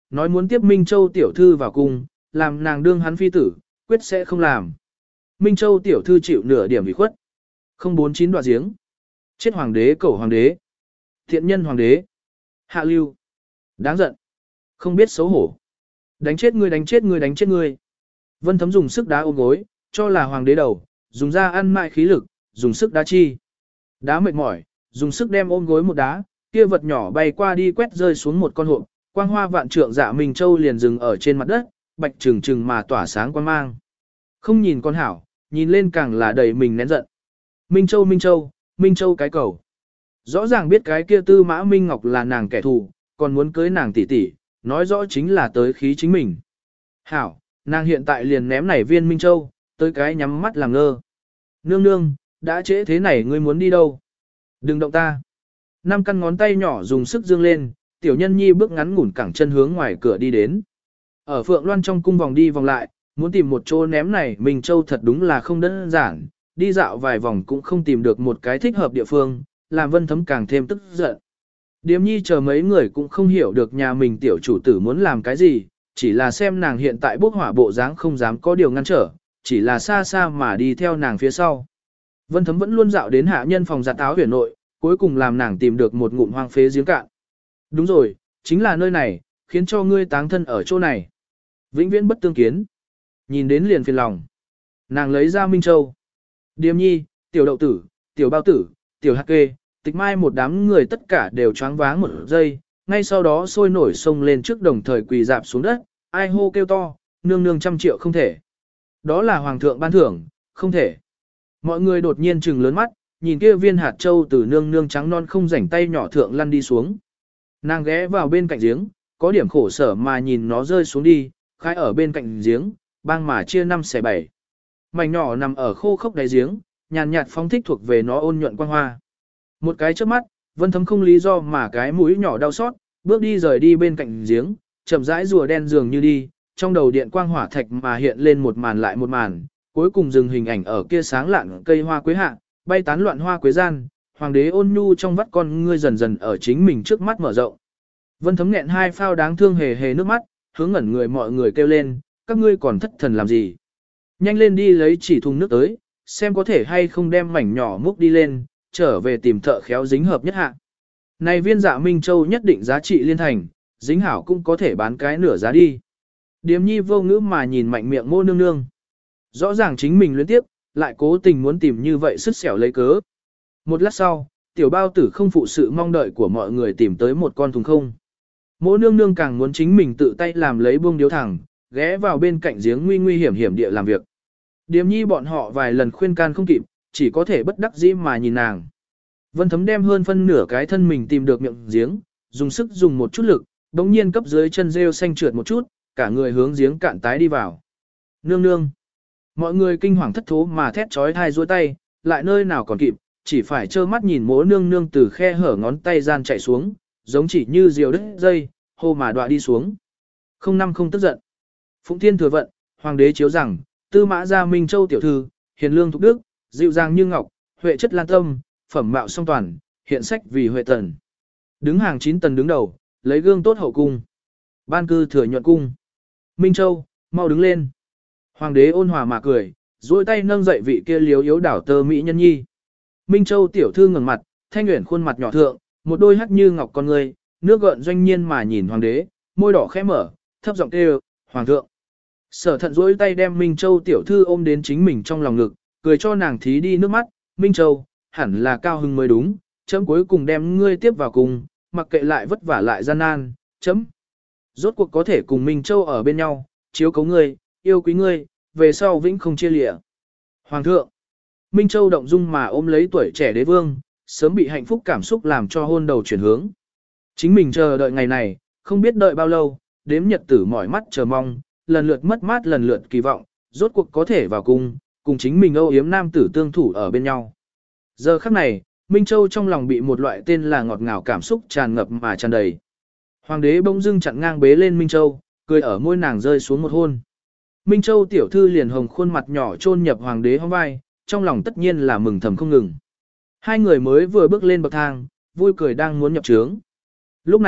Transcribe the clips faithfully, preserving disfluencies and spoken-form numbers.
nói muốn tiếp Minh Châu tiểu thư vào cung, làm nàng đương hắn phi tử, quyết sẽ không làm. Minh Châu tiểu thư chịu nửa điểm ủy khuất. không bốn chín đoạn giếng. Chết hoàng đế cẩu hoàng đế. Thiện nhân hoàng đế. Hạ lưu. Đáng giận. Không biết xấu hổ. Đánh chết ngươi đánh chết ngươi đánh chết ngươi. Vân Thấm dùng sức đá ôm gối, cho là hoàng đế đầu, dùng ra ăn mại khí lực, dùng sức đá chi. Đá mệt mỏi, dùng sức đem ôm gối một đá, kia vật nhỏ bay qua đi quét rơi xuống một con hộp, quang hoa vạn trượng dạ Minh Châu liền dừng ở trên mặt đất, bạch trừng trừng mà tỏa sáng quang mang. Không nhìn con hảo, nhìn lên càng là đầy mình nén giận. Minh Châu Minh Châu, Minh Châu cái cầu. Rõ ràng biết cái kia Tư Mã Minh Ngọc là nàng kẻ thù, còn muốn cưới nàng tỷ tỷ, nói rõ chính là tới khí chính mình. Hảo, nàng hiện tại liền ném nảy viên Minh Châu, tới cái nhắm mắt làm ngơ. Nương nương, đã trễ thế này ngươi muốn đi đâu? Đừng động ta. Năm căn ngón tay nhỏ dùng sức dương lên, tiểu nhân nhi bước ngắn ngủn cẳng chân hướng ngoài cửa đi đến. Ở Phượng Loan trong cung vòng đi vòng lại, muốn tìm một chỗ ném này Minh Châu thật đúng là không đơn giản, đi dạo vài vòng cũng không tìm được một cái thích hợp địa phương, làm Vân Thấm càng thêm tức giận. Điềm nhi chờ mấy người cũng không hiểu được nhà mình tiểu chủ tử muốn làm cái gì, chỉ là xem nàng hiện tại bốc hỏa bộ dáng không dám có điều ngăn trở, chỉ là xa xa mà đi theo nàng phía sau. Vân Thấm vẫn luôn dạo đến hạ nhân phòng giặt áo huyền nội, cuối cùng làm nàng tìm được một ngụm hoang phế giếng cạn. Đúng rồi, chính là nơi này, khiến cho ngươi táng thân ở chỗ này. Vĩnh viễn bất tương kiến. Nhìn đến liền phiền lòng. Nàng lấy ra Minh Châu. Điềm nhi, tiểu đậu tử, tiểu bao tử, tiểu hạt kê, tịch mai một đám người tất cả đều choáng váng một giây, ngay sau đó sôi nổi sông lên trước đồng thời quỳ dạp xuống đất, ai hô kêu to, nương nương trăm triệu không thể. Đó là hoàng thượng ban thưởng, không thể. Mọi người đột nhiên trừng lớn mắt, nhìn kia viên hạt châu từ nương nương trắng non không rảnh tay nhỏ thượng lăn đi xuống. Nàng ghé vào bên cạnh giếng, có điểm khổ sở mà nhìn nó rơi xuống đi, khai ở bên cạnh giếng, bang mà chia năm xẻ bảy. Mảnh nhỏ nằm ở khô khốc đáy giếng, nhàn nhạt phóng thích thuộc về nó ôn nhuận quang hoa. Một cái trước mắt, Vân Thấm không lý do mà cái mũi nhỏ đau xót, bước đi rời đi bên cạnh giếng, chậm rãi rùa đen dường như đi, trong đầu điện quang hỏa thạch mà hiện lên một màn lại một màn, cuối cùng dừng hình ảnh ở kia sáng lạn cây hoa quế hạ, bay tán loạn hoa quế gian, hoàng đế ôn nhu trong vắt con ngươi dần dần ở chính mình trước mắt mở rộng. Vân Thấm nghẹn hai phao đáng thương hề hề nước mắt, hướng ngẩn người mọi người kêu lên, các ngươi còn thất thần làm gì? Nhanh lên đi lấy chỉ thùng nước tới, xem có thể hay không đem mảnh nhỏ múc đi lên, trở về tìm thợ khéo dính hợp nhất hạ. Này viên dạ Minh Châu nhất định giá trị liên thành, dính hảo cũng có thể bán cái nửa giá đi. Điềm nhi vô ngữ mà nhìn mạnh miệng Mô nương nương. Rõ ràng chính mình luyến tiếp, lại cố tình muốn tìm như vậy sứt xẻo lấy cớ. Một lát sau, tiểu bao tử không phụ sự mong đợi của mọi người tìm tới một con thùng không. Mô nương nương càng muốn chính mình tự tay làm lấy buông điếu thẳng, ghé vào bên cạnh giếng nguy nguy hiểm hiểm địa làm việc. Điềm nhi bọn họ vài lần khuyên can không kịp, chỉ có thể bất đắc dĩ mà nhìn nàng. Vân Thấm đem hơn phân nửa cái thân mình tìm được miệng giếng, dùng sức dùng một chút lực, đống nhiên cấp dưới chân rêu xanh trượt một chút, cả người hướng giếng cạn tái đi vào. Nương nương. Mọi người kinh hoàng thất thố mà thét trói thai duỗi tay, lại nơi nào còn kịp, chỉ phải trơ mắt nhìn Mỗ nương nương từ khe hở ngón tay gian chạy xuống, giống chỉ như diều đứt dây, hô mà đọa đi xuống. Không năm không tức giận. Phụng Thiên thừa vận, hoàng đế chiếu rằng, Tư Mã gia Minh Châu tiểu thư, hiền lương thục đức, dịu dàng như ngọc, huệ chất lan tâm, phẩm mạo song toàn, hiện sách vì huệ tần. Đứng hàng chín tần đứng đầu, lấy gương tốt hậu cung. Ban cư thừa nhuận cung. Minh Châu, mau đứng lên. Hoàng đế ôn hòa mà cười, duỗi tay nâng dậy vị kia liếu yếu đảo tơ mỹ nhân nhi. Minh Châu tiểu thư ngẩng mặt, thanh uyển khuôn mặt nhỏ thượng, một đôi hắc như ngọc con người, nước gợn doanh nhiên mà nhìn hoàng đế, môi đỏ khẽ mở, thấp giọng kêu, "Hoàng thượng." Sở Thận duỗi tay đem Minh Châu tiểu thư ôm đến chính mình trong lòng ngực, cười cho nàng thí đi nước mắt, "Minh Châu, hẳn là cao hưng mới đúng, chấm cuối cùng đem ngươi tiếp vào cùng, mặc kệ lại vất vả lại gian nan, chấm rốt cuộc có thể cùng Minh Châu ở bên nhau, chiếu cố ngươi, yêu quý ngươi, về sau vĩnh không chia lìa." Hoàng thượng. Minh Châu động dung mà ôm lấy tuổi trẻ đế vương, sớm bị hạnh phúc cảm xúc làm cho hôn đầu chuyển hướng. Chính mình chờ đợi ngày này, không biết đợi bao lâu, đếm nhật tử mỏi mắt chờ mong, lần lượt mất mát lần lượt kỳ vọng, rốt cuộc có thể vào cung, cùng chính mình âu yếm nam tử tương thủ ở bên nhau. Giờ khắc này, Minh Châu trong lòng bị một loại tên là ngọt ngào cảm xúc tràn ngập mà tràn đầy. Hoàng đế bỗng dưng chặn ngang bế lên Minh Châu, cười ở môi nàng rơi xuống một hôn. Minh Châu tiểu thư liền hồng khuôn mặt nhỏ chôn nhập hoàng đế hông vai, trong lòng tất nhiên là mừng thầm không ngừng. Hai người mới vừa bước lên bậc thang, vui cười đang muốn nhập trướng. Lúc này,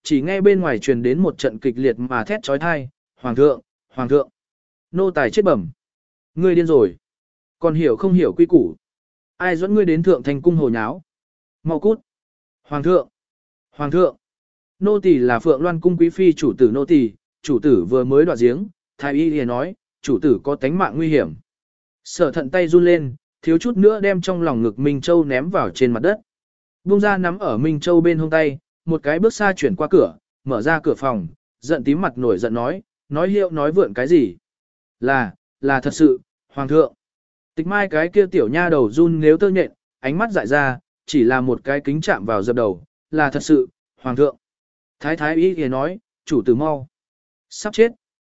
chỉ nghe bên ngoài truyền đến một trận kịch liệt mà thét trói thai, "Hoàng thượng, hoàng thượng, nô tài chết bẩm. Ngươi điên rồi. Còn hiểu không hiểu quy củ. Ai dẫn ngươi đến thượng thành cung hồ nháo? Mau cút. Hoàng thượng, hoàng thượng, nô tỳ là Phượng Loan cung quý phi chủ tử nô tỳ, chủ tử vừa mới đoạt giếng." Thái y liền nói, "Chủ tử có tánh mạng nguy hiểm." Sở Thận tay run lên, thiếu chút nữa đem trong lòng ngực Minh Châu ném vào trên mặt đất. Buông ra nắm ở Minh Châu bên hông tay, một cái bước xa chuyển qua cửa, mở ra cửa phòng, giận tím mặt nổi giận nói, nói hiệu nói vượn cái gì? Là, là thật sự, hoàng thượng. Tịch Mai cái kia tiểu nha đầu run nếu tơ nhện, ánh mắt dại ra, chỉ là một cái kính chạm vào dập đầu, là thật sự, hoàng thượng. Thái thái y kia nói, chủ tử mau. Sắp chết.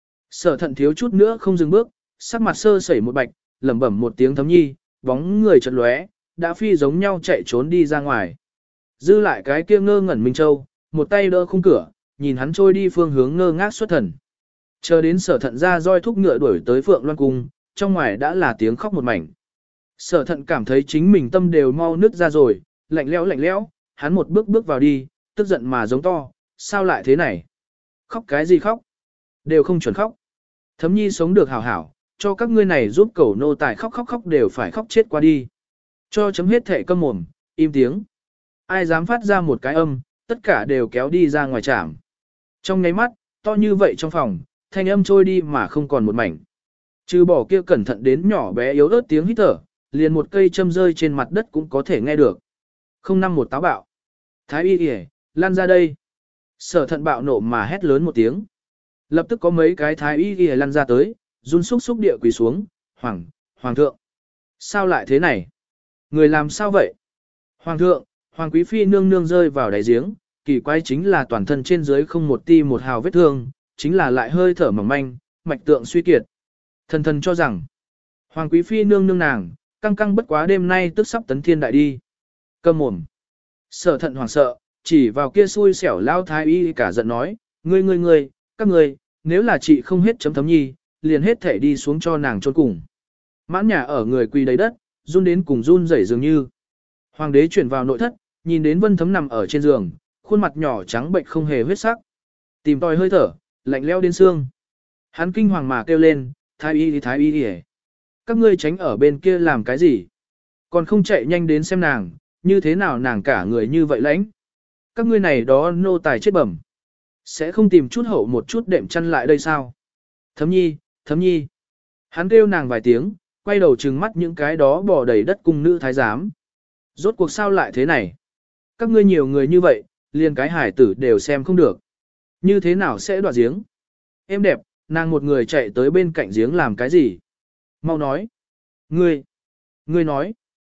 Sở Thận thiếu chút nữa không dừng bước, sắc mặt sơ sẩy một bạch, lẩm bẩm một tiếng Thấm Nhi, bóng người chợt lóe, đã phi giống nhau chạy trốn đi ra ngoài. Dư lại cái kia ngơ ngẩn Minh Châu, một tay đỡ khung cửa, nhìn hắn trôi đi phương hướng ngơ ngác xuất thần. Chờ đến Sở Thận ra roi thúc ngựa đuổi tới Phượng Loan cung, trong ngoài đã là tiếng khóc một mảnh. Sở Thận cảm thấy chính mình tâm đều mau nứt ra rồi, lạnh lẽo lạnh lẽo, hắn một bước bước vào đi, tức giận mà giống to, sao lại thế này? Khóc cái gì khóc? Đều không chuẩn khóc. Thấm Nhi sống được hảo hảo, cho các ngươi này giúp cẩu nô tài khóc khóc khóc đều phải khóc chết qua đi. Cho chấm hết thể câm mồm, im tiếng. Ai dám phát ra một cái âm, tất cả đều kéo đi ra ngoài trạm. Trong nháy mắt, to như vậy trong phòng, thanh âm trôi đi mà không còn một mảnh. Trừ bỏ kia cẩn thận đến nhỏ bé yếu ớt tiếng hít thở, liền một cây châm rơi trên mặt đất cũng có thể nghe được. Không năm một táo bạo. Thái y kìa, lan ra đây. Sở Thận bạo nộ mà hét lớn một tiếng. Lập tức có mấy cái thái y kìa lăn ra tới, run xúc xúc địa quỳ xuống, hoàng, hoàng thượng. Sao lại thế này? Người làm sao vậy? Hoàng thượng, hoàng quý phi nương nương rơi vào đáy giếng, kỳ quái chính là toàn thân trên dưới không một ti một hào vết thương, chính là lại hơi thở mỏng manh, mạch tượng suy kiệt. Thần thần cho rằng, hoàng quý phi nương nương nàng, căng căng bất quá đêm nay tức sắp tấn thiên đại đi. Câm mồm. Sở Thận hoảng sợ, chỉ vào kia xui xẻo lao thái y cả giận nói, ngươi ngươi ngươi, các ngươi, nếu là chị không hết chấm Thấm Nhi, liền hết thể đi xuống cho nàng chôn cùng. Mãn nhà ở người quỳ đầy đất, run đến cùng run rẩy dường như. Hoàng đế chuyển vào nội thất, nhìn đến Vân Thấm nằm ở trên giường, khuôn mặt nhỏ trắng bệnh không hề huyết sắc. Tìm tòi hơi thở, lạnh lẽo đến xương. Hắn kinh hoàng mà kêu lên, thái y thì thái y đi. Các ngươi tránh ở bên kia làm cái gì? Còn không chạy nhanh đến xem nàng, như thế nào nàng cả người như vậy lãnh? Các ngươi này đó nô tài chết bẩm. Sẽ không tìm chút hậu một chút đệm chăn lại đây sao? Thấm Nhi, Thấm Nhi. Hắn kêu nàng vài tiếng, quay đầu trừng mắt những cái đó bò đầy đất cung nữ thái giám. Rốt cuộc sao lại thế này? Các ngươi nhiều người như vậy, liền cái hải tử đều xem không được. Như thế nào sẽ đoạt giếng? Em đẹp, nàng một người chạy tới bên cạnh giếng làm cái gì? Mau nói. Ngươi, ngươi nói.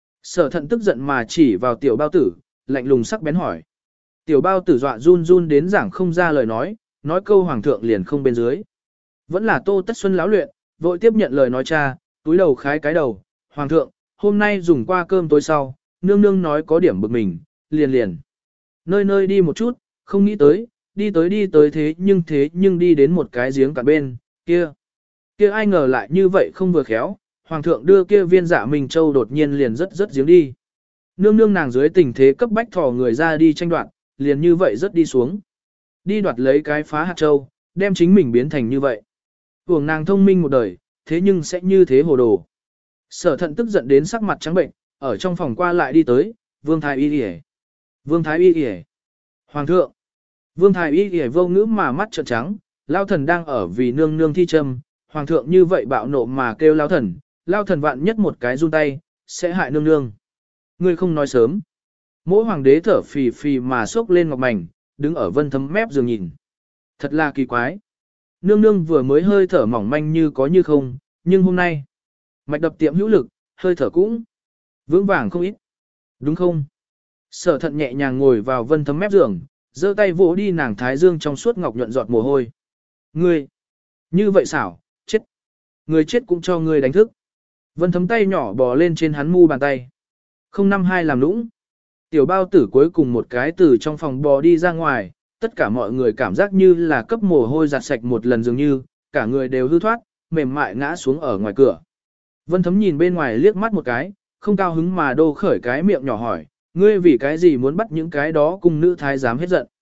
Sở Thận tức giận mà chỉ vào tiểu bao tử, lạnh lùng sắc bén hỏi. Tiểu bao tử dọa run run đến giảng không ra lời nói, nói câu hoàng thượng liền không bên dưới. Vẫn là Tô Tất Xuân lão luyện, vội tiếp nhận lời nói cha, túi đầu khái cái đầu, hoàng thượng, hôm nay dùng qua cơm tối sau, nương nương nói có điểm bực mình, liền liền. Nơi nơi đi một chút, không nghĩ tới, đi tới đi tới thế nhưng thế nhưng đi đến một cái giếng cạn bên, kia. Kia ai ngờ lại như vậy không vừa khéo, hoàng thượng đưa kia viên Dạ Minh Châu đột nhiên liền rất rất giếng đi. Nương nương nàng dưới tình thế cấp bách thò người ra đi tranh đoạt, liền như vậy rất đi xuống. Đi đoạt lấy cái phá hạt châu, đem chính mình biến thành như vậy. Hưởng nàng thông minh một đời, thế nhưng sẽ như thế hồ đồ. Sở Thận tức giận đến sắc mặt trắng bệnh, ở trong phòng qua lại đi tới, Vương Thái Y Y. Vương Thái Y Y. Hoàng thượng. Vương Thái Y Y vô ngữ mà mắt trợn trắng, lao thần đang ở vì nương nương thi châm, hoàng thượng như vậy bạo nộ mà kêu lao thần, lao thần vạn nhất một cái run tay, sẽ hại nương nương. Ngươi không nói sớm. Mỗi hoàng đế thở phì phì mà xốc lên ngọc mảnh, đứng ở Vân Thấm mép giường nhìn. Thật là kỳ quái. Nương nương vừa mới hơi thở mỏng manh như có như không, nhưng hôm nay, mạch đập tiệm hữu lực, hơi thở cũng vững vàng không ít. Đúng không? Sở Thận nhẹ nhàng ngồi vào Vân Thấm mép giường, giơ tay vỗ đi nàng thái dương trong suốt ngọc nhuận giọt mồ hôi. Ngươi, như vậy xảo, chết. Người chết cũng cho ngươi đánh thức. Vân Thấm tay nhỏ bò lên trên hắn mu bàn tay. Không năm hai làm lũng. Tiểu bao tử cuối cùng một cái từ trong phòng bò đi ra ngoài, tất cả mọi người cảm giác như là cấp mồ hôi giặt sạch một lần dường như, cả người đều hư thoát, mềm mại ngã xuống ở ngoài cửa. Vân Thấm nhìn bên ngoài liếc mắt một cái, không cao hứng mà đô khởi cái miệng nhỏ hỏi, ngươi vì cái gì muốn bắt những cái đó cùng nữ thái giám hết giận.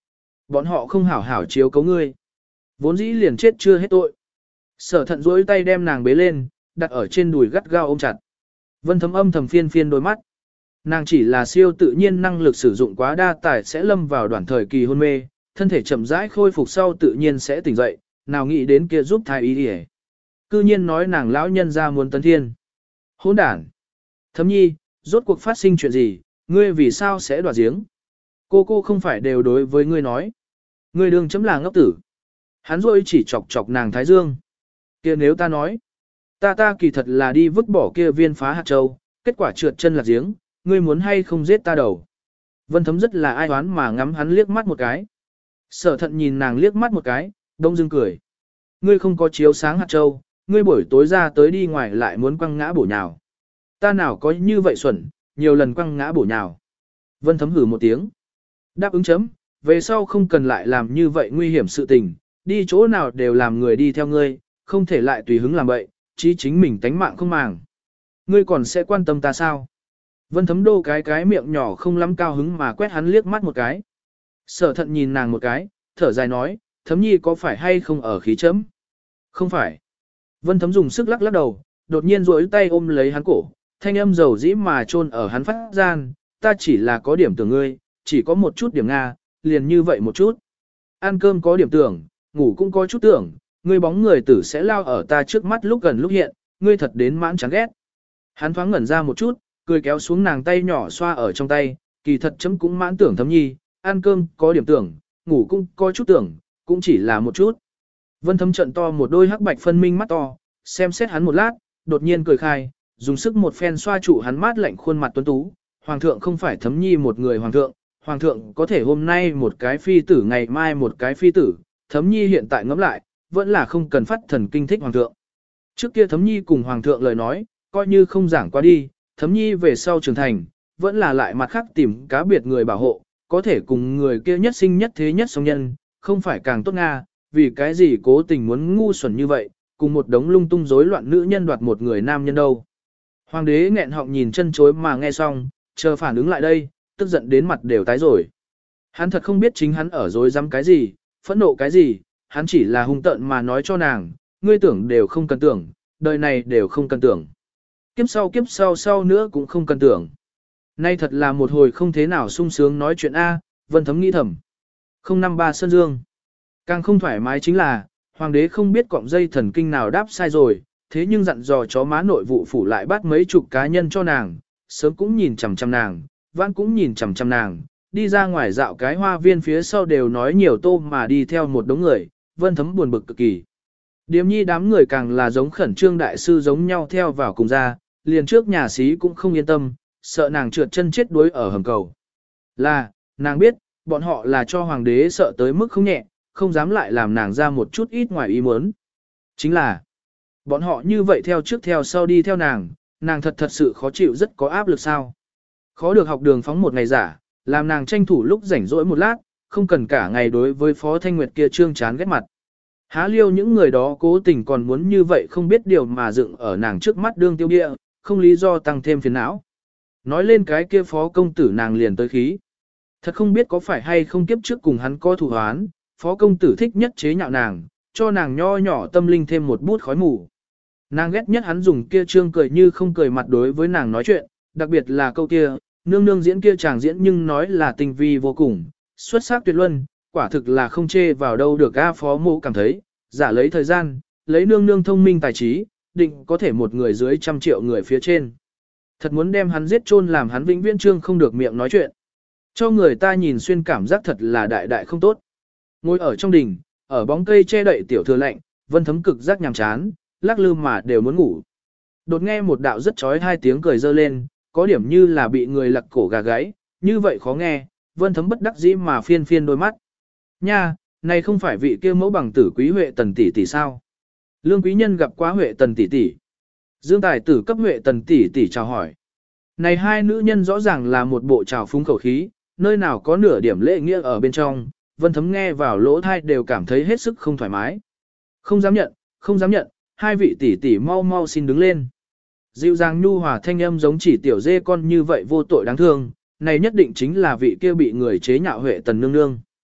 Bọn họ không hảo hảo chiếu cấu ngươi. Vốn dĩ liền chết chưa hết tội. Sở thận duỗi tay đem nàng bế lên, đặt ở trên đùi gắt gao ôm chặt. Vân Thấm âm thầm phiên phiên đôi mắt. Nàng chỉ là siêu tự nhiên năng lực sử dụng quá đa tài sẽ lâm vào đoạn thời kỳ hôn mê, thân thể chậm rãi khôi phục sau tự nhiên sẽ tỉnh dậy, nào nghĩ đến kia giúp thai ý đi. Cư nhiên nói nàng lão nhân ra muốn tấn thiên. Hỗn đản. Thấm nhi, rốt cuộc phát sinh chuyện gì, ngươi vì sao sẽ đoạt giếng? Cô cô không phải đều đối với ngươi nói. Ngươi đừng chấm là ngốc tử. Hắn rồi chỉ chọc chọc nàng thái dương. Kia nếu ta nói, ta ta kỳ thật là đi vứt bỏ kia viên phá hạt châu, kết quả trượt chân lạc giếng, ngươi muốn hay không giết ta đầu. Vân Thấm rất là ai oán mà ngắm hắn liếc mắt một cái. Sở thận nhìn nàng liếc mắt một cái, đông dưng cười. Ngươi không có chiếu sáng hạt châu, ngươi buổi tối ra tới đi ngoài lại muốn quăng ngã bổ nhào. Ta nào có như vậy xuẩn, nhiều lần quăng ngã bổ nhào. Vân Thấm hử một tiếng. Đáp ứng chấm, về sau không cần lại làm như vậy nguy hiểm sự tình, đi chỗ nào đều làm người đi theo ngươi, không thể lại tùy hứng làm vậy, chí chính mình tánh mạng không màng. Ngươi còn sẽ quan tâm ta sao? Vân Thấm đô cái cái miệng nhỏ không lắm cao hứng mà quét hắn liếc mắt một cái. Sở thận nhìn nàng một cái, thở dài nói, Thấm nhi có phải hay không ở khí chấm? Không phải. Vân Thấm dùng sức lắc lắc đầu, đột nhiên duỗi tay ôm lấy hắn cổ, thanh âm dầu dĩ mà chôn ở hắn phát gian, ta chỉ là có điểm tưởng ngươi, chỉ có một chút điểm Nga, liền như vậy một chút. Ăn cơm có điểm tưởng, ngủ cũng có chút tưởng, ngươi bóng người tử sẽ lao ở ta trước mắt lúc gần lúc hiện, ngươi thật đến mãn chán ghét. Hắn thoáng ngẩn ra một chút, cười kéo xuống nàng tay nhỏ xoa ở trong tay, kỳ thật chấm cũng mãn tưởng Thấm nhi, ăn cơm có điểm tưởng, ngủ cũng có chút tưởng, cũng chỉ là một chút. Vân Thấm trận to một đôi hắc bạch phân minh mắt to, xem xét hắn một lát, đột nhiên cười khai, dùng sức một phen xoa trụ hắn mát lạnh khuôn mặt tuấn tú. Hoàng thượng không phải Thấm nhi một người hoàng thượng, hoàng thượng có thể hôm nay một cái phi tử ngày mai một cái phi tử, Thấm nhi hiện tại ngẫm lại, vẫn là không cần phát thần kinh thích hoàng thượng. Trước kia Thấm nhi cùng hoàng thượng lời nói, coi như không giảng qua đi, Thấm nhi về sau trưởng thành, vẫn là lại mặt khác tìm cá biệt người bảo hộ, có thể cùng người kia nhất sinh nhất thế nhất song nhân, không phải càng tốt Nga, vì cái gì cố tình muốn ngu xuẩn như vậy, cùng một đống lung tung rối loạn nữ nhân đoạt một người nam nhân đâu. Hoàng đế nghẹn họng nhìn chân chối mà nghe xong, chờ phản ứng lại đây, tức giận đến mặt đều tái rồi. Hắn thật không biết chính hắn ở dối dám cái gì, phẫn nộ cái gì, hắn chỉ là hung tợn mà nói cho nàng, ngươi tưởng đều không cần tưởng, đời này đều không cần tưởng. Kiếp sau kiếp sau sau nữa cũng không cần tưởng. Nay thật là một hồi không thế nào sung sướng nói chuyện A, Vân Thấm nghĩ thầm. không năm ba Sơn Dương. Càng không thoải mái chính là, hoàng đế không biết cọng dây thần kinh nào đáp sai rồi, thế nhưng dặn dò chó má nội vụ phủ lại bắt mấy chục cá nhân cho nàng, sớm cũng nhìn chằm chằm nàng, vãn cũng nhìn chằm chằm nàng, đi ra ngoài dạo cái hoa viên phía sau đều nói nhiều tô mà đi theo một đống người, Vân Thấm buồn bực cực kỳ. Điềm nhi đám người càng là giống khẩn trương đại sư giống nhau theo vào cùng ra, liền trước nhà sĩ cũng không yên tâm, sợ nàng trượt chân chết đuối ở hầm cầu. Là, nàng biết, bọn họ là cho hoàng đế sợ tới mức không nhẹ, không dám lại làm nàng ra một chút ít ngoài ý muốn. Chính là, bọn họ như vậy theo trước theo sau đi theo nàng, nàng thật thật sự khó chịu rất có áp lực sao. Khó được học đường phóng một ngày giả, làm nàng tranh thủ lúc rảnh rỗi một lát, không cần cả ngày đối với Phó Thanh Nguyệt kia trương chán ghét mặt. Há liêu những người đó cố tình còn muốn như vậy không biết điều mà dựng ở nàng trước mắt đương tiêu địa, không lý do tăng thêm phiền não. Nói lên cái kia phó công tử nàng liền tới khí. Thật không biết có phải hay không kiếp trước cùng hắn có thù hoán, phó công tử thích nhất chế nhạo nàng, cho nàng nho nhỏ tâm linh thêm một bút khói mù. Nàng ghét nhất hắn dùng kia trương cười như không cười mặt đối với nàng nói chuyện, đặc biệt là câu kia, nương nương diễn kia chàng diễn nhưng nói là tình vi vô cùng, xuất sắc tuyệt luân, quả thực là không chê vào đâu được A phó mộ cảm thấy, giả lấy thời gian, lấy nương nương thông minh tài trí, định có thể một người dưới trăm triệu người phía trên. Thật muốn đem hắn giết chôn làm hắn vĩnh viễn trương không được miệng nói chuyện. Cho người ta nhìn xuyên cảm giác thật là đại đại không tốt. Ngồi ở trong đình, ở bóng cây che đậy tiểu thừa lạnh, Vân Thấm cực giác nhàm chán, lắc lư mà đều muốn ngủ. Đột nghe một đạo rất chói hai tiếng cười dơ lên, có điểm như là bị người lặc cổ gà gáy, như vậy khó nghe, Vân Thấm bất đắc dĩ mà phiên phiên đôi mắt. Nha, này không phải vị kia mẫu bằng tử Quý Huệ Tần tỷ tỷ sao? Lương quý nhân gặp quá Huệ Tần tỷ tỷ. Dương Tài tử cấp Huệ Tần tỷ tỷ chào hỏi. Này hai nữ nhân rõ ràng là một bộ trào phúng khẩu khí, nơi nào có nửa điểm lễ nghĩa ở bên trong, Vân Thấm nghe vào lỗ thai đều cảm thấy hết sức không thoải mái. Không dám nhận, không dám nhận, hai vị tỷ tỷ mau mau xin đứng lên. Dịu dàng nhu hòa thanh âm giống chỉ tiểu dê con như vậy vô tội đáng thương, này nhất định chính là vị kia bị người chế nhạo Huệ Tần nương nương.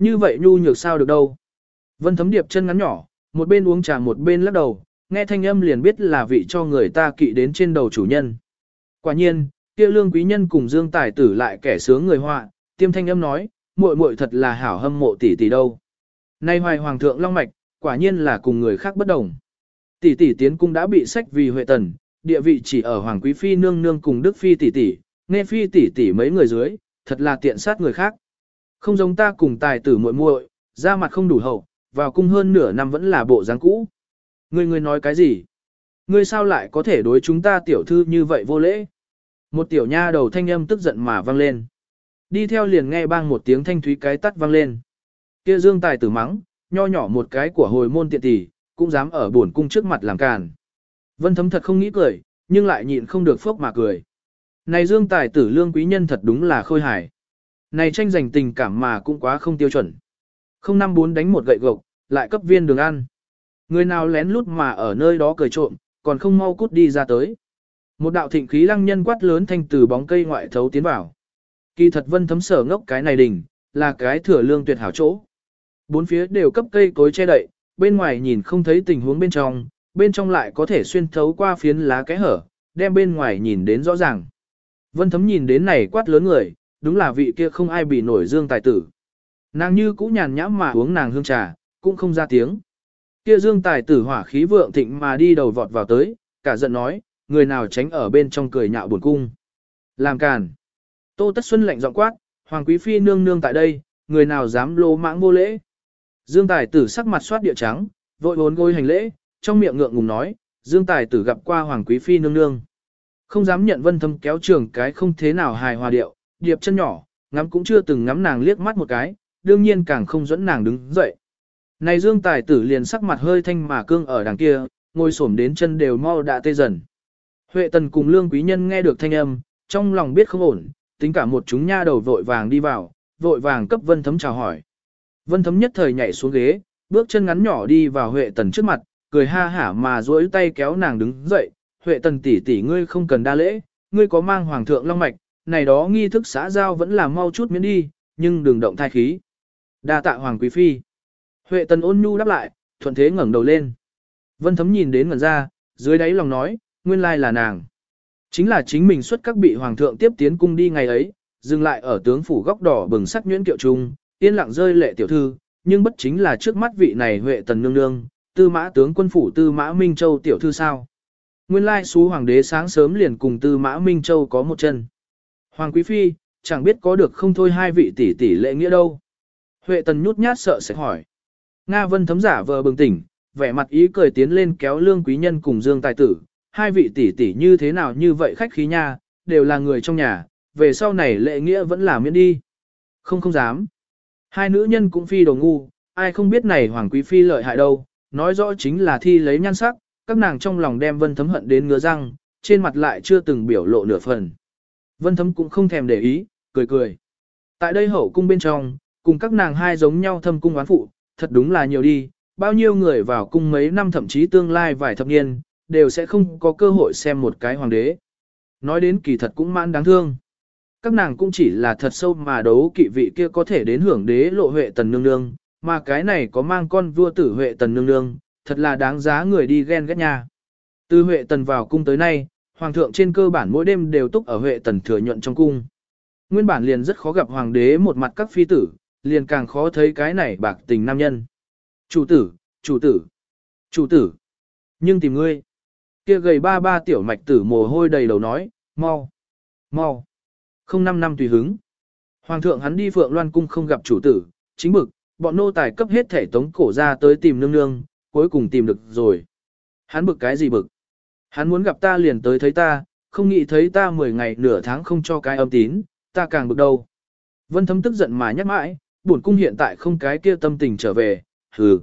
Như vậy nhu nhược sao được đâu. Vân Thấm điệp chân ngắn nhỏ, một bên uống trà một bên lắc đầu, nghe thanh âm liền biết là vị cho người ta kỵ đến trên đầu chủ nhân. Quả nhiên, kia Lương Quý Nhân cùng Dương Tài Tử lại kẻ sướng người họa, tiêm thanh âm nói, muội muội thật là hảo hâm mộ tỷ tỷ đâu. Nay hoài hoàng thượng long mạch, quả nhiên là cùng người khác bất đồng. Tỷ tỷ tiến cung đã bị sách vì Huệ Tần, địa vị chỉ ở hoàng quý phi nương nương cùng đức phi tỷ tỷ, nghe phi tỷ tỷ mấy người dưới, thật là tiện sát người khác. Không giống ta cùng tài tử muội muội, da mặt không đủ hậu, vào cung hơn nửa năm vẫn là bộ dáng cũ. Ngươi ngươi nói cái gì? Ngươi sao lại có thể đối chúng ta tiểu thư như vậy vô lễ? Một tiểu nha đầu thanh âm tức giận mà vang lên. Đi theo liền nghe bang một tiếng thanh thúy cái tắt vang lên. Kia Dương Tài Tử mắng, nho nhỏ một cái của hồi môn tiện tỷ, cũng dám ở bổn cung trước mặt làm càn. Vân Thấm thật không nghĩ cười, nhưng lại nhịn không được phốc mà cười. Này Dương Tài Tử Lương Quý Nhân thật đúng là khôi hài. Này tranh giành tình cảm mà cũng quá không tiêu chuẩn. Không năm bốn đánh một gậy gộc, lại cấp viên đường ăn. Người nào lén lút mà ở nơi đó cười trộm, còn không mau cút đi ra tới. Một đạo thịnh khí lăng nhân quát lớn thanh từ bóng cây ngoại thấu tiến vào. Kỳ thật Vân Thấm sở ngốc cái này đỉnh, là cái thừa lương tuyệt hảo chỗ. Bốn phía đều cấp cây cối che đậy, bên ngoài nhìn không thấy tình huống bên trong, bên trong lại có thể xuyên thấu qua phiến lá kẽ hở, đem bên ngoài nhìn đến rõ ràng. Vân Thấm nhìn đến này quát lớn người, đúng là vị kia không ai bị nổi Dương Tài Tử. Nàng như cũ nhàn nhãm mà uống nàng hương trà, cũng không ra tiếng. Kia Dương Tài Tử hỏa khí vượng thịnh mà đi đầu vọt vào tới, cả giận nói, người nào tránh ở bên trong cười nhạo buồn cung. Làm càn. Tô Tất Xuân lạnh giọng quát, Hoàng Quý Phi nương nương tại đây, người nào dám lô mãng vô lễ. Dương Tài Tử sắc mặt soát địa trắng, vội vốn gối hành lễ, trong miệng ngượng ngùng nói, Dương Tài Tử gặp qua Hoàng Quý Phi nương nương. Không dám nhận Vân Thấm kéo trường cái không thế nào hài hòa điệu, điệp chân nhỏ, ngắm cũng chưa từng ngắm nàng liếc mắt một cái, đương nhiên càng không dẫn nàng đứng dậy. Này Dương Tài Tử liền sắc mặt hơi thanh mà cương ở đằng kia, ngồi xổm đến chân đều mau đã tê dần. Huệ Tần cùng Lương Quý Nhân nghe được thanh âm, trong lòng biết không ổn, tính cả một chúng nha đầu vội vàng đi vào, vội vàng cấp Vân Thấm chào hỏi. Vân Thấm nhất thời nhảy xuống ghế, bước chân ngắn nhỏ đi vào Huệ Tần trước mặt, cười ha hả mà duỗi tay kéo nàng đứng dậy. Huệ Tần tỷ tỷ ngươi không cần đa lễ, ngươi có mang hoàng thượng long mạch, này đó nghi thức xã giao vẫn là mau chút miễn đi, nhưng đừng động thai khí. Đa tạ Hoàng Quý Phi. Huệ Tần ôn nhu đáp lại, thuận thế ngẩng đầu lên. Vân Thấm nhìn đến ngẩn ra, dưới đáy lòng nói, nguyên lai là nàng. Chính là chính mình xuất các bị hoàng thượng tiếp tiến cung đi ngày ấy, dừng lại ở tướng phủ góc đỏ bừng sắc nhuyễn kiệu trung, yên lặng rơi lệ tiểu thư, nhưng bất chính là trước mắt vị này Huệ Tần nương nương, tư mã tướng quân phủ tư mã Minh Châu tiểu thư sao. Nguyên lai xú hoàng đế sáng sớm liền cùng tư mã Minh Châu có một chân. Hoàng Quý Phi, chẳng biết có được không thôi hai vị tỷ tỷ lệ nghĩa đâu. Huệ Tần nhút nhát sợ sẽ hỏi. Nga Vân Thấm giả vờ bừng tỉnh, vẻ mặt ý cười tiến lên kéo Lương Quý Nhân cùng Dương Tài Tử. Hai vị tỷ tỷ như thế nào như vậy khách khí nha, đều là người trong nhà, về sau này lệ nghĩa vẫn là miễn đi. Không không dám. Hai nữ nhân cũng phi đồ ngu, ai không biết này Hoàng Quý Phi lợi hại đâu, nói rõ chính là thi lấy nhan sắc, các nàng trong lòng đem Vân Thấm hận đến ngứa răng, trên mặt lại chưa từng biểu lộ nửa phần. Vân Thấm cũng không thèm để ý, cười cười. Tại đây hậu cung bên trong, cùng các nàng hai giống nhau thâm cung oán phụ, thật đúng là nhiều đi, bao nhiêu người vào cung mấy năm thậm chí tương lai vài thập niên, đều sẽ không có cơ hội xem một cái hoàng đế. Nói đến kỳ thật cũng mãn đáng thương. Các nàng cũng chỉ là thật sâu mà đấu kỵ vị kia có thể đến hưởng đế lộ Huệ Tần nương nương, mà cái này có mang con vua tử Huệ Tần nương nương, thật là đáng giá người đi ghen ghét nha. Từ Huệ Tần vào cung tới nay, hoàng thượng trên cơ bản mỗi đêm đều túc ở Huệ Tần thừa nhuận trong cung. Nguyên bản liền rất khó gặp hoàng đế một mặt các phi tử, liền càng khó thấy cái này bạc tình nam nhân. Chủ tử, chủ tử, chủ tử. Nhưng tìm ngươi. Kia gầy ba ba tiểu mạch tử mồ hôi đầy đầu nói, mau, mau. Không năm năm tùy hứng. Hoàng thượng hắn đi Phượng Loan cung không gặp chủ tử, chính bực, bọn nô tài cấp hết thể tống cổ ra tới tìm nương nương, cuối cùng tìm được rồi. Hắn bực cái gì bực? Hắn muốn gặp ta liền tới thấy ta, không nghĩ thấy ta mười ngày nửa tháng không cho cái âm tín, ta càng bực đâu. Vân Thấm tức giận mà nhắc mãi, bổn cung hiện tại không cái kia tâm tình trở về, hừ.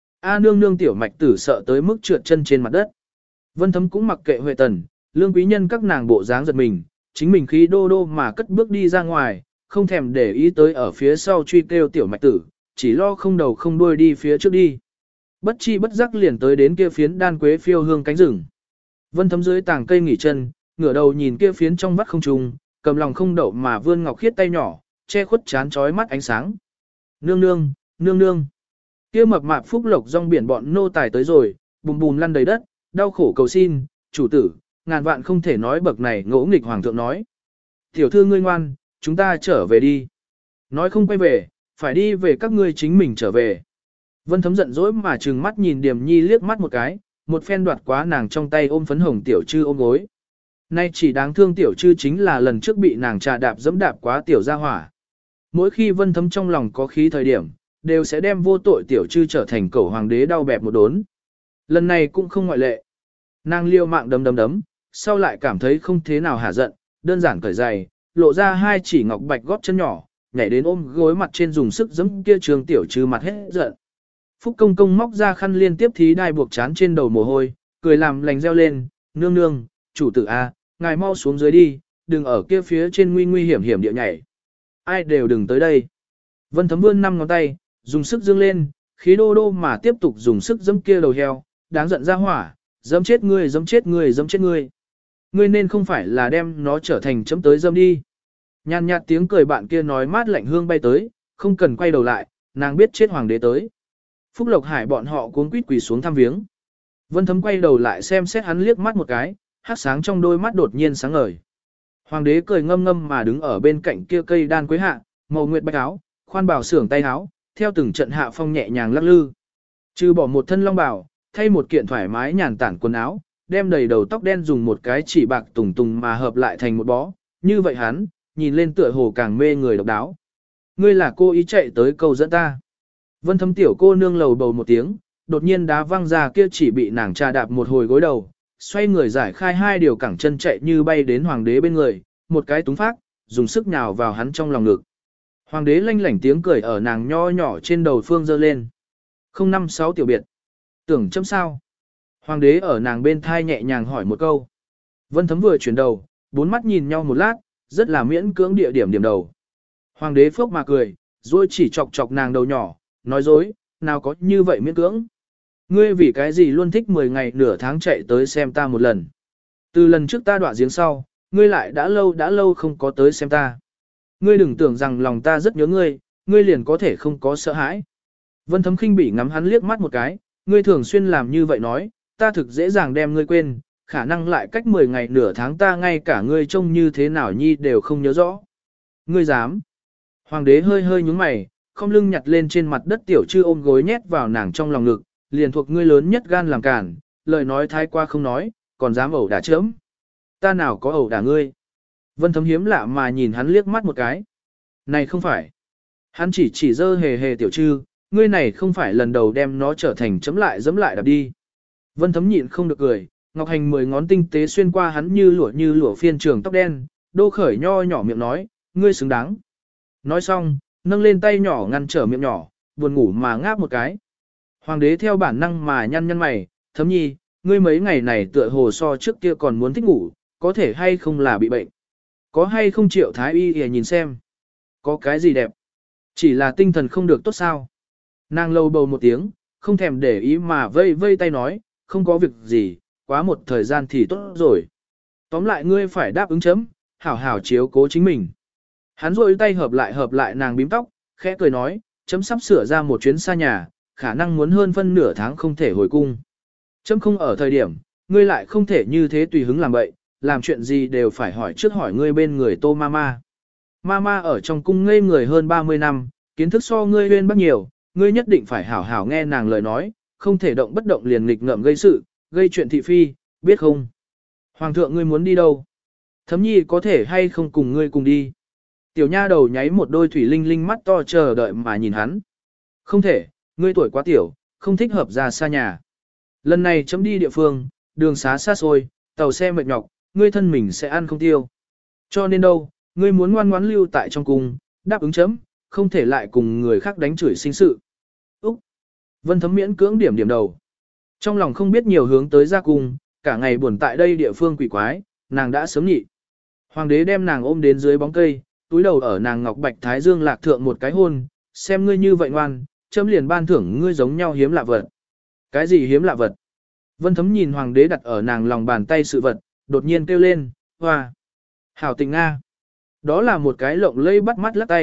A nương nương tiểu mạch tử sợ tới mức trượt chân trên mặt đất. Vân Thấm cũng mặc kệ Huệ Tần, Lương Quý Nhân các nàng bộ dáng giật mình, chính mình khí đô đô mà cất bước đi ra ngoài, không thèm để ý tới ở phía sau truy kêu tiểu mạch tử, chỉ lo không đầu không đuôi đi phía trước đi. Bất chi bất giác liền tới đến kia phiến đan quế phiêu hương cánh rừng. Vân Thấm dưới tàng cây nghỉ chân, ngửa đầu nhìn kia phiến trong vắt không trùng, cầm lòng không đậu mà vươn ngọc khiết tay nhỏ, che khuất chán chói mắt ánh sáng. Nương nương, nương nương. Kia mập mạp phúc lộc rong biển bọn nô tài tới rồi, bùm bùm lăn đầy đất, đau khổ cầu xin, chủ tử, ngàn vạn không thể nói bậc này ngỗ nghịch hoàng thượng nói. Tiểu thư ngươi ngoan, chúng ta trở về đi. Nói không quay về, phải đi về các ngươi chính mình trở về. Vân Thấm giận dỗi mà trừng mắt nhìn Điềm Nhi liếc mắt một cái, một phen đoạt quá nàng trong tay ôm phấn hồng tiểu trư ôm gối. Nay chỉ đáng thương tiểu trư chính là lần trước bị nàng trà đạp dẫm đạp quá tiểu gia hỏa. Mỗi khi Vân Thấm trong lòng có khí thời điểm, đều sẽ đem vô tội tiểu trư trở thành cẩu hoàng đế đau bẹp một đốn. Lần này cũng không ngoại lệ. Nàng liêu mạng đấm đấm đấm, sau lại cảm thấy không thế nào hả giận, đơn giản cởi giày, lộ ra hai chỉ ngọc bạch gót chân nhỏ, nhảy đến ôm gối mặt trên dùng sức giẫm kia trường tiểu trư mặt hết giận. Phúc công công móc ra khăn liên tiếp thí đai buộc chán trên đầu mồ hôi, cười làm lành reo lên, nương nương, chủ tử a, ngài mau xuống dưới đi, đừng ở kia phía trên nguy nguy hiểm hiểm địa nhảy. Ai đều đừng tới đây. Vân Thấm vươn năm ngón tay, dùng sức dương lên, khí đô đô mà tiếp tục dùng sức giẫm kia đầu heo, đáng giận ra hỏa, giẫm chết ngươi, giẫm chết ngươi, giẫm chết ngươi. Ngươi nên không phải là đem nó trở thành chấm tới dâm đi. Nhàn nhạt tiếng cười bạn kia nói mát lạnh hương bay tới, không cần quay đầu lại, nàng biết chết hoàng đế tới. Phúc Lộc Hải bọn họ cuống quýt quỳ xuống thăm viếng. Vân Thấm quay đầu lại xem xét hắn liếc mắt một cái, hát sáng trong đôi mắt đột nhiên sáng ngời. Hoàng đế cười ngâm ngâm mà đứng ở bên cạnh kia cây đan quế hạ, màu nguyệt bạch áo, khoan bảo sưởng tay áo, theo từng trận hạ phong nhẹ nhàng lắc lư. Trừ bỏ một thân long bào, thay một kiện thoải mái nhàn tản quần áo, đem đầy đầu tóc đen dùng một cái chỉ bạc tùng tùng mà hợp lại thành một bó, như vậy hắn, nhìn lên tựa hồ càng mê người độc đáo. Ngươi là cô ý chạy tới cầu dẫn ta. Vân Thấm tiểu cô nương lầu bầu một tiếng, đột nhiên đá văng ra kia chỉ bị nàng trà đạp một hồi gối đầu, xoay người giải khai hai điều cẳng chân chạy như bay đến hoàng đế bên người, một cái túng phát, dùng sức nhào vào hắn trong lòng ngực. Hoàng đế lanh lảnh tiếng cười ở nàng nho nhỏ trên đầu phương dơ lên. Không năm sáu tiểu biệt. Tưởng chấm sao? Hoàng đế ở nàng bên thai nhẹ nhàng hỏi một câu. Vân Thấm vừa chuyển đầu, bốn mắt nhìn nhau một lát, rất là miễn cưỡng địa điểm điểm đầu. Hoàng đế phốc mà cười, rồi chỉ chọc chọc nàng đầu nhỏ, nói dối, nào có như vậy miễn cưỡng. Ngươi vì cái gì luôn thích mười ngày nửa tháng chạy tới xem ta một lần. Từ lần trước ta đọa giếng sau, ngươi lại đã lâu đã lâu không có tới xem ta. Ngươi đừng tưởng rằng lòng ta rất nhớ ngươi, ngươi liền có thể không có sợ hãi. Vân Thấm khinh bỉ ngắm hắn liếc mắt một cái, ngươi thường xuyên làm như vậy nói, ta thực dễ dàng đem ngươi quên, khả năng lại cách mười ngày nửa tháng ta ngay cả ngươi trông như thế nào nhi đều không nhớ rõ. Ngươi dám. Hoàng đế hơi hơi nhúng mày, không lưng nhặt lên trên mặt đất tiểu trư ôm gối nhét vào nàng trong lòng ngực, liền thuộc ngươi lớn nhất gan làm cản, lời nói thái qua không nói, còn dám ẩu đả chớm. Ta nào có ẩu đả ngươi. Vân Thấm hiếm lạ mà nhìn hắn liếc mắt một cái. Này không phải. Hắn chỉ chỉ dơ hề hề tiểu trư, ngươi này không phải lần đầu đem nó trở thành chấm lại dẫm lại đạp đi. Vân Thấm nhịn không được cười, Ngọc Hành mười ngón tinh tế xuyên qua hắn như lụa như lụa phiên trường tóc đen, đô khởi nho nhỏ miệng nói, ngươi xứng đáng. Nói xong, nâng lên tay nhỏ ngăn trở miệng nhỏ, buồn ngủ mà ngáp một cái. Hoàng đế theo bản năng mà nhăn nhăn mày, Thấm nhi, ngươi mấy ngày này tựa hồ so trước kia còn muốn thích ngủ, có thể hay không là bị bệnh. Có hay không Triệu thái y để nhìn xem. Có cái gì đẹp. Chỉ là tinh thần không được tốt sao. Nàng lâu bầu một tiếng, không thèm để ý mà vây vây tay nói, không có việc gì, quá một thời gian thì tốt rồi. Tóm lại ngươi phải đáp ứng chấm, hảo hảo chiếu cố chính mình. Hắn rôi tay hợp lại hợp lại nàng bím tóc, khẽ cười nói, chấm sắp sửa ra một chuyến xa nhà, khả năng muốn hơn phân nửa tháng không thể hồi cung. Chấm không ở thời điểm, ngươi lại không thể như thế tùy hứng làm bậy, làm chuyện gì đều phải hỏi trước hỏi ngươi bên người Tô Mama. Mama ở trong cung ngây người hơn ba mươi năm, kiến thức so ngươi uyên bác nhiều, ngươi nhất định phải hảo hảo nghe nàng lời nói, không thể động bất động liền nghịch ngợm gây sự, gây chuyện thị phi, biết không? Hoàng thượng ngươi muốn đi đâu? Thấm nhi có thể hay không cùng ngươi cùng đi? Tiểu nha đầu nháy một đôi thủy linh linh mắt to chờ đợi mà nhìn hắn. Không thể, ngươi tuổi quá tiểu, không thích hợp ra xa nhà. Lần này chấm đi địa phương, đường xá xa xôi, tàu xe mệt nhọc, ngươi thân mình sẽ ăn không tiêu. Cho nên đâu, ngươi muốn ngoan ngoãn lưu tại trong cung, đáp ứng chấm, không thể lại cùng người khác đánh chửi sinh sự. Úc! Vân Thấm miễn cưỡng điểm điểm đầu. Trong lòng không biết nhiều hướng tới ra cung, cả ngày buồn tại đây địa phương quỷ quái, nàng đã sớm nhị. Hoàng đế đem nàng ôm đến dưới bóng cây, túi đầu ở nàng ngọc bạch thái dương lạc thượng một cái hôn, xem ngươi như vậy ngoan, chấm liền ban thưởng ngươi giống nhau hiếm lạ vật. Cái gì hiếm lạ vật? Vân Thấm nhìn hoàng đế đặt ở nàng lòng bàn tay sự vật, đột nhiên kêu lên, hoa. Hảo tình Nga. Đó là một cái lộng lây bắt mắt lắc tay,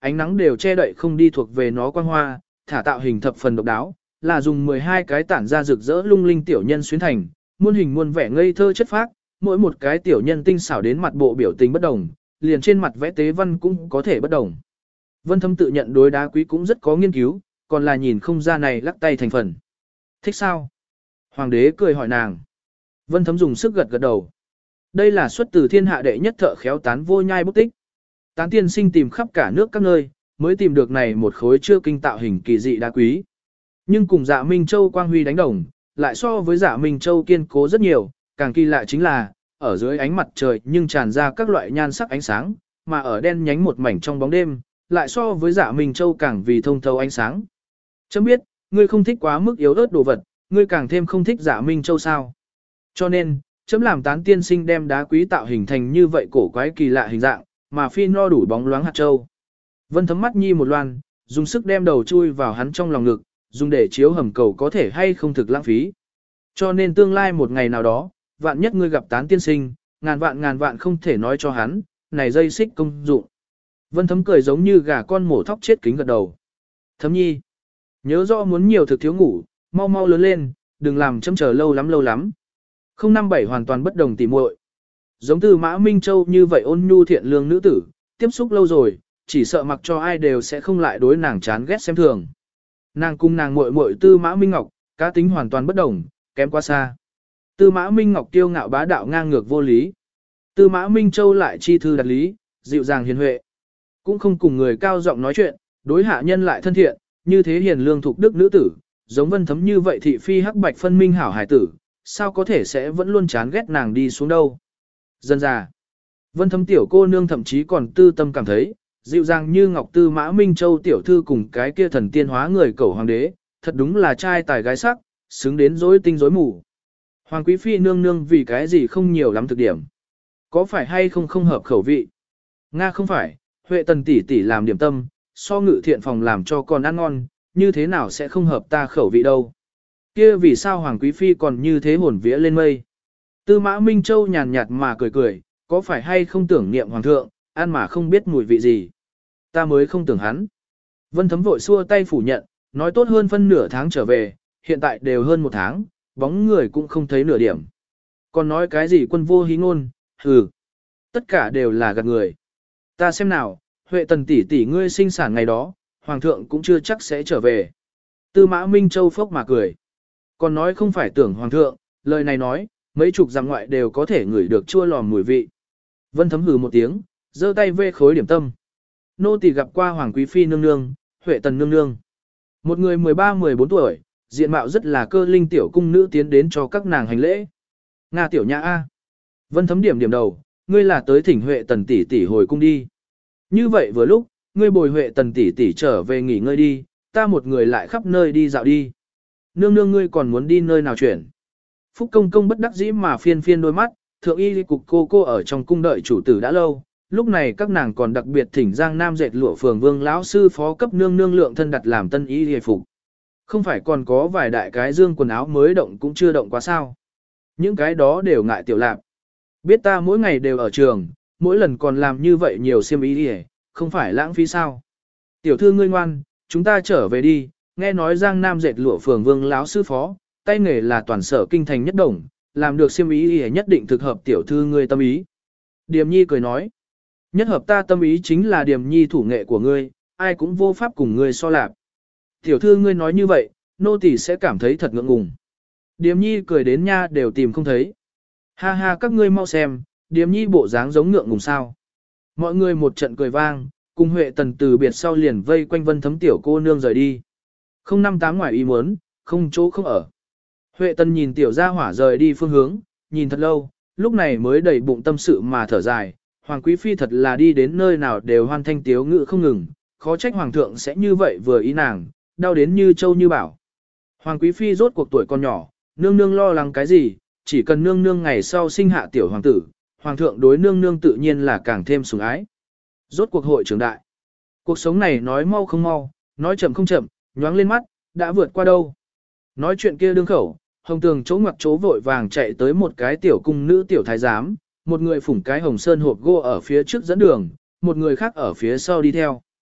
ánh nắng đều che đậy không đi thuộc về nó quang hoa, thả tạo hình thập phần độc đáo, là dùng mười hai cái tản ra rực rỡ lung linh tiểu nhân xuyến thành, muôn hình muôn vẻ ngây thơ chất phác, mỗi một cái tiểu nhân tinh xảo đến mặt bộ biểu tình bất đồng, liền trên mặt vẽ tế văn cũng có thể bất đồng. Vân Thấm tự nhận đối đá quý cũng rất có nghiên cứu, còn là nhìn không ra này lắc tay thành phần. Thích sao? Hoàng đế cười hỏi nàng. Vân Thấm dùng sức gật gật đầu. Đây là xuất từ thiên hạ đệ nhất thợ khéo tán vô nhai bút tích. Tán tiên sinh tìm khắp cả nước các nơi, mới tìm được này một khối chưa kinh tạo hình kỳ dị đá quý. Nhưng cùng Dạ Minh Châu quang huy đánh đồng, lại so với Dạ Minh Châu kiên cố rất nhiều, càng kỳ lạ chính là, ở dưới ánh mặt trời nhưng tràn ra các loại nhan sắc ánh sáng, mà ở đen nhánh một mảnh trong bóng đêm, lại so với Dạ Minh Châu càng vì thông thấu ánh sáng. Chấm biết, ngươi không thích quá mức yếu ớt đồ vật, ngươi càng thêm không thích Dạ Minh Châu sao. Cho nên, chấm làm tán tiên sinh đem đá quý tạo hình thành như vậy cổ quái kỳ lạ hình dạng, mà phi no đủ bóng loáng hạt châu. Vân Thấm mắt nhi một loan, dùng sức đem đầu chui vào hắn trong lòng ngực, dùng để chiếu hầm cầu có thể hay không thực lãng phí. Cho nên tương lai một ngày nào đó, vạn nhất ngươi gặp tán tiên sinh, ngàn vạn ngàn vạn không thể nói cho hắn, này dây xích công dụng. Vân Thấm cười giống như gà con mổ thóc chết kính gật đầu. Thấm nhi, nhớ rõ muốn nhiều thực thiếu ngủ, mau mau lớn lên, đừng làm chấm chờ lâu lắm lâu lắm. Không năm bảy hoàn toàn bất đồng tỉ muội. Giống từ Mã Minh Châu như vậy ôn nhu thiện lương nữ tử, tiếp xúc lâu rồi, chỉ sợ mặc cho ai đều sẽ không lại đối nàng chán ghét xem thường. Nàng cùng nàng muội muội Tư Mã Minh Ngọc, cá tính hoàn toàn bất đồng, kém quá xa. Tư Mã Minh Ngọc kiêu ngạo bá đạo ngang ngược vô lý. Tư Mã Minh Châu lại chi thư đặt lý, dịu dàng hiền huệ. Cũng không cùng người cao giọng nói chuyện, đối hạ nhân lại thân thiện, như thế hiền lương thục đức nữ tử, giống Vân Thấm như vậy thị phi hắc bạch phân minh hảo hải tử, sao có thể sẽ vẫn luôn chán ghét nàng đi xuống đâu. Dân già, Vân Thấm tiểu cô nương thậm chí còn tư tâm cảm thấy, dịu dàng như Ngọc Tư Mã Minh Châu tiểu thư cùng cái kia thần tiên hóa người cẩu hoàng đế, thật đúng là trai tài gái sắc, xứng đến rối tinh rối mù. Hoàng quý phi nương nương vì cái gì không nhiều lắm thực điểm. Có phải hay không không hợp khẩu vị? Nga không phải, Huệ tần tỷ tỷ làm điểm tâm, so ngự thiện phòng làm cho con ăn ngon, như thế nào sẽ không hợp ta khẩu vị đâu. Kia vì sao Hoàng quý phi còn như thế hồn vía lên mây? Tư Mã Minh Châu nhàn nhạt mà cười cười, có phải hay không tưởng niệm hoàng thượng, ăn mà không biết mùi vị gì. Ta mới không tưởng hắn. Vân Thấm vội xua tay phủ nhận, nói tốt hơn phân nửa tháng trở về, hiện tại đều hơn một tháng, bóng người cũng không thấy nửa điểm. Còn nói cái gì quân vô hí ngôn, hừ. Tất cả đều là gạt người. Ta xem nào, Huệ tần tỷ tỷ ngươi sinh sản ngày đó, hoàng thượng cũng chưa chắc sẽ trở về. Tư Mã Minh Châu phốc mà cười. Còn nói không phải tưởng hoàng thượng, lời này nói, mấy chục dặm ngoại đều có thể ngửi được chua lòm mùi vị. Vân Thấm hừ một tiếng, giơ tay vê khối điểm tâm. Nô tỳ gặp qua Hoàng quý phi nương nương, Huệ tần nương nương. Một người mười ba mười bốn tuổi, diện mạo rất là cơ linh tiểu cung nữ tiến đến cho các nàng hành lễ. Nga tiểu nhã A. Vân Thấm điểm điểm đầu, ngươi là tới thỉnh Huệ tần tỷ tỷ hồi cung đi. Như vậy vừa lúc, ngươi bồi Huệ tần tỷ tỷ trở về nghỉ ngơi đi, ta một người lại khắp nơi đi dạo đi. Nương nương ngươi còn muốn đi nơi nào chuyển? Phúc công công bất đắc dĩ mà phiên phiên đôi mắt, thượng y cục cô cô ở trong cung đợi chủ tử đã lâu, lúc này các nàng còn đặc biệt thỉnh Giang Nam dệt lụa phường Vương lão sư phó cấp nương nương lượng thân đặt làm tân y y phục. Không phải còn có vài đại cái dương quần áo mới động cũng chưa động quá sao? Những cái đó đều ngại tiểu lạc. Biết ta mỗi ngày đều ở trường, mỗi lần còn làm như vậy nhiều xiêm y y, không phải lãng phí sao? Tiểu thư ngươi ngoan, chúng ta trở về đi, nghe nói Giang Nam dệt lụa phường Vương lão sư phó, tay nghề là toàn sở kinh thành nhất đồng, làm được xiêm y y nhất định thực hợp tiểu thư ngươi tâm ý. Điềm Nhi cười nói, nhất hợp ta tâm ý chính là Điềm Nhi thủ nghệ của ngươi, ai cũng vô pháp cùng ngươi so lạp. Tiểu thư ngươi nói như vậy, nô tỳ sẽ cảm thấy thật ngượng ngùng. Điềm Nhi cười đến nha đều tìm không thấy. Ha ha các ngươi mau xem, Điềm Nhi bộ dáng giống ngượng ngùng sao. Mọi người một trận cười vang, cùng Huệ tần từ biệt sau liền vây quanh Vân Thấm tiểu cô nương rời đi. Không năm tám ngoài ý muốn, không chỗ không ở. Huệ tần nhìn tiểu gia hỏa rời đi phương hướng, nhìn thật lâu, lúc này mới đầy bụng tâm sự mà thở dài. Hoàng quý phi thật là đi đến nơi nào đều hoan thanh tiếu ngự không ngừng, khó trách hoàng thượng sẽ như vậy vừa ý nàng, đau đến như châu như bảo. Hoàng quý phi rốt cuộc tuổi còn nhỏ, nương nương lo lắng cái gì, chỉ cần nương nương ngày sau sinh hạ tiểu hoàng tử, hoàng thượng đối nương nương tự nhiên là càng thêm sủng ái. Rốt cuộc hội trưởng đại. Cuộc sống này nói mau không mau, nói chậm không chậm, nhoáng lên mắt, đã vượt qua đâu. Nói chuyện kia đương khẩu, hồng tường chỗ ngoặc chỗ vội vàng chạy tới một cái tiểu cung nữ tiểu thái giám, một người phủng cái hồng sơn hộp gỗ ở phía trước dẫn đường, một người khác ở phía sau đi theo.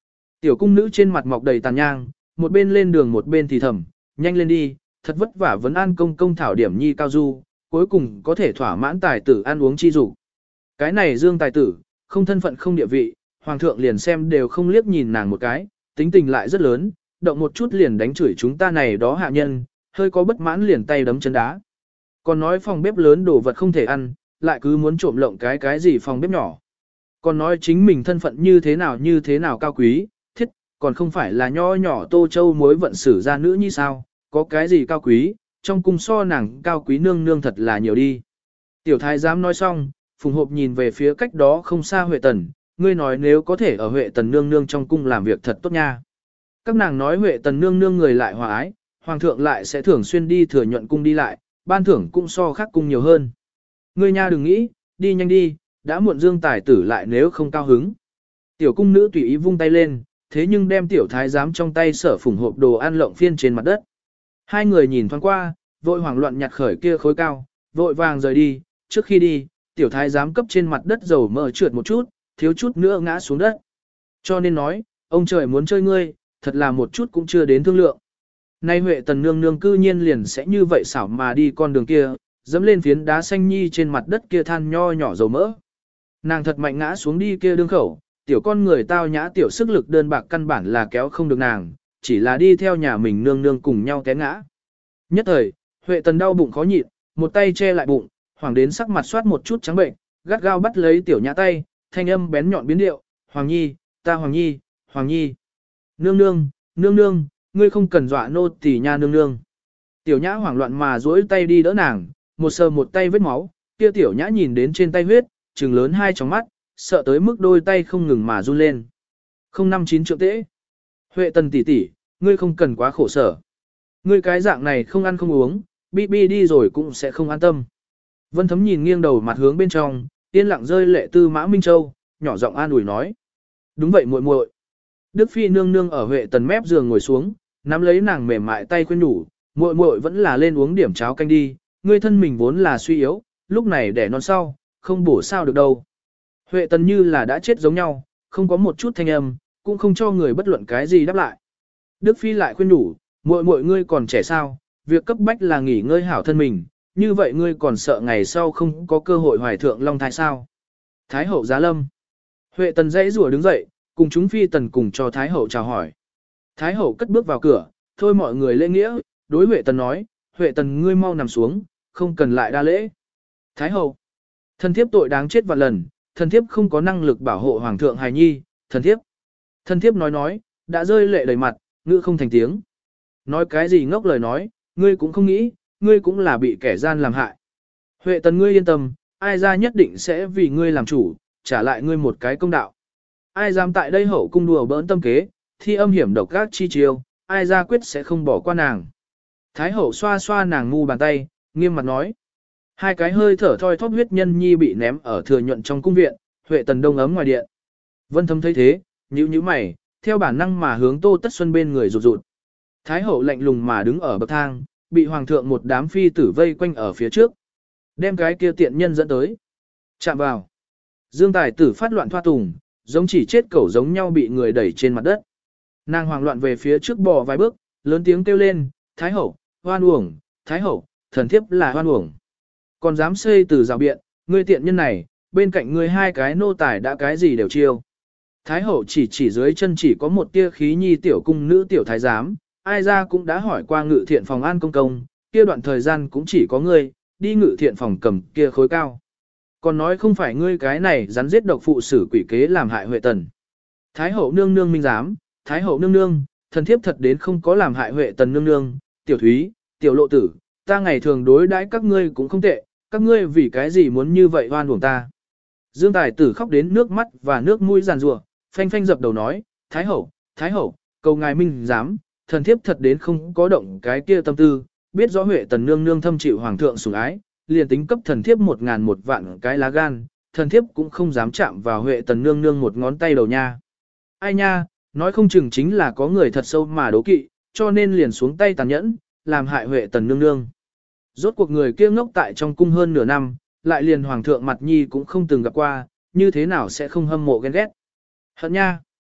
Tiểu cung nữ trên mặt mọc đầy tàn nhang, một bên lên đường một bên thì thầm, nhanh lên đi, thật vất vả vấn an công công thảo điểm nhi cao du, cuối cùng có thể thỏa mãn tài tử ăn uống chi dục. Cái này Dương tài tử, không thân phận không địa vị, hoàng thượng liền xem đều không liếc nhìn nàng một cái, tính tình lại rất lớn, động một chút liền đánh chửi chúng ta này đó hạ nhân, hơi có bất mãn liền tay đấm chân đá. Còn nói phòng bếp lớn đồ vật không thể ăn, lại cứ muốn trộm lộng cái cái gì phòng bếp nhỏ. Còn nói chính mình thân phận như thế nào như thế nào cao quý, thiết, còn không phải là nho nhỏ Tô Châu mới vận xử ra nữ như sao, có cái gì cao quý, trong cung so nàng cao quý nương nương thật là nhiều đi. Tiểu thái giám nói xong, Phùng Hộp nhìn về phía cách đó không xa Huệ Tần, ngươi nói nếu có thể ở Huệ Tần nương nương trong cung làm việc thật tốt nha. Các nàng nói Huệ Tần nương nương người lại hòa ái, hoàng thượng lại sẽ thường xuyên đi thừa nhuận cung đi lại, ban thưởng cũng so khác cung nhiều hơn. Ngươi nha đừng nghĩ, đi nhanh đi, đã muộn Dương tài tử lại nếu không cao hứng. Tiểu cung nữ tùy ý vung tay lên, thế nhưng đem tiểu thái giám trong tay sở Phùng Hộp đồ ăn lộng phiên trên mặt đất. Hai người nhìn thoáng qua, vội hoảng loạn nhặt khởi kia khối cao, vội vàng rời đi, trước khi đi, tiểu thái giám cấp trên mặt đất dầu mỡ trượt một chút, thiếu chút nữa ngã xuống đất. Cho nên nói, ông trời muốn chơi ngươi, thật là một chút cũng chưa đến thương lượng. Nay Huệ Tần nương nương cư nhiên liền sẽ như vậy xảo mà đi con đường kia, dẫm lên phiến đá xanh nhi trên mặt đất kia than nho nhỏ dầu mỡ. Nàng thật mạnh ngã xuống đi kia đương khẩu, tiểu con người tao nhã tiểu sức lực đơn bạc căn bản là kéo không được nàng, chỉ là đi theo nhà mình nương nương cùng nhau té ngã. Nhất thời, Huệ Tần đau bụng khó nhịn, một tay che lại bụng, hoàng đến sắc mặt soát một chút trắng bệnh, gắt gao bắt lấy tiểu nhã tay, thanh âm bén nhọn biến điệu, Hoàng Nhi, ta Hoàng Nhi, Hoàng Nhi. Nương nương, nương nương, ngươi không cần dọa nô tỳ nha nương nương. Tiểu nhã hoảng loạn mà duỗi tay đi đỡ nàng, một sờ một tay vết máu, kia tiểu nhã nhìn đến trên tay huyết, trừng lớn hai tròng mắt, sợ tới mức đôi tay không ngừng mà run lên. Không năm chín trượng tễ. Huệ Tần tỷ tỷ, ngươi không cần quá khổ sở. Ngươi cái dạng này không ăn không uống, bi bi đi rồi cũng sẽ không an tâm. Vân Thấm nhìn nghiêng đầu mặt hướng bên trong, yên lặng rơi lệ tư Mã Minh Châu, nhỏ giọng an ủi nói. Đúng vậy muội muội. Đức Phi nương nương ở Huệ Tần mép giường ngồi xuống, nắm lấy nàng mềm mại tay khuyên nhủ, muội muội vẫn là lên uống điểm cháo canh đi, ngươi thân mình vốn là suy yếu, lúc này đẻ non sau, không bổ sao được đâu. Huệ Tần như là đã chết giống nhau, không có một chút thanh âm, cũng không cho người bất luận cái gì đáp lại. Đức Phi lại khuyên nhủ, muội muội ngươi còn trẻ sao, việc cấp bách là nghỉ ngơi hảo thân mình, như vậy ngươi còn sợ ngày sau không có cơ hội hoài thượng long thai sao. Thái hậu giá lâm. Huệ Tần dãy rủa đứng dậy, cùng chúng phi tần cùng cho Thái hậu chào hỏi. Thái hậu cất bước vào cửa, thôi mọi người lễ nghĩa, đối Huệ Tần nói, Huệ Tần ngươi mau nằm xuống, không cần lại đa lễ. Thái hậu, thần thiếp tội đáng chết vạn lần, thần thiếp không có năng lực bảo hộ hoàng thượng hài nhi, thần thiếp. Thần thiếp nói nói, đã rơi lệ đầy mặt, ngữ không thành tiếng. Nói cái gì ngốc lời nói, ngươi cũng không nghĩ, ngươi cũng là bị kẻ gian làm hại. Huệ Tần ngươi yên tâm, ai ra nhất định sẽ vì ngươi làm chủ, trả lại ngươi một cái công đạo. Ai dám tại đây hậu cung đùa bỡn tâm kế, thi âm hiểm độc gác chi chiêu, ai ra quyết sẽ không bỏ qua nàng. Thái hậu xoa xoa nàng ngu bàn tay, nghiêm mặt nói. Hai cái hơi thở thoi thóp huyết nhân nhi bị ném ở thừa nhuận trong cung viện, Huệ Tần đông ấm ngoài điện. Vân Thấm thấy thế, nhíu nhíu mày, theo bản năng mà hướng Tô Tất Xuân bên người rụt rụt. Thái hậu lạnh lùng mà đứng ở bậc thang, bị hoàng thượng một đám phi tử vây quanh ở phía trước. Đem cái kia tiện nhân dẫn tới. Chạm vào. Dương Tài tử phát loạn thoa tùng, giống chỉ chết cẩu giống nhau bị người đẩy trên mặt đất. Nàng hoảng loạn về phía trước bò vài bước, lớn tiếng kêu lên, Thái hậu, hoan uổng, Thái hậu, thần thiếp là hoan uổng. Còn dám xây từ rào biện, ngươi tiện nhân này, bên cạnh ngươi hai cái nô tài đã cái gì đều chiêu. Thái hậu chỉ chỉ dưới chân chỉ có một tia khí nhi tiểu cung nữ tiểu thái giám, ai ra cũng đã hỏi qua ngự thiện phòng an công công, kia đoạn thời gian cũng chỉ có ngươi, đi ngự thiện phòng cầm kia khối cao. Còn nói không phải ngươi cái này rắn giết độc phụ sử quỷ kế làm hại Huệ Tần. Thái hậu nương nương minh giám, Thái hậu nương nương, thần thiếp thật đến không có làm hại Huệ Tần nương nương, tiểu thúy, tiểu lộ tử, ta ngày thường đối đãi các ngươi cũng không tệ, các ngươi vì cái gì muốn như vậy oan uổng ta. Dương Tài tử khóc đến nước mắt và nước mũi giàn rủa, phanh phanh dập đầu nói, Thái hậu, Thái hậu, cầu ngài minh giám, thần thiếp thật đến không có động cái kia tâm tư, biết rõ Huệ Tần nương nương thâm chịu hoàng thượng sủng ái, liền tính cấp thần thiếp một ngàn một vạn cái lá gan, thần thiếp cũng không dám chạm vào Huệ Tần nương nương một ngón tay đầu nha. Ai nha, nói không chừng chính là có người thật sâu mà đố kỵ, cho nên liền xuống tay tàn nhẫn, làm hại Huệ Tần nương nương. Rốt cuộc người kia ngốc tại trong cung hơn nửa năm, lại liền hoàng thượng mặt nhi cũng không từng gặp qua, như thế nào sẽ không hâm mộ ghen ghét. Hận nha.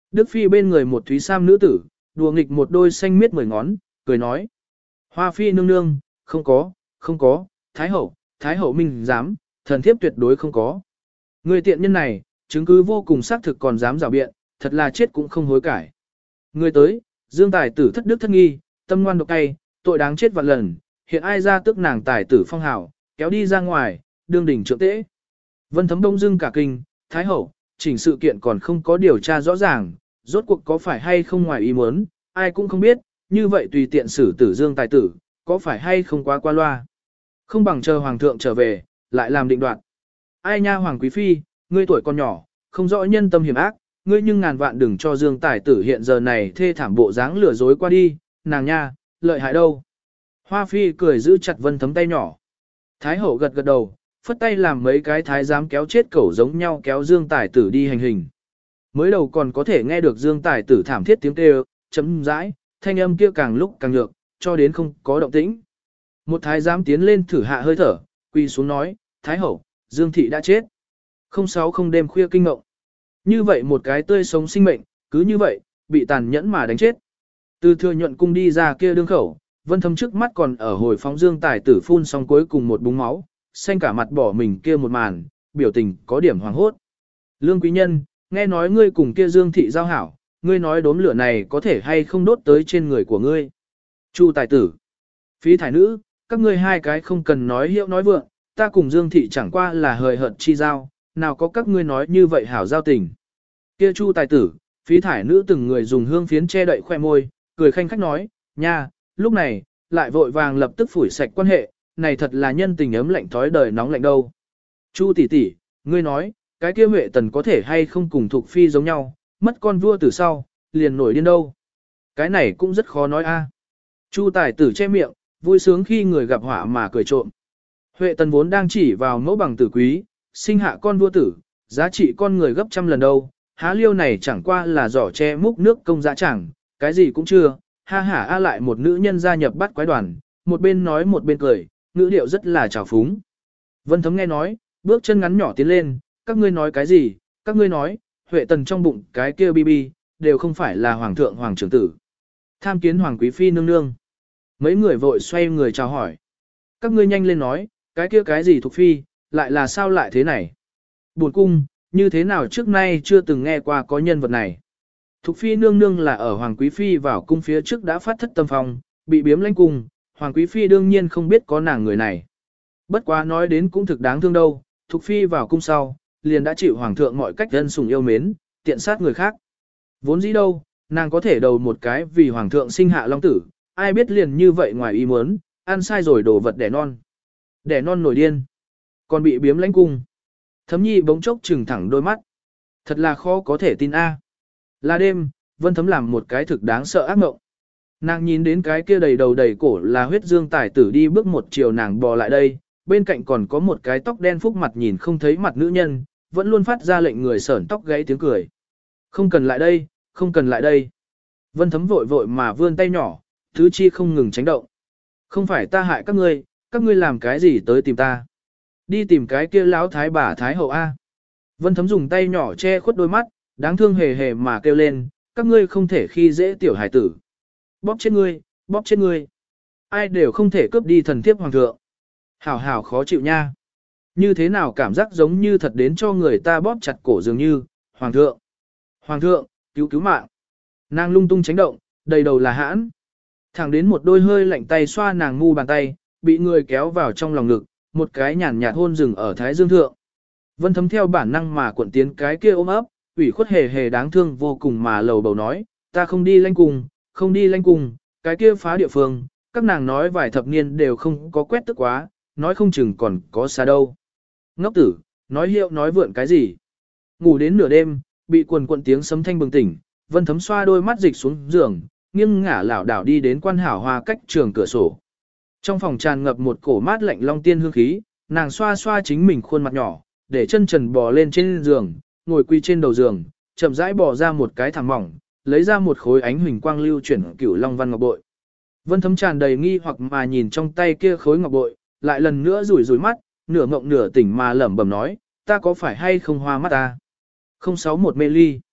Đức Phi bên người một thúy sam nữ tử, đùa nghịch một đôi xanh miết mười ngón, cười nói. Hoa Phi nương nương, không có, không có, Thái hậu, Thái hậu minh dám, thần thiếp tuyệt đối không có. Người tiện nhân này, chứng cứ vô cùng xác thực còn dám rào biện, thật là chết cũng không hối cải. Người tới, Dương tài tử thất đức thất nghi, tâm ngoan độc cay, tội đáng chết vạn lần, hiện ai ra tước nàng tài tử phong hào, kéo đi ra ngoài, đương đỉnh trượng tễ. Vân Thấm đông dưng cả kinh, Thái hậu, chỉnh sự kiện còn không có điều tra rõ ràng, rốt cuộc có phải hay không ngoài ý muốn, ai cũng không biết, như vậy tùy tiện xử tử Dương tài tử, có phải hay không quá qua loa. Không bằng chờ hoàng thượng trở về, lại làm định đoạt. Ai nha hoàng quý phi, ngươi tuổi còn nhỏ, không rõ nhân tâm hiểm ác, ngươi nhưng ngàn vạn đừng cho Dương tài tử hiện giờ này thê thảm bộ dáng lừa dối qua đi, nàng nha, lợi hại đâu. Hoa phi cười giữ chặt Vân Thấm tay nhỏ. Thái hậu gật gật đầu, phất tay làm mấy cái thái giám kéo chết cẩu giống nhau kéo Dương tài tử đi hành hình. Mới đầu còn có thể nghe được Dương tài tử thảm thiết tiếng kêu, chấm dãi, thanh âm kia càng lúc càng nhược, cho đến không có động tĩnh. Một thái giám tiến lên thử hạ hơi thở, quỳ xuống nói, Thái hậu, Dương thị đã chết. Không sáu không đêm khuya kinh ngộng. Như vậy một cái tươi sống sinh mệnh, cứ như vậy, bị tàn nhẫn mà đánh chết. Từ thừa nhuận cung đi ra kia đương khẩu, Vân Thấm trước mắt còn ở hồi phóng Dương tài tử phun xong cuối cùng một búng máu, xanh cả mặt bỏ mình kia một màn, biểu tình có điểm hoàng hốt. Lương quý nhân, nghe nói ngươi cùng kia Dương thị giao hảo, ngươi nói đốm lửa này có thể hay không đốt tới trên người của ngươi. Chu tài tử, phí thải nữ, các ngươi hai cái không cần nói hiệu nói vượng, ta cùng Dương thị chẳng qua là hời hợt chi giao, nào có các ngươi nói như vậy hảo giao tình. Kia Chu tài tử, phí thải nữ từng người dùng hương phiến che đậy khoe môi, cười khanh khách nói, nha, lúc này, lại vội vàng lập tức phủi sạch quan hệ, này thật là nhân tình ấm lạnh thói đời nóng lạnh đâu. Chu tỷ tỷ, ngươi nói, cái kia Huệ Tần có thể hay không cùng Thục Phi giống nhau, mất con vua từ sau, liền nổi điên đâu. Cái này cũng rất khó nói a. Chu tài tử che miệng, vui sướng khi người gặp họa mà cười trộm. Huệ Tần vốn đang chỉ vào mẫu bằng tử quý, sinh hạ con vua tử, giá trị con người gấp trăm lần đâu, há liêu này chẳng qua là giỏ che múc nước công dã chẳng, cái gì cũng chưa, ha hả a lại một nữ nhân gia nhập bắt quái đoàn, một bên nói một bên cười, ngữ điệu rất là trào phúng. Vân Thấm nghe nói, bước chân ngắn nhỏ tiến lên, các ngươi nói cái gì, các ngươi nói, Huệ Tần trong bụng cái kia bi bi, đều không phải là hoàng thượng hoàng trưởng tử. Tham kiến hoàng quý phi nương nương. Mấy người vội xoay người chào hỏi. Các ngươi nhanh lên nói, cái kia cái gì Thục Phi, lại là sao lại thế này? Buồn cung, như thế nào trước nay chưa từng nghe qua có nhân vật này? Thục Phi nương nương là ở Hoàng Quý Phi vào cung phía trước đã phát thất tâm phong, bị biếm lãnh cung, Hoàng Quý Phi đương nhiên không biết có nàng người này. Bất quá nói đến cũng thực đáng thương đâu, Thục Phi vào cung sau, liền đã chịu Hoàng thượng mọi cách dân sủng yêu mến, tiện sát người khác. Vốn dĩ đâu, nàng có thể đầu một cái vì Hoàng thượng sinh hạ long tử, ai biết liền như vậy ngoài ý muốn, ăn sai rồi đổ vật đẻ non. Đẻ non nổi điên, còn bị biếm lãnh cung. Thấm Nhi bỗng chốc trừng thẳng đôi mắt. Thật là khó có thể tin a. Là đêm, Vân Thấm làm một cái thực đáng sợ ác mộng. Nàng nhìn đến cái kia đầy đầu đầy cổ là huyết Dương tài tử đi bước một chiều nàng bò lại đây, bên cạnh còn có một cái tóc đen phúc mặt nhìn không thấy mặt nữ nhân, vẫn luôn phát ra lệnh người sởn tóc gáy tiếng cười. Không cần lại đây, không cần lại đây. Vân Thấm vội vội mà vươn tay nhỏ, thứ chi không ngừng tránh động. Không phải ta hại các ngươi, các ngươi làm cái gì tới tìm ta? Đi tìm cái kia lão thái bà thái hậu A. Vân Thấm dùng tay nhỏ che khuất đôi mắt, đáng thương hề hề mà kêu lên, các ngươi không thể khi dễ tiểu hải tử. Bóp chết ngươi, bóp chết ngươi. Ai đều không thể cướp đi thần thiếp hoàng thượng. Hảo hảo khó chịu nha. Như thế nào cảm giác giống như thật đến cho người ta bóp chặt cổ dường như, hoàng thượng. Hoàng thượng, cứu cứu mạng. Nàng lung tung tránh động, đầy đầu là hãn. Thẳng đến một đôi hơi lạnh tay xoa nàng ngu bàn tay, bị người kéo vào trong lòng ngực, một cái nhàn nhạt hôn rừng ở thái dương thượng. Vân Thấm theo bản năng mà cuộn tiến cái kia ôm ấp, ủy khuất hề hề đáng thương vô cùng mà lầu bầu nói, ta không đi lanh cùng, không đi lanh cùng, cái kia phá địa phương, các nàng nói vài thập niên đều không có quét tức quá, nói không chừng còn có xa đâu. Ngốc tử, nói hiệu nói vượn cái gì. Ngủ đến nửa đêm, bị quần quận tiếng sấm thanh bừng tỉnh, Vân Thấm xoa đôi mắt dịch xuống giường, nghiêng ngả lảo đảo đi đến quan hảo hoa cách trường cửa sổ. Trong phòng tràn ngập một cổ mát lạnh long tiên hương khí, nàng xoa xoa chính mình khuôn mặt nhỏ, để chân trần bò lên trên giường, ngồi quỳ trên đầu giường, chậm rãi bò ra một cái thảm mỏng, lấy ra một khối ánh huỳnh quang lưu chuyển cửu long văn ngọc bội. Vân Thấm tràn đầy nghi hoặc mà nhìn trong tay kia khối ngọc bội, lại lần nữa rủi rủi mắt, nửa ngộng nửa tỉnh mà lẩm bẩm nói, ta có phải hay không hoa mắt ta? không sáu một mê ly.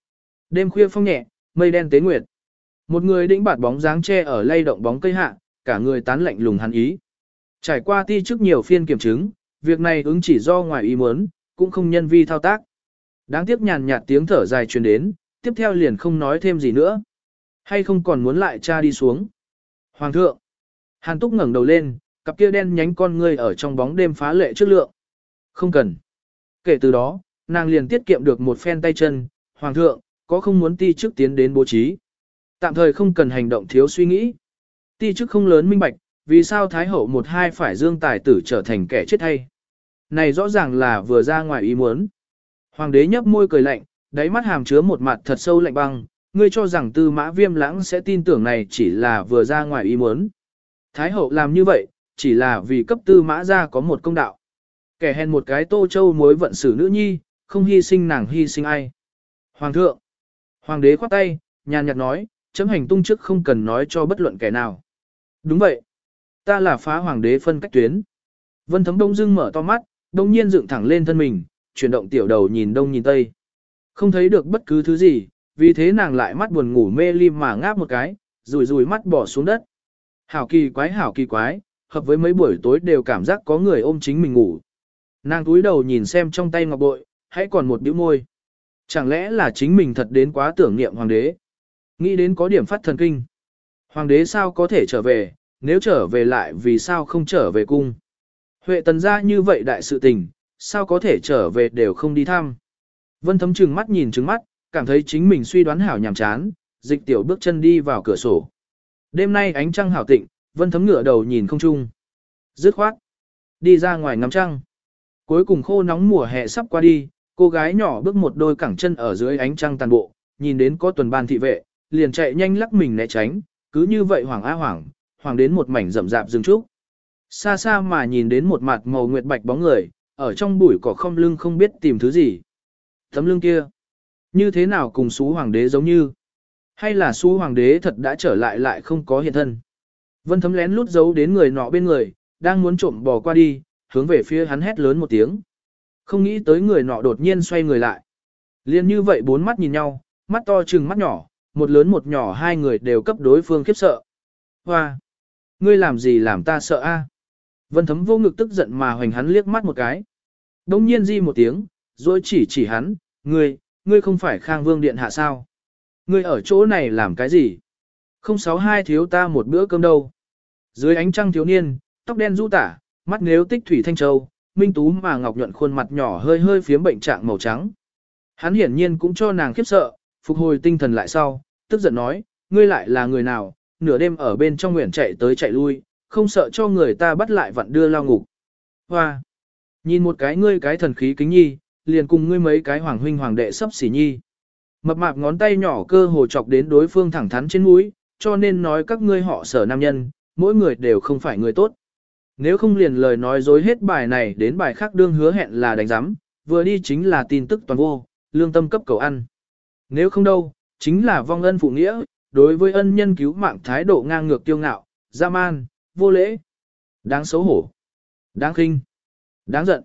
Đêm khuya phong nhẹ, mây đen tế nguyệt. Một người đĩnh bạt bóng dáng che ở lay động bóng cây hạ, cả người tán lạnh lùng hắn ý. Trải qua ti trước nhiều phiên kiểm chứng, việc này ứng chỉ do ngoài ý muốn, cũng không nhân vi thao tác. Đáng tiếc nhàn nhạt tiếng thở dài truyền đến, tiếp theo liền không nói thêm gì nữa. Hay không còn muốn lại tra đi xuống. Hoàng thượng. Hàn Túc ngẩng đầu lên, cặp kia đen nhánh con ngươi ở trong bóng đêm phá lệ trước lượng. Không cần. Kể từ đó, nàng liền tiết kiệm được một phen tay chân. Hoàng thượng, có không muốn ti chức tiến đến bố trí. Tạm thời không cần hành động thiếu suy nghĩ. Ti chức không lớn minh bạch, vì sao Thái Hậu một hai phải dương tài tử trở thành kẻ chết hay. Này rõ ràng là vừa ra ngoài ý muốn. Hoàng đế nhấp môi cười lạnh, đáy mắt hàm chứa một mặt thật sâu lạnh băng, ngươi cho rằng tư mã viêm lãng sẽ tin tưởng này chỉ là vừa ra ngoài ý muốn. Thái Hậu làm như vậy, chỉ là vì cấp tư mã ra có một công đạo. Kẻ hèn một cái Tô Châu mối vận xử nữ nhi, không hy sinh nàng hy sinh ai. Hoàng thượng. Hoàng đế khoát tay, nhàn nhạt nói, chấm hành tung trước không cần nói cho bất luận kẻ nào. Đúng vậy. Ta là phá hoàng đế phân cách tuyến. Vân Thấm Đông dưng mở to mắt, đông nhiên dựng thẳng lên thân mình, chuyển động tiểu đầu nhìn đông nhìn tây. Không thấy được bất cứ thứ gì, vì thế nàng lại mắt buồn ngủ mê lim mà ngáp một cái, rùi rùi mắt bỏ xuống đất. Hảo kỳ quái hảo kỳ quái, hợp với mấy buổi tối đều cảm giác có người ôm chính mình ngủ. Nàng túi đầu nhìn xem trong tay ngọc bội, hãy còn một bĩu môi. Chẳng lẽ là chính mình thật đến quá tưởng niệm hoàng đế? Nghĩ đến có điểm phát thần kinh. Hoàng đế sao có thể trở về, nếu trở về lại vì sao không trở về cung? Huệ tần gia như vậy đại sự tình, sao có thể trở về đều không đi thăm? Vân Thấm trừng mắt nhìn trừng mắt, cảm thấy chính mình suy đoán hảo nhàm chán, dịch tiểu bước chân đi vào cửa sổ. Đêm nay ánh trăng hảo tịnh, Vân Thấm ngửa đầu nhìn không trung. Dứt khoát, đi ra ngoài ngắm trăng. Cuối cùng khô nóng mùa hè sắp qua đi, cô gái nhỏ bước một đôi cẳng chân ở dưới ánh trăng tàn bộ, nhìn đến có tuần ban thị vệ, liền chạy nhanh lắc mình né tránh, cứ như vậy hoảng á hoảng, hoảng đến một mảnh rậm rạp rừng trúc. Xa xa mà nhìn đến một mặt màu nguyệt bạch bóng người, ở trong bụi cỏ không lưng không biết tìm thứ gì. Tấm lưng kia, như thế nào cùng xú hoàng đế giống như? Hay là xú hoàng đế thật đã trở lại lại không có hiện thân? Vân Thấm lén lút giấu đến người nọ bên người, đang muốn trộm bò qua đi, hướng về phía hắn hét lớn một tiếng. Không nghĩ tới người nọ đột nhiên xoay người lại. Liên như vậy bốn mắt nhìn nhau, mắt to trừng mắt nhỏ, một lớn một nhỏ hai người đều cấp đối phương khiếp sợ. Hoa! Ngươi làm gì làm ta sợ a? Vân Thấm vô ngực tức giận mà hoành hắn liếc mắt một cái. Đông nhiên di một tiếng, rồi chỉ chỉ hắn, ngươi, ngươi không phải Khang Vương Điện hạ sao? Ngươi ở chỗ này làm cái gì? Không sáu hai thiếu ta một bữa cơm đâu. Dưới ánh trăng thiếu niên, tóc đen rũ tả, mắt nếu tích thủy thanh châu, minh tú mà ngọc nhuận khuôn mặt nhỏ hơi hơi phiếm bệnh trạng màu trắng. Hắn hiển nhiên cũng cho nàng khiếp sợ, phục hồi tinh thần lại sau, tức giận nói, ngươi lại là người nào, nửa đêm ở bên trong nguyện chạy tới chạy lui, không sợ cho người ta bắt lại vặn đưa lao ngục. Hoa! Nhìn một cái ngươi cái thần khí kính nhi, liền cùng ngươi mấy cái hoàng huynh hoàng đệ sắp xỉ nhi. Mập mạp ngón tay nhỏ cơ hồ chọc đến đối phương thẳng thắn trên mũi, cho nên nói các ngươi họ sở nam nhân, mỗi người đều không phải người tốt. Nếu không liền lời nói dối hết bài này đến bài khác đương hứa hẹn là đánh giám, vừa đi chính là tin tức toàn vô, lương tâm cấp cầu ăn. Nếu không đâu, chính là vong ân phụ nghĩa, đối với ân nhân cứu mạng thái độ ngang ngược kiêu ngạo, dã man, vô lễ, đáng xấu hổ, đáng khinh, đáng giận.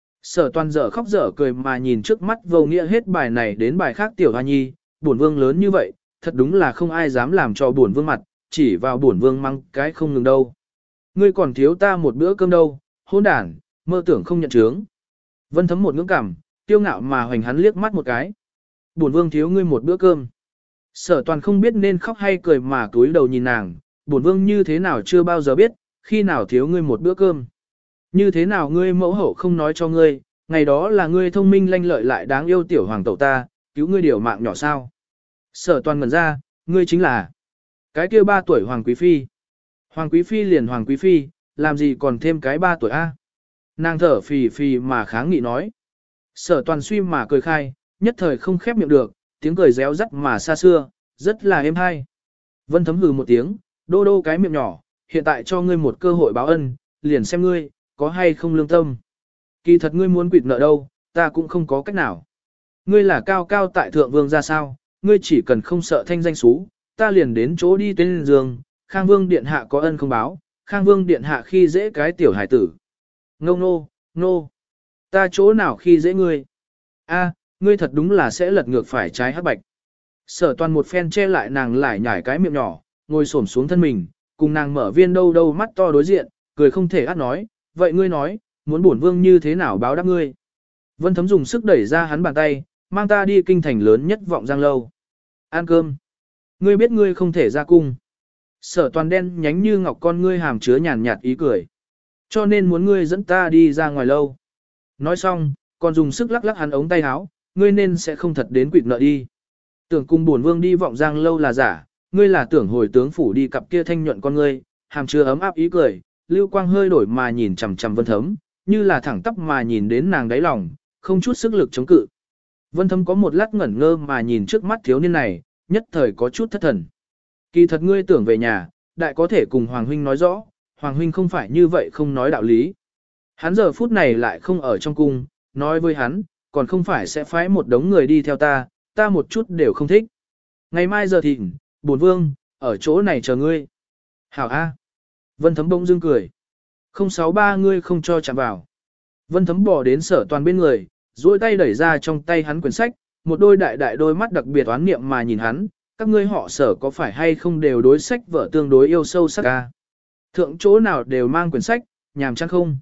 Sở Toàn dở khóc dở cười mà nhìn trước mắt vô nghĩa hết bài này đến bài khác tiểu hoa nhi, bổn vương lớn như vậy, thật đúng là không ai dám làm cho bổn vương mặt, chỉ vào bổn vương mang cái không ngừng đâu. Ngươi còn thiếu ta một bữa cơm đâu, hôn đản, mơ tưởng không nhận chướng. Vân Thấm một ngưỡng cảm, tiêu ngạo mà hoành hắn liếc mắt một cái. Bổn vương thiếu ngươi một bữa cơm. Sở Toàn không biết nên khóc hay cười mà túi đầu nhìn nàng, bổn vương như thế nào chưa bao giờ biết, khi nào thiếu ngươi một bữa cơm. Như thế nào ngươi mẫu hậu không nói cho ngươi, ngày đó là ngươi thông minh lanh lợi lại đáng yêu tiểu hoàng tẩu ta, cứu ngươi điều mạng nhỏ sao. Sở Toàn ngẩn ra, ngươi chính là cái kia ba tuổi hoàng quý phi. Hoàng quý phi liền hoàng quý phi, làm gì còn thêm cái ba tuổi a? Nàng thở phì phì mà kháng nghị nói. Sở Toàn suy mà cười khai, nhất thời không khép miệng được, tiếng cười réo rắt mà xa xưa, rất là êm hay. Vân Thấm hừ một tiếng, đô đô cái miệng nhỏ, hiện tại cho ngươi một cơ hội báo ân, liền xem ngươi, có hay không lương tâm. Kỳ thật ngươi muốn quỵt nợ đâu, ta cũng không có cách nào. Ngươi là cao cao tại thượng vương ra sao, ngươi chỉ cần không sợ thanh danh xú, ta liền đến chỗ đi tên giường, Khang Vương Điện Hạ có ân không báo, Khang Vương Điện Hạ khi dễ cái tiểu hải tử. Ngô nô, nô, ta chỗ nào khi dễ ngươi? A, ngươi thật đúng là sẽ lật ngược phải trái hắc bạch. Sở toàn một phen che lại nàng lại nhảy cái miệng nhỏ, ngồi xổm xuống thân mình, cùng nàng mở viên đâu đâu mắt to đối diện, cười không thể át nói, vậy ngươi nói, muốn bổn vương như thế nào báo đáp ngươi. Vân Thấm dùng sức đẩy ra hắn bàn tay, mang ta đi kinh thành lớn nhất vọng giang lâu. Ăn cơm. Ngươi biết ngươi không thể ra cung. Sở toàn đen nhánh như ngọc con ngươi hàm chứa nhàn nhạt ý cười. Cho nên muốn ngươi dẫn ta đi ra ngoài lâu. Nói xong, còn dùng sức lắc lắc hắn ống tay áo, ngươi nên sẽ không thật đến quỵt nợ đi. Tưởng cùng bổn vương đi vọng giang lâu là giả, ngươi là tưởng hồi tướng phủ đi cặp kia thanh nhuận con ngươi, hàm chứa ấm áp ý cười, lưu quang hơi đổi mà nhìn chằm chằm Vân Thấm, như là thẳng tắp mà nhìn đến nàng đáy lòng, không chút sức lực chống cự. Vân Thấm có một lát ngẩn ngơ mà nhìn trước mắt thiếu niên này, nhất thời có chút thất thần. Kỳ thật ngươi tưởng về nhà, đại có thể cùng Hoàng huynh nói rõ, Hoàng huynh không phải như vậy không nói đạo lý. Hắn giờ phút này lại không ở trong cung, nói với hắn, còn không phải sẽ phái một đống người đi theo ta, ta một chút đều không thích. Ngày mai giờ thịnh, bổn vương, ở chỗ này chờ ngươi. Hảo A. Vân Thấm bỗng dưng cười. không sáu ba ngươi không cho chạm vào. Vân Thấm bỏ đến sở toàn bên người, duỗi tay đẩy ra trong tay hắn quyển sách, một đôi đại đại đôi mắt đặc biệt oán niệm mà nhìn hắn, các ngươi họ sở có phải hay không đều đối sách vợ tương đối yêu sâu sắc A. Thượng chỗ nào đều mang quyển sách, nhàm chán không.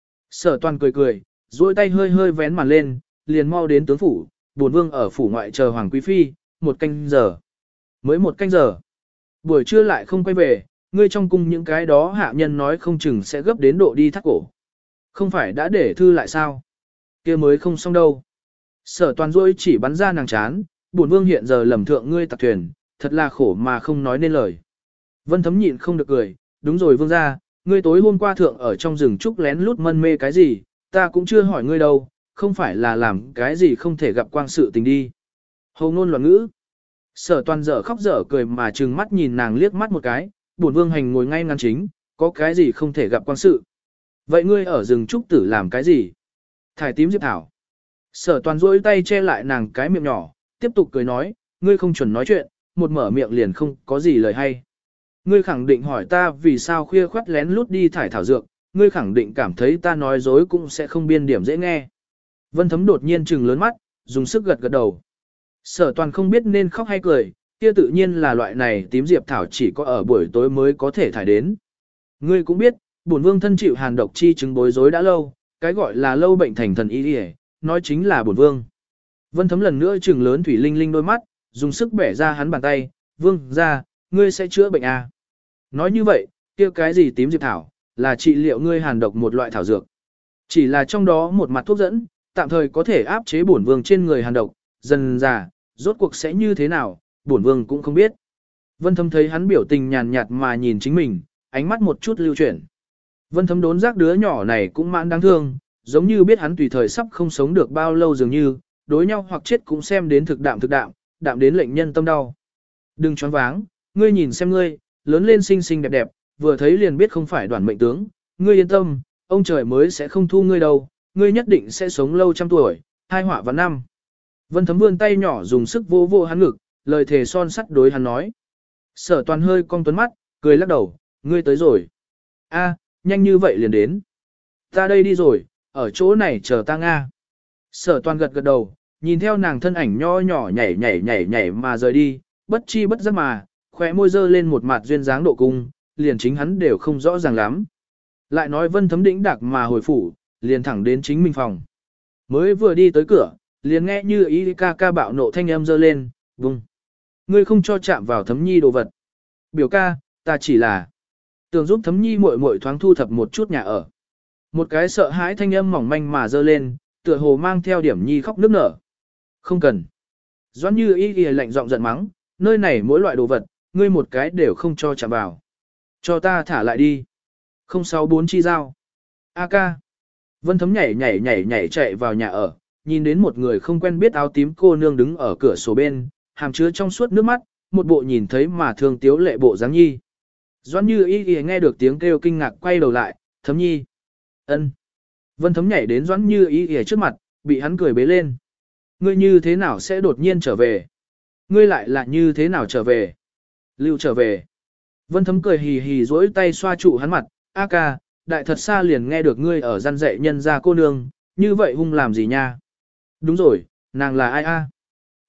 Sở toàn cười cười, duỗi tay hơi hơi vén màn lên, liền mau đến tướng phủ, bổn vương ở phủ ngoại chờ Hoàng Quý Phi, một canh giờ. Mới một canh giờ. Buổi trưa lại không quay về, ngươi trong cung những cái đó hạ nhân nói không chừng sẽ gấp đến độ đi thắt cổ. Không phải đã để thư lại sao? Kia mới không xong đâu. Sở toàn rôi chỉ bắn ra nàng chán, bổn vương hiện giờ lầm thượng ngươi tặc thuyền, thật là khổ mà không nói nên lời. Vân Thấm nhịn không được cười, đúng rồi vương gia, ngươi tối hôm qua thượng ở trong rừng trúc lén lút mân mê cái gì, ta cũng chưa hỏi ngươi đâu, không phải là làm cái gì không thể gặp quang sự tình đi. Hầu ngôn loạn ngữ. Sở toàn dở khóc dở cười mà trừng mắt nhìn nàng liếc mắt một cái, bổn vương hành ngồi ngay ngắn chính, có cái gì không thể gặp quang sự. Vậy ngươi ở rừng trúc tử làm cái gì? Thải tím diệp thảo. Sở toàn rôi tay che lại nàng cái miệng nhỏ, tiếp tục cười nói, ngươi không chuẩn nói chuyện, một mở miệng liền không có gì lời hay. Ngươi khẳng định hỏi ta vì sao khuya khoắt lén lút đi thải thảo dược, ngươi khẳng định cảm thấy ta nói dối cũng sẽ không biên điểm dễ nghe. Vân Thấm đột nhiên trừng lớn mắt, dùng sức gật gật đầu. Sở toàn không biết nên khóc hay cười, kia tự nhiên là loại này tím diệp thảo chỉ có ở buổi tối mới có thể thải đến. Ngươi cũng biết, bổn vương thân chịu hàn độc chi chứng bối rối đã lâu, cái gọi là lâu bệnh thành thần y y, nói chính là bổn vương. Vân Thấm lần nữa trừng lớn thủy linh linh đôi mắt, dùng sức bẻ ra hắn bàn tay, vương ra, ngươi sẽ chữa bệnh à. Nói như vậy, kia cái gì tím diệp thảo, là trị liệu ngươi hàn độc một loại thảo dược. Chỉ là trong đó một mặt thuốc dẫn, tạm thời có thể áp chế bổn vương trên người hàn độc, dần già, rốt cuộc sẽ như thế nào, bổn vương cũng không biết. Vân Thấm thấy hắn biểu tình nhàn nhạt mà nhìn chính mình, ánh mắt một chút lưu chuyển. Vân Thấm đốn giác đứa nhỏ này cũng mãn đáng thương, giống như biết hắn tùy thời sắp không sống được bao lâu dường như, đối nhau hoặc chết cũng xem đến thực đạm thực đạm, đạm đến lệnh nhân tâm đau. Đừng choáng váng, ngươi nhìn xem ngươi, lớn lên xinh xinh đẹp đẹp, vừa thấy liền biết không phải đoàn mệnh tướng, ngươi yên tâm, ông trời mới sẽ không thu ngươi đâu, ngươi nhất định sẽ sống lâu trăm tuổi, hai họa vạn năm. Vân Thấm vươn tay nhỏ dùng sức vô vô hắn ngực, lời thề son sắt đối hắn nói. Sở toàn hơi cong tuấn mắt, cười lắc đầu, ngươi tới rồi. A, nhanh như vậy liền đến. Ta đây đi rồi, ở chỗ này chờ ta Nga. Sở toàn gật gật đầu, nhìn theo nàng thân ảnh nho nhỏ nhảy nhảy nhảy nhảy mà rời đi, bất chi bất giác mà, khóe môi dơ lên một mặt duyên dáng độ cung, liền chính hắn đều không rõ ràng lắm. Lại nói Vân Thấm đĩnh đạc mà hồi phủ, liền thẳng đến chính mình phòng. Mới vừa đi tới cửa, liền nghe như ý ca ca bạo nộ thanh âm dơ lên, vùng. Ngươi không cho chạm vào Thấm Nhi đồ vật. Biểu ca, ta chỉ là tưởng giúp Thấm Nhi muội muội thoáng thu thập một chút nhà ở. Một cái sợ hãi thanh âm mỏng manh mà dơ lên, tựa hồ mang theo điểm Nhi khóc nức nở. Không cần. Doãn như ý ghi lạnh giọng giận mắng, nơi này mỗi loại đồ vật, ngươi một cái đều không cho chạm vào. Cho ta thả lại đi. không sáu bốn chi giao. A ca. Vân Thấm nhảy nhảy nhảy nhảy chạy vào nhà ở, nhìn đến một người không quen biết áo tím cô nương đứng ở cửa sổ bên, hàm chứa trong suốt nước mắt, một bộ nhìn thấy mà thương tiếu lệ bộ dáng nhi. Doãn như ý ghi nghe được tiếng kêu kinh ngạc quay đầu lại, Thấm Nhi. Ân. Vân Thấm nhảy đến Doãn như ý ghi trước mặt, bị hắn cười bế lên. Ngươi như thế nào sẽ đột nhiên trở về? Ngươi lại là như thế nào trở về? Lưu trở về. Vân Thấm cười hì hì dỗi tay xoa trụ hắn mặt, A ca, đại thật xa liền nghe được ngươi ở gian dạy nhân gia cô nương, như vậy hung làm gì nha? Đúng rồi, nàng là ai a?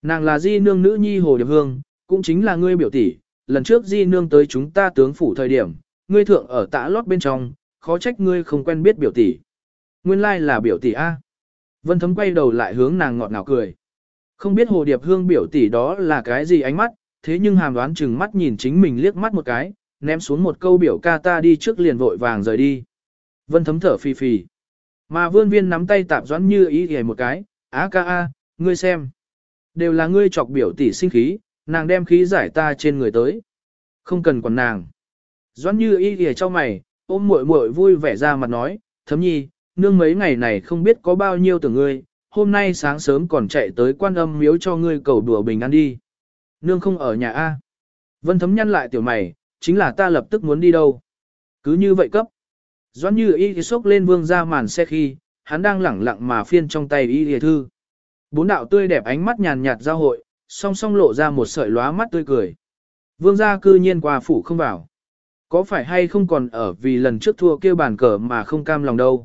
Nàng là di nương nữ nhi Hồ Điệp Hương, cũng chính là ngươi biểu tỷ, lần trước di nương tới chúng ta tướng phủ thời điểm, ngươi thượng ở tã lót bên trong, khó trách ngươi không quen biết biểu tỷ. Nguyên lai là biểu tỷ A. Vân Thấm quay đầu lại hướng nàng ngọt ngào cười. Không biết Hồ Điệp Hương biểu tỷ đó là cái gì ánh mắt, thế nhưng hàm đoán chừng mắt nhìn chính mình liếc mắt một cái, ném xuống một câu biểu ca ta đi trước liền vội vàng rời đi. Vân Thấm thở phì phì. Mà Vươn Viên nắm tay tạm Doãn Như Ý ghề một cái, á ca a, ngươi xem. Đều là ngươi chọc biểu tỷ sinh khí, nàng đem khí giải ta trên người tới. Không cần quản nàng. Doãn Như Ý ghề cho mày, ôm muội muội vui vẻ ra mặt nói, Thấm Nhi, nương mấy ngày này không biết có bao nhiêu tưởng ngươi, hôm nay sáng sớm còn chạy tới Quan Âm miếu cho ngươi cầu đùa bình an đi. Nương không ở nhà a. Vân Thấm nhăn lại tiểu mày, chính là ta lập tức muốn đi đâu. Cứ như vậy cấp. Doãn Như Ý thì xốc lên vương ra màn xe khi, hắn đang lẳng lặng mà phiên trong tay y lìa thư. Bốn đạo tươi đẹp ánh mắt nhàn nhạt giao hội, song song lộ ra một sợi lóa mắt tươi cười. Vương gia cư nhiên qua phủ không vào. Có phải hay không còn ở vì lần trước thua kêu bàn cờ mà không cam lòng đâu.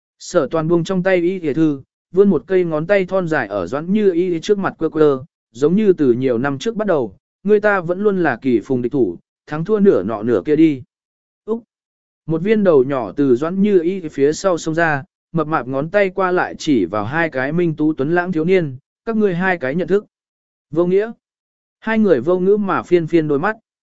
Sở Toàn buông trong tay y lìa thư, vươn một cây ngón tay thon dài ở Doãn Như Ý trước mặt quơ quơ, giống như từ nhiều năm trước bắt đầu, người ta vẫn luôn là kỳ phùng địch thủ, thắng thua nửa nọ nửa kia đi. Úc! Một viên đầu nhỏ từ Doãn Như Ý phía sau xông ra, mập mạp ngón tay qua lại chỉ vào hai cái minh tú tuấn lãng thiếu niên, các ngươi hai cái nhận thức. Vô nghĩa! Hai người vô ngữ mà phiên phiên đôi mắt.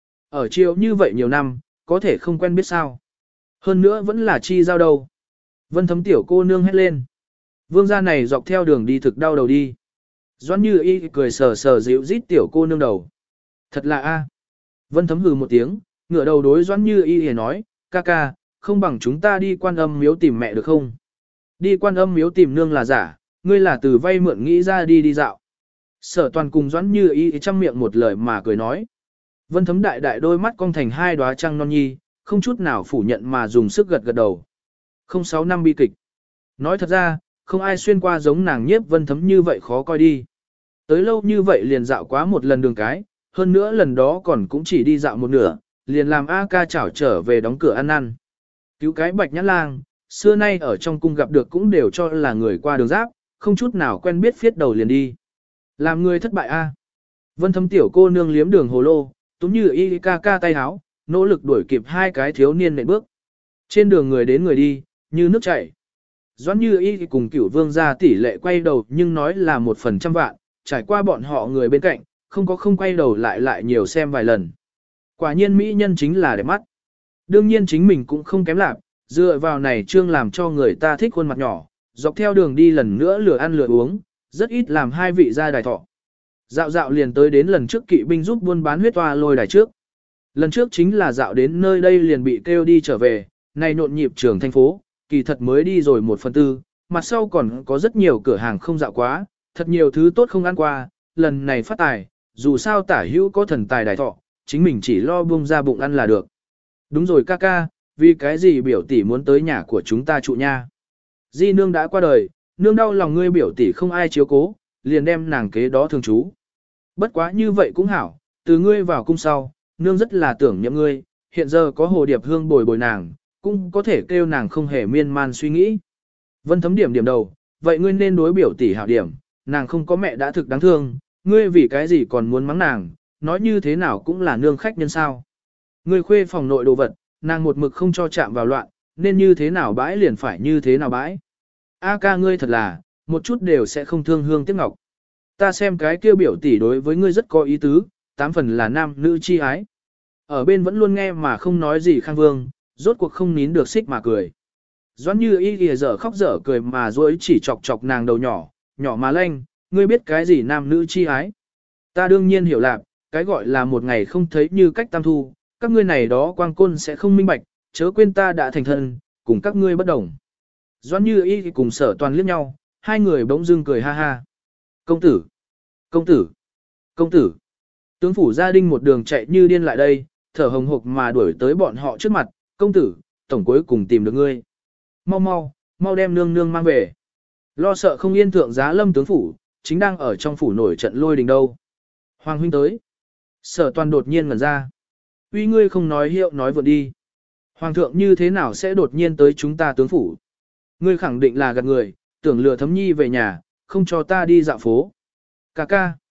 Ở chiều như vậy nhiều năm, có thể không quen biết sao. Hơn nữa vẫn là chi giao đâu. Vân Thấm tiểu cô nương hét lên. Vương gia này dọc theo đường đi thực đau đầu đi. Doãn Như Ý cười sờ sờ dịu rít tiểu cô nương đầu. Thật là a. Vân Thấm hừ một tiếng, ngửa đầu đối Doãn Như Ý nói, ca ca, không bằng chúng ta đi Quan Âm miếu tìm mẹ được không? Đi Quan Âm miếu tìm nương là giả, ngươi là từ vay mượn nghĩ ra đi đi dạo. Sở Toàn cùng Doãn Như Ý trong miệng một lời mà cười nói. Vân Thấm đại đại đôi mắt cong thành hai đóa trăng non nhi, không chút nào phủ nhận mà dùng sức gật gật đầu. Không sáu năm bi kịch. Nói thật ra, không ai xuyên qua giống nàng nhiếp Vân Thấm như vậy khó coi đi. Tới lâu như vậy liền dạo quá một lần đường cái, hơn nữa lần đó còn cũng chỉ đi dạo một nửa, liền làm A ca chảo trở về đóng cửa ăn ăn. Cứu cái Bạch Nhã Lang, xưa nay ở trong cung gặp được cũng đều cho là người qua đường giáp, không chút nào quen biết phiết đầu liền đi. Làm người thất bại A. Vân Thấm tiểu cô nương liếm đường hồ lô, túm như y ca ca tay háo, nỗ lực đuổi kịp hai cái thiếu niên nện bước. Trên đường người đến người đi, như nước chảy. Doãn Như Ý cùng Cửu Vương gia tỷ lệ quay đầu nhưng nói là một phần trăm vạn, trải qua bọn họ người bên cạnh, không có không quay đầu lại lại nhiều xem vài lần. Quả nhiên mỹ nhân chính là đẹp mắt. Đương nhiên chính mình cũng không kém lạc, dựa vào này trương làm cho người ta thích khuôn mặt nhỏ, dọc theo đường đi lần nữa lừa ăn lừa uống, rất ít làm hai vị ra đài thọ. Dạo dạo liền tới đến lần trước kỵ binh giúp buôn bán huyết toa lôi đài trước. Lần trước chính là dạo đến nơi đây liền bị kêu đi trở về, này nhộn nhịp trường thành phố, kỳ thật mới đi rồi một phần tư, mặt sau còn có rất nhiều cửa hàng không dạo quá, thật nhiều thứ tốt không ăn qua, lần này phát tài, dù sao tả hữu có thần tài đại thọ, chính mình chỉ lo buông ra bụng ăn là được. Đúng rồi ca ca, vì cái gì biểu tỷ muốn tới nhà của chúng ta trụ nha. Di nương đã qua đời, nương đau lòng ngươi biểu tỷ không ai chiếu cố, liền đem nàng kế đó thường trú. Bất quá như vậy cũng hảo, từ ngươi vào cung sau, nương rất là tưởng nhậm ngươi, hiện giờ có Hồ Điệp Hương bồi bồi nàng, cũng có thể kêu nàng không hề miên man suy nghĩ. Vân Thấm điểm điểm đầu, vậy ngươi nên đối biểu tỷ hảo điểm, nàng không có mẹ đã thực đáng thương, ngươi vì cái gì còn muốn mắng nàng, nói như thế nào cũng là nương khách nhân sao. Ngươi khuê phòng nội đồ vật, nàng một mực không cho chạm vào loạn, nên như thế nào bãi liền phải như thế nào bãi. A ca ngươi thật là, một chút đều sẽ không thương hương tiếc ngọc. Ta xem cái kêu biểu tỷ đối với ngươi rất có ý tứ, tám phần là nam nữ chi ái. Ở bên vẫn luôn nghe mà không nói gì Khang Vương, rốt cuộc không nín được xích mà cười. Doãn Như Ý ghìa dở khóc dở cười mà dối chỉ chọc chọc nàng đầu nhỏ, nhỏ mà lanh, ngươi biết cái gì nam nữ chi ái. Ta đương nhiên hiểu lạc, cái gọi là một ngày không thấy như cách tam thu, các ngươi này đó quang côn sẽ không minh bạch, chớ quên ta đã thành thân, cùng các ngươi bất đồng. Doãn Như Ý cùng Sở Toàn liếc nhau, hai người bỗng dưng cười ha ha. Công tử! Công tử! Công tử! Tướng phủ gia đình một đường chạy như điên lại đây, thở hồng hộc mà đuổi tới bọn họ trước mặt, công tử, tổng cuối cùng tìm được ngươi. Mau mau, mau đem nương nương mang về. Lo sợ không yên thượng giá lâm tướng phủ, chính đang ở trong phủ nổi trận lôi đình đâu. Hoàng huynh tới. Sở Toàn đột nhiên ngẩn ra. Uy ngươi không nói hiệu nói vượt đi. Hoàng thượng như thế nào sẽ đột nhiên tới chúng ta tướng phủ? Ngươi khẳng định là gạt người, tưởng lừa Thấm Nhi về nhà, không cho ta đi dạo phố. Cà ca.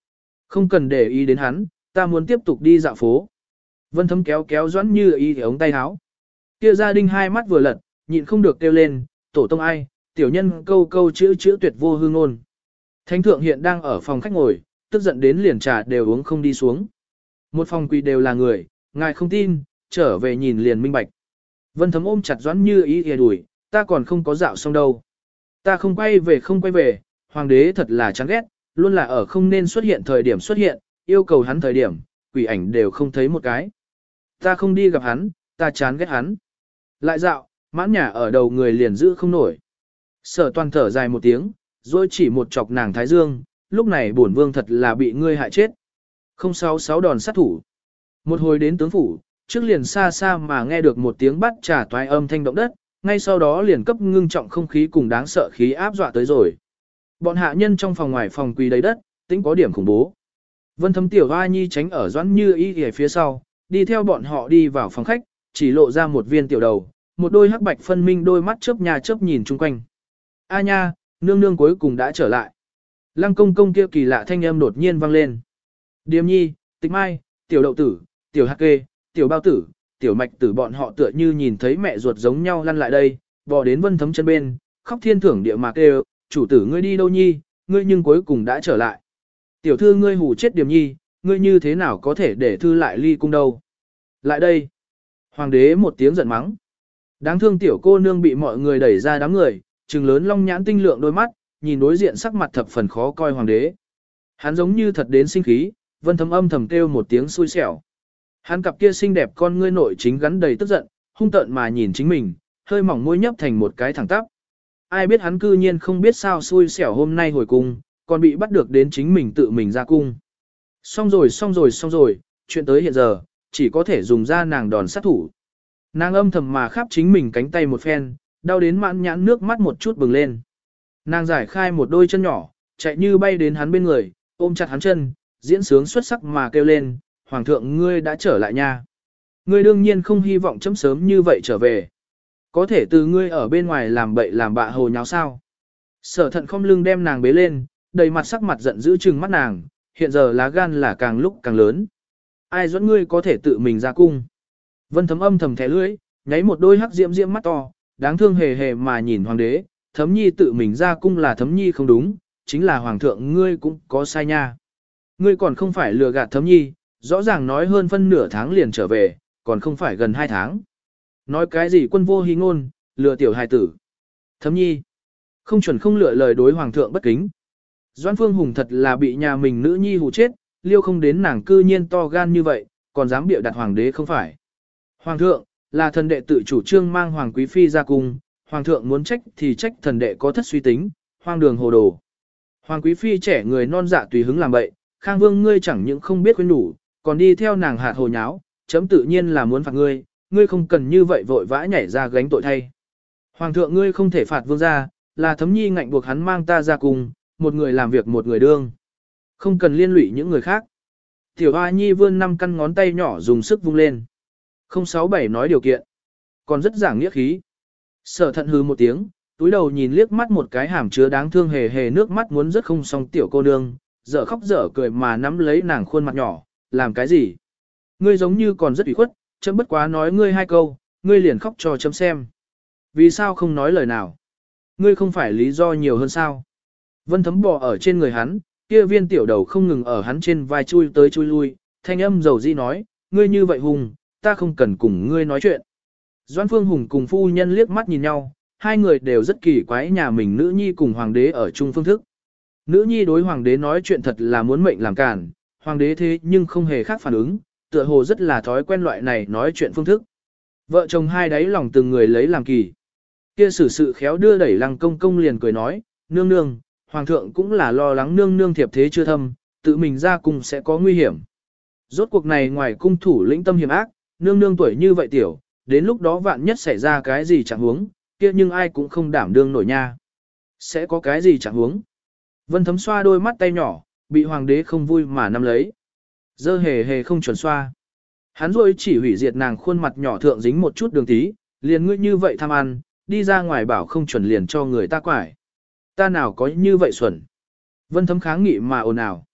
Không cần để ý đến hắn, ta muốn tiếp tục đi dạo phố. Vân Thấm kéo kéo Doãn Như Y thì ống tay áo. Kia gia đình hai mắt vừa lật, nhịn không được kêu lên, tổ tông ai, tiểu nhân câu câu chữ chữ tuyệt vô hương ngôn. Thánh thượng hiện đang ở phòng khách ngồi, tức giận đến liền trà đều uống không đi xuống. Một phòng quỳ đều là người, ngài không tin, trở về nhìn liền minh bạch. Vân Thấm ôm chặt Doãn Như Y thì đuổi, ta còn không có dạo xong đâu. Ta không quay về không quay về, hoàng đế thật là chán ghét, luôn là ở không nên xuất hiện thời điểm xuất hiện, yêu cầu hắn thời điểm, quỷ ảnh đều không thấy một cái. Ta không đi gặp hắn, ta chán ghét hắn. Lại dạo, mãn nhà ở đầu người liền giữ không nổi. Sở toàn thở dài một tiếng, rồi chỉ một chọc nàng thái dương, lúc này bổn vương thật là bị ngươi hại chết. không sáu sáu đòn sát thủ. Một hồi đến tướng phủ, trước liền xa xa mà nghe được một tiếng bắt trà toái âm thanh động đất, ngay sau đó liền cấp ngưng trọng không khí cùng đáng sợ khí áp dọa tới rồi. Bọn hạ nhân trong phòng ngoài phòng quỳ đầy đất, tính có điểm khủng bố. Vân Thấm tiểu hoa nhi tránh ở Doãn Như Y ở phía sau, đi theo bọn họ đi vào phòng khách, chỉ lộ ra một viên tiểu đầu, một đôi hắc bạch phân minh đôi mắt chớp nhà chớp nhìn chung quanh. A nha, nương nương cuối cùng đã trở lại. Lăng công công kia kỳ lạ thanh âm đột nhiên vang lên. Điềm nhi, tịch mai, tiểu đậu tử, tiểu hắc kê, tiểu bao tử, tiểu mạch tử bọn họ tựa như nhìn thấy mẹ ruột giống nhau lăn lại đây, bò đến Vân Thấm chân bên, khóc thiên thưởng địa mạc kêu, chủ tử ngươi đi đâu nhi, ngươi nhưng cuối cùng đã trở lại. Tiểu thư ngươi hù chết Điềm nhi, ngươi như thế nào có thể để thư lại ly cung đâu. Lại đây. Hoàng đế một tiếng giận mắng. Đáng thương tiểu cô nương bị mọi người đẩy ra đám người, trừng lớn long nhãn tinh lượng đôi mắt, nhìn đối diện sắc mặt thập phần khó coi hoàng đế. Hắn giống như thật đến sinh khí, Vân Thấm âm thầm kêu một tiếng xui xẻo. Hắn cặp kia xinh đẹp con ngươi nội chính gắn đầy tức giận, hung tợn mà nhìn chính mình, hơi mỏng môi nhấp thành một cái thẳng tắp. Ai biết hắn cư nhiên không biết sao xui xẻo hôm nay hồi cung, còn bị bắt được đến chính mình tự mình ra cung. Xong rồi xong rồi xong rồi, chuyện tới hiện giờ, chỉ có thể dùng ra nàng đòn sát thủ. Nàng âm thầm mà khắp chính mình cánh tay một phen, đau đến mãn nhãn nước mắt một chút bừng lên. Nàng giải khai một đôi chân nhỏ, chạy như bay đến hắn bên người, ôm chặt hắn chân, diễn sướng xuất sắc mà kêu lên, Hoàng thượng ngươi đã trở lại nha. Ngươi đương nhiên không hy vọng chấm sớm như vậy trở về. Có thể từ ngươi ở bên ngoài làm bậy làm bạ hồ nháo sao. Sở thận không lưng đem nàng bế lên, đầy mặt sắc mặt giận dữ trừng mắt nàng, hiện giờ lá gan là càng lúc càng lớn. Ai dẫn ngươi có thể tự mình ra cung. Vân Thấm âm thầm thẻ lưỡi, nháy một đôi hắc diễm diễm mắt to, đáng thương hề hề mà nhìn hoàng đế, Thấm nhi tự mình ra cung là Thấm nhi không đúng, chính là hoàng thượng ngươi cũng có sai nha. Ngươi còn không phải lừa gạt Thấm nhi, rõ ràng nói hơn phân nửa tháng liền trở về, còn không phải gần hai tháng. Nói cái gì quân vô hí ngôn, lừa tiểu hài tử. Thấm nhi, không chuẩn không lựa lời đối hoàng thượng bất kính. Doãn Phương Hùng thật là bị nhà mình nữ nhi hù chết, liêu không đến nàng cư nhiên to gan như vậy, còn dám bịa đặt hoàng đế không phải. Hoàng thượng, là thần đệ tự chủ trương mang hoàng quý phi ra cung, hoàng thượng muốn trách thì trách thần đệ có thất suy tính, hoang đường hồ đồ. Hoàng quý phi trẻ người non dạ tùy hứng làm bậy, Khang Vương ngươi chẳng những không biết khuyên đủ, còn đi theo nàng hạt hồ nháo, chấm tự nhiên là muốn phạt ngươi, ngươi không cần như vậy vội vã nhảy ra gánh tội thay. Hoàng thượng ngươi không thể phạt vương gia, là Thấm nhi ngạnh buộc hắn mang ta ra cùng, một người làm việc một người đương. Không cần liên lụy những người khác. Tiểu Hoa Nhi vươn năm căn ngón tay nhỏ dùng sức vung lên. không sáu bảy nói điều kiện. Còn rất giảng nghĩa khí. Sở thận hư một tiếng, túi đầu nhìn liếc mắt một cái hàm chứa đáng thương hề hề nước mắt muốn rất không xong tiểu cô nương, dở khóc dở cười mà nắm lấy nàng khuôn mặt nhỏ, làm cái gì? Ngươi giống như còn rất ủy khuất, chấm bất quá nói ngươi hai câu, ngươi liền khóc cho chấm xem. Vì sao không nói lời nào? Ngươi không phải lý do nhiều hơn sao? Vân Thấm bò ở trên người hắn, kia viên tiểu đầu không ngừng ở hắn trên vai chui tới chui lui, thanh âm dầu di nói, ngươi như vậy hùng, ta không cần cùng ngươi nói chuyện. Doãn Phương Hùng cùng phu nhân liếc mắt nhìn nhau, hai người đều rất kỳ quái nhà mình nữ nhi cùng hoàng đế ở chung phương thức. Nữ nhi đối hoàng đế nói chuyện thật là muốn mệnh làm cản, hoàng đế thế nhưng không hề khác phản ứng, tựa hồ rất là thói quen loại này nói chuyện phương thức. Vợ chồng hai đáy lòng từng người lấy làm kỳ. Kia xử sự khéo đưa đẩy Lăng công công liền cười nói, nương nương, hoàng thượng cũng là lo lắng nương nương thiệp thế chưa thâm, tự mình ra cung sẽ có nguy hiểm. Rốt cuộc này ngoài cung thủ lĩnh tâm hiểm ác, nương nương tuổi như vậy tiểu, đến lúc đó vạn nhất xảy ra cái gì chẳng huống, kia nhưng ai cũng không đảm đương nổi nha. Sẽ có cái gì chẳng huống. Vân Thấm xoa đôi mắt tay nhỏ, bị hoàng đế không vui mà nắm lấy. Dơ hề hề không chuẩn xoa. Hắn rồi chỉ hủy diệt nàng khuôn mặt nhỏ thượng dính một chút đường tí, liền ngươi như vậy tham ăn, đi ra ngoài bảo không chuẩn liền cho người ta quải. Ta nào có như vậy xuẩn. Vân Thấm kháng nghị mà ồn ào.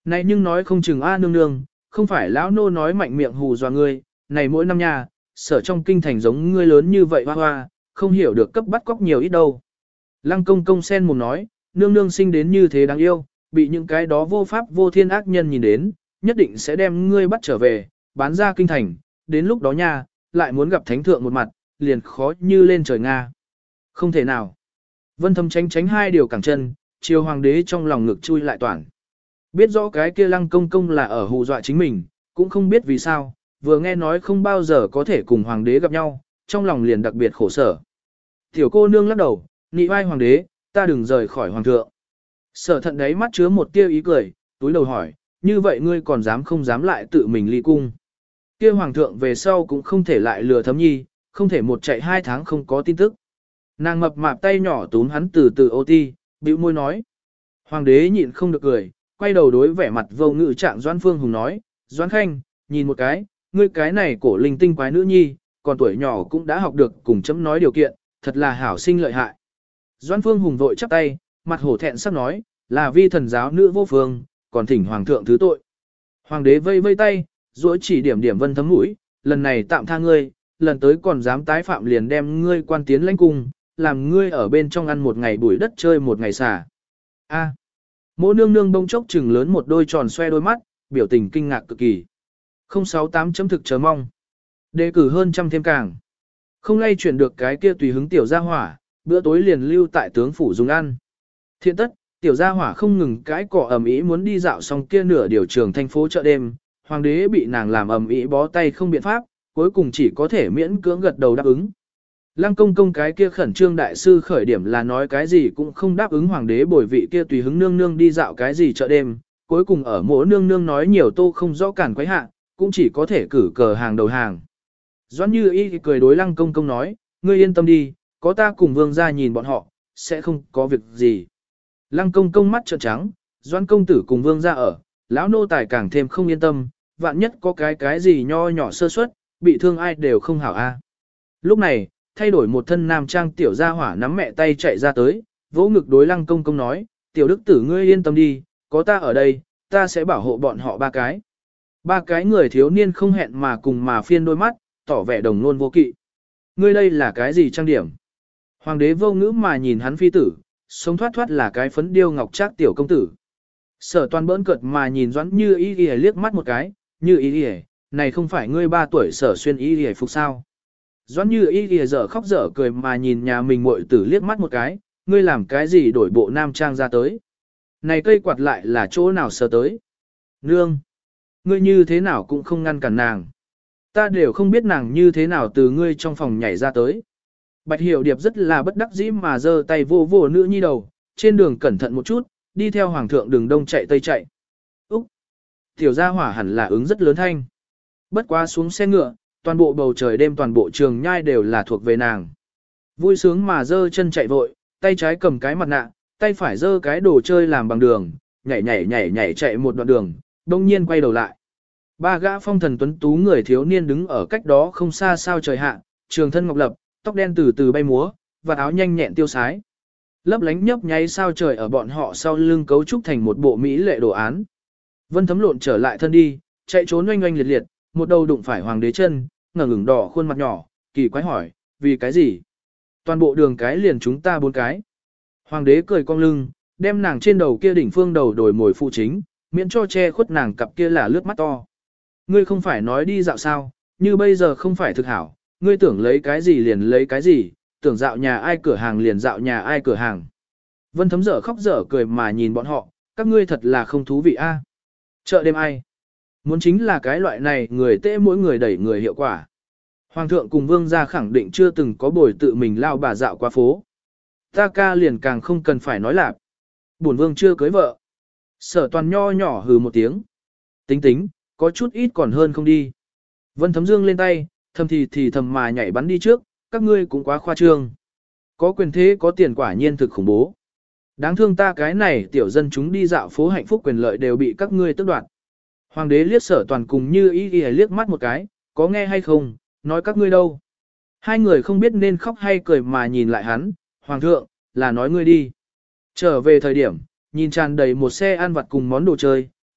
Này nhưng nói không chừng a nương nương, không phải lão nô nói mạnh miệng hù dọa ngươi, này mỗi năm nhà, sở trong kinh thành giống ngươi lớn như vậy hoa hoa, không hiểu được cấp bắt cóc nhiều ít đâu. Lăng công công sen mồm nói, nương nương sinh đến như thế đáng yêu, bị những cái đó vô pháp vô thiên ác nhân nhìn đến, nhất định sẽ đem ngươi bắt trở về, bán ra kinh thành, đến lúc đó nha, lại muốn gặp thánh thượng một mặt, liền khó như lên trời Nga. Không thể nào. Vân Thâm tránh tránh hai điều cẳng chân, chiều hoàng đế trong lòng ngực chui lại toàn. Biết rõ cái kia lăng công công là ở hù dọa chính mình, cũng không biết vì sao, vừa nghe nói không bao giờ có thể cùng hoàng đế gặp nhau, trong lòng liền đặc biệt khổ sở. Tiểu cô nương lắc đầu, nị vai hoàng đế, ta đừng rời khỏi hoàng thượng. Sở thận đấy mắt chứa một tia ý cười, túi đầu hỏi, như vậy ngươi còn dám không dám lại tự mình ly cung. Kia hoàng thượng về sau cũng không thể lại lừa thấm nhi, không thể một chạy hai tháng không có tin tức. Nàng mập mạp tay nhỏ túm hắn từ từ ô ti, bĩu môi nói. Hoàng đế nhịn không được cười, quay đầu đối vẻ mặt vô ngự trạng Doãn Phương Hùng nói, Doãn Khanh, nhìn một cái, ngươi cái này cổ linh tinh quái nữ nhi, còn tuổi nhỏ cũng đã học được cùng chấm nói điều kiện, thật là hảo sinh lợi hại. Doãn Phương Hùng vội chắp tay, mặt hổ thẹn sắp nói, là vi thần giáo nữ vô phương, còn thỉnh hoàng thượng thứ tội. Hoàng đế vây vây tay, duỗi chỉ điểm điểm Vân Thấm mũi, lần này tạm tha ngươi, lần tới còn dám tái phạm liền đem ngươi quan tiến lãnh cung, làm ngươi ở bên trong ăn một ngày bụi đất chơi một ngày xả. A. Mỗ nương nương bông chốc trừng lớn một đôi tròn xoe đôi mắt, biểu tình kinh ngạc cực kỳ. không sáu tám chấm thực chờ mong. Đề cử hơn trăm thêm càng. Không lay chuyển được cái kia tùy hứng tiểu gia hỏa, bữa tối liền lưu tại tướng phủ dùng ăn. Thiện tất, tiểu gia hỏa không ngừng cái cỏ ầm ĩ muốn đi dạo xong kia nửa điều trường thành phố chợ đêm, hoàng đế bị nàng làm ầm ĩ bó tay không biện pháp, cuối cùng chỉ có thể miễn cưỡng gật đầu đáp ứng. Lăng công công cái kia khẩn trương đại sư khởi điểm là nói cái gì cũng không đáp ứng hoàng đế bồi vị kia tùy hứng nương nương đi dạo cái gì chợ đêm, cuối cùng ở mỗi nương nương nói nhiều tô không rõ cản quấy hạ, cũng chỉ có thể cử cờ hàng đầu hàng. Doãn Như Y cười đối lăng công công nói, ngươi yên tâm đi, có ta cùng vương gia nhìn bọn họ, sẽ không có việc gì. Lăng công công mắt trợn trắng, Doãn công tử cùng vương gia ở, lão nô tài càng thêm không yên tâm, vạn nhất có cái cái gì nho nhỏ sơ suất, bị thương ai đều không hảo a. Lúc này, thay đổi một thân nam trang tiểu gia hỏa nắm mẹ tay chạy ra tới, vỗ ngực đối lăng công công nói, tiểu đức tử ngươi yên tâm đi, có ta ở đây, ta sẽ bảo hộ bọn họ ba cái. Ba cái người thiếu niên không hẹn mà cùng mà phiên đôi mắt, tỏ vẻ đồng nôn vô kỵ. Ngươi đây là cái gì trang điểm? Hoàng đế vô ngữ mà nhìn hắn phi tử, sống thoát thoát là cái phấn điêu ngọc trác tiểu công tử. Sở toàn bỡn cợt mà nhìn Doãn Như Y Y liếc mắt một cái, Như Y Y, này không phải ngươi ba tuổi sở xuyên Y Y phục sao? Doãn Như Y Y dở khóc dở cười mà nhìn nhà mình muội tử liếc mắt một cái, ngươi làm cái gì đổi bộ nam trang ra tới? Này cây quạt lại là chỗ nào sờ tới? Nương! Ngươi như thế nào cũng không ngăn cản nàng. Ta đều không biết nàng như thế nào từ ngươi trong phòng nhảy ra tới. Bạch Hiểu Điệp rất là bất đắc dĩ mà giơ tay vô vô nữ nhi đầu, trên đường cẩn thận một chút, đi theo hoàng thượng đường đông chạy tây chạy. Úc! Tiểu gia hỏa hẳn là ứng rất lớn thanh. Bất quá xuống xe ngựa, toàn bộ bầu trời đêm toàn bộ trường nhai đều là thuộc về nàng. Vui sướng mà giơ chân chạy vội, tay trái cầm cái mặt nạ, tay phải giơ cái đồ chơi làm bằng đường, nhảy nhảy nhảy nhảy chạy một đoạn đường, đông nhiên quay đầu lại. Ba gã phong thần tuấn tú người thiếu niên đứng ở cách đó không xa sao trời hạ, trường thân ngọc lập, tóc đen từ từ bay múa, và áo nhanh nhẹn tiêu sái. Lấp lánh nhấp nháy sao trời ở bọn họ sau lưng cấu trúc thành một bộ mỹ lệ đồ án. Vân Thấm lộn trở lại thân đi, chạy trốn oanh oanh liệt liệt, một đầu đụng phải hoàng đế chân, ngẩng ngẩng đỏ khuôn mặt nhỏ, kỳ quái hỏi, vì cái gì? Toàn bộ đường cái liền chúng ta bốn cái. Hoàng đế cười cong lưng, đem nàng trên đầu kia đỉnh phương đầu đổi mồi phụ chính, miễn cho che khuất nàng cặp kia là lướt mắt to. Ngươi không phải nói đi dạo sao, như bây giờ không phải thực hảo, ngươi tưởng lấy cái gì liền lấy cái gì, tưởng dạo nhà ai cửa hàng liền dạo nhà ai cửa hàng. Vân Thấm dở khóc dở cười mà nhìn bọn họ, các ngươi thật là không thú vị a. Chợ đêm ai? Muốn chính là cái loại này người tễ mỗi người đẩy người hiệu quả. Hoàng thượng cùng vương gia khẳng định chưa từng có bồi tự mình lao bà dạo qua phố. Ta ca liền càng không cần phải nói lạc. Bổn vương chưa cưới vợ. Sở toàn nho nhỏ hừ một tiếng. Tính tính, có chút ít còn hơn không đi. Vân Thấm dương lên tay, thầm thì thì thầm mà nhảy bắn đi trước, các ngươi cũng quá khoa trương. Có quyền thế có tiền quả nhiên thực khủng bố. Đáng thương ta cái này tiểu dân chúng đi dạo phố hạnh phúc quyền lợi đều bị các ngươi tước đoạt. Hoàng đế liếc Sở toàn cùng Như Y Y liếc mắt một cái, có nghe hay không, nói các ngươi đâu. Hai người không biết nên khóc hay cười mà nhìn lại hắn, Hoàng thượng, là nói ngươi đi. Trở về thời điểm, nhìn tràn đầy một xe ăn vặt cùng món đồ chơi,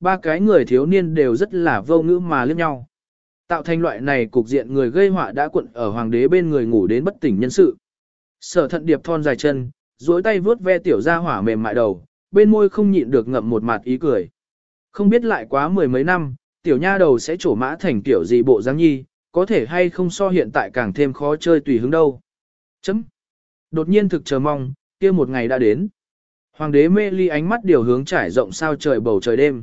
ba cái người thiếu niên đều rất là vô ngữ mà liếc nhau. Tạo thành loại này cục diện người gây họa đã cuộn ở hoàng đế bên người ngủ đến bất tỉnh nhân sự. Sở Thận Điệp thon dài chân, duỗi tay vuốt ve tiểu gia hỏa mềm mại đầu, bên môi không nhịn được ngậm một mặt ý cười. Không biết lại quá mười mấy năm, tiểu nha đầu sẽ trổ mã thành tiểu gì bộ dáng nhi, có thể hay không so hiện tại càng thêm khó chơi tùy hứng đâu. Chấm. Đột nhiên thực chờ mong, kia một ngày đã đến. Hoàng đế mê ly ánh mắt điều hướng trải rộng sao trời bầu trời đêm.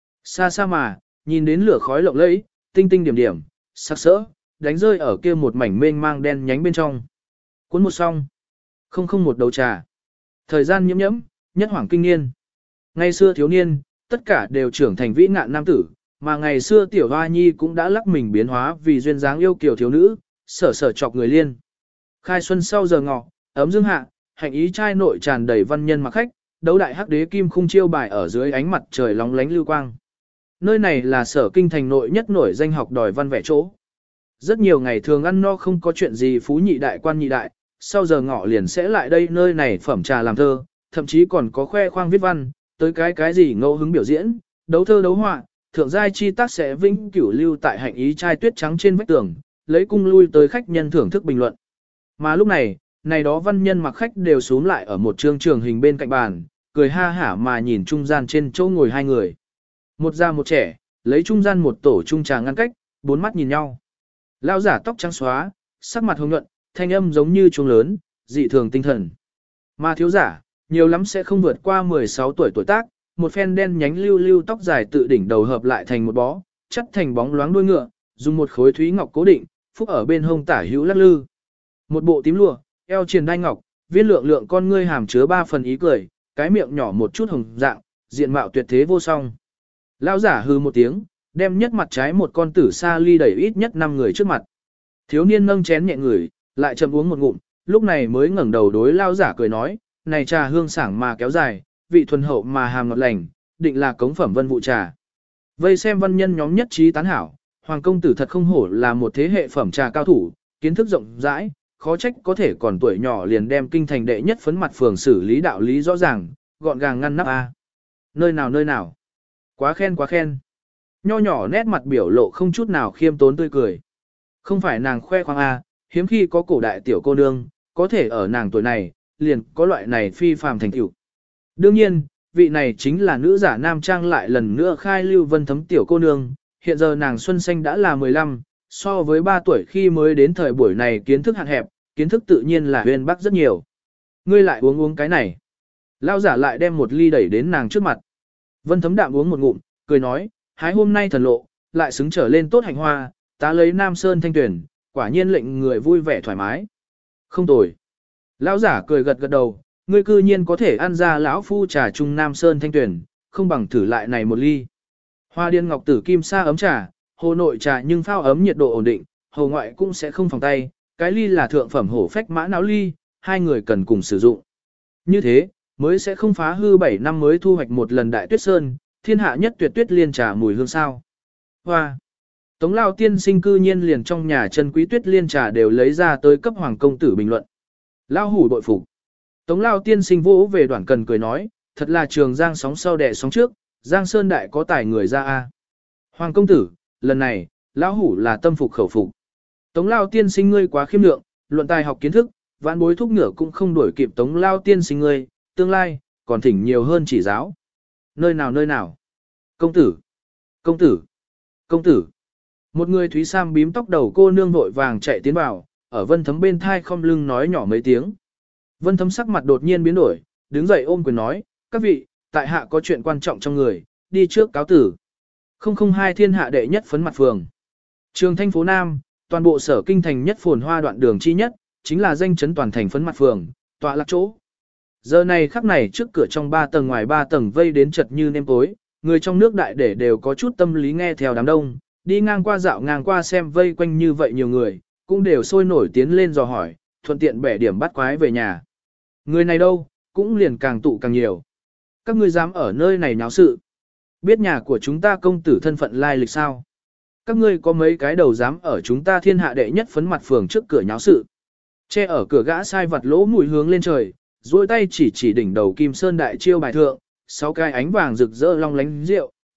Xa xa mà, nhìn đến lửa khói lộng lẫy, tinh tinh điểm điểm, sắc sỡ, đánh rơi ở kia một mảnh mênh mang đen nhánh bên trong. Cuốn một xong. Không không một đầu trà. Thời gian nhiễm nhiễm, nhất hoàng kinh niên. Ngày xưa thiếu niên, tất cả đều trưởng thành vĩ ngạn nam tử, mà ngày xưa tiểu hoa nhi cũng đã lắc mình biến hóa vì duyên dáng yêu kiều thiếu nữ, sở sở chọc người liên. Khai xuân sau giờ ngọ, ấm dương hạ, hạnh ý trai nội tràn đầy văn nhân mặc khách, đấu đại hắc đế kim khung chiêu bài ở dưới ánh mặt trời lóng lánh lưu quang. Nơi này là sở kinh thành nội nhất nổi danh học đòi văn vẽ chỗ. Rất nhiều ngày thường ăn no không có chuyện gì phú nhị đại quan nhị đại, sau giờ ngọ liền sẽ lại đây nơi này phẩm trà làm thơ, thậm chí còn có khoe khoang viết văn, tới cái cái gì ngẫu hứng biểu diễn, đấu thơ đấu họa, thượng giai chi tác sẽ vĩnh cửu lưu tại hạnh ý trai tuyết trắng trên vách tường, lấy cung lui tới khách nhân thưởng thức bình luận. Mà lúc này, này đó văn nhân mặc khách đều xuống lại ở một trương trường hình bên cạnh bàn, cười ha hả mà nhìn trung gian trên chỗ ngồi hai người. Một già một trẻ, lấy trung gian một tổ trung trà ngăn cách, bốn mắt nhìn nhau. Lão giả tóc trắng xóa, sắc mặt hồng nhuận, thanh âm giống như chuông lớn, dị thường tinh thần. Mà thiếu giả, nhiều lắm sẽ không vượt qua mười sáu tuổi tuổi tác, một phen đen nhánh lưu lưu tóc dài tự đỉnh đầu hợp lại thành một bó, chất thành bóng loáng đuôi ngựa, dùng một khối thúy ngọc cố định, phúc ở bên hông tả hữu lắc lư. Một bộ tím lụa, eo triền đai ngọc, viên lượng lượng con ngươi hàm chứa ba phần ý cười, cái miệng nhỏ một chút hồng dạng, diện mạo tuyệt thế vô song. Lão giả hư một tiếng, đem nhất mặt trái một con tử sa ly đẩy ít nhất năm người trước mặt. Thiếu niên nâng chén nhẹ ngửi, lại chậm uống một ngụm, lúc này mới ngẩng đầu đối lão giả cười nói, này trà hương sảng mà kéo dài, vị thuần hậu mà hàm ngọt lành, định là cống phẩm vân vụ trà. Vây xem văn nhân nhóm nhất trí tán hảo, hoàng công tử thật không hổ là một thế hệ phẩm trà cao thủ, kiến thức rộng rãi, khó trách có thể còn tuổi nhỏ liền đem kinh thành đệ nhất phấn mặt phường xử lý đạo lý rõ ràng, gọn gàng ngăn nắp a. Nơi nào nơi nào. Quá khen quá khen. Nho nhỏ nét mặt biểu lộ không chút nào khiêm tốn tươi cười. Không phải nàng khoe khoang a, hiếm khi có cổ đại tiểu cô nương, có thể ở nàng tuổi này, liền có loại này phi phàm thành tựu. Đương nhiên, vị này chính là nữ giả nam trang lại lần nữa khai lưu vân thấm tiểu cô nương, hiện giờ nàng xuân xanh đã là mười lăm, so với ba tuổi khi mới đến thời buổi này kiến thức hạn hẹp, kiến thức tự nhiên là huyền bắc rất nhiều. Ngươi lại uống uống cái này. Lao giả lại đem một ly đẩy đến nàng trước mặt. Vân thấm đạm uống một ngụm, cười nói, hái hôm nay thần lộ, lại xứng trở lên tốt hành hoa, ta lấy Nam Sơn thanh tuyển, quả nhiên lệnh người vui vẻ thoải mái. Không tồi. Lão giả cười gật gật đầu, ngươi cư nhiên có thể ăn ra lão phu trà trung Nam Sơn thanh tuyển, không bằng thử lại này một ly. Hoa điên ngọc tử kim sa ấm trà, hồ nội trà nhưng phao ấm nhiệt độ ổn định, hồ ngoại cũng sẽ không phòng tay, cái ly là thượng phẩm hổ phách mã não ly, hai người cần cùng sử dụng. Như thế, mới sẽ không phá hư bảy năm mới thu hoạch một lần đại tuyết sơn, thiên hạ nhất tuyệt tuyết liên trà mùi hương sao. Hoa! Tống lao tiên sinh cư nhiên liền trong nhà chân quý tuyết liên trà đều lấy ra tới cấp hoàng công tử bình luận. Lao hủ bội phục. Tống lao tiên sinh vỗ về Đoạn Cần cười nói, thật là trường giang sóng sau đẻ sóng trước, giang sơn đại có tài người ra a. Hoàng công tử, lần này, lão hủ là tâm phục khẩu phục. Tống lao tiên sinh ngươi quá khiêm lượng, luận tài học kiến thức, vãn bối thúc ngựa cũng không đuổi kịp tống lao tiên sinh ngươi, tương lai, còn thỉnh nhiều hơn chỉ giáo. Nơi nào nơi nào? Công tử! Công tử! Công tử! Một người thúy sam bím tóc đầu cô nương vội vàng chạy tiến vào, ở Vân Thấm bên thai không lưng nói nhỏ mấy tiếng. Vân Thấm sắc mặt đột nhiên biến đổi, đứng dậy ôm quyền nói, các vị, tại hạ có chuyện quan trọng trong người, đi trước cáo tử. không không hai thiên hạ đệ nhất phấn mặt phường. Trường Thanh phố Nam, toàn bộ sở kinh thành nhất phồn hoa đoạn đường chi nhất, chính là danh chấn toàn thành phấn mặt phường, tọa lạc chỗ. Giờ này khắc này trước cửa trong ba tầng ngoài ba tầng vây đến chật như nêm tối, người trong nước đại để đều có chút tâm lý nghe theo đám đông, đi ngang qua dạo ngang qua xem vây quanh như vậy nhiều người, cũng đều sôi nổi tiến lên dò hỏi, thuận tiện bẻ điểm bắt quái về nhà. Người này đâu, cũng liền càng tụ càng nhiều. Các ngươi dám ở nơi này nháo sự. Biết nhà của chúng ta công tử thân phận lai lịch sao? Các ngươi có mấy cái đầu dám ở chúng ta thiên hạ đệ nhất phấn mặt phường trước cửa nháo sự. Che ở cửa gã sai vặt lỗ mũi hướng lên trời, duỗi tay chỉ chỉ đỉnh đầu Kim Sơn đại chiêu bài thượng, sáu cái ánh vàng rực rỡ long lánh rượu,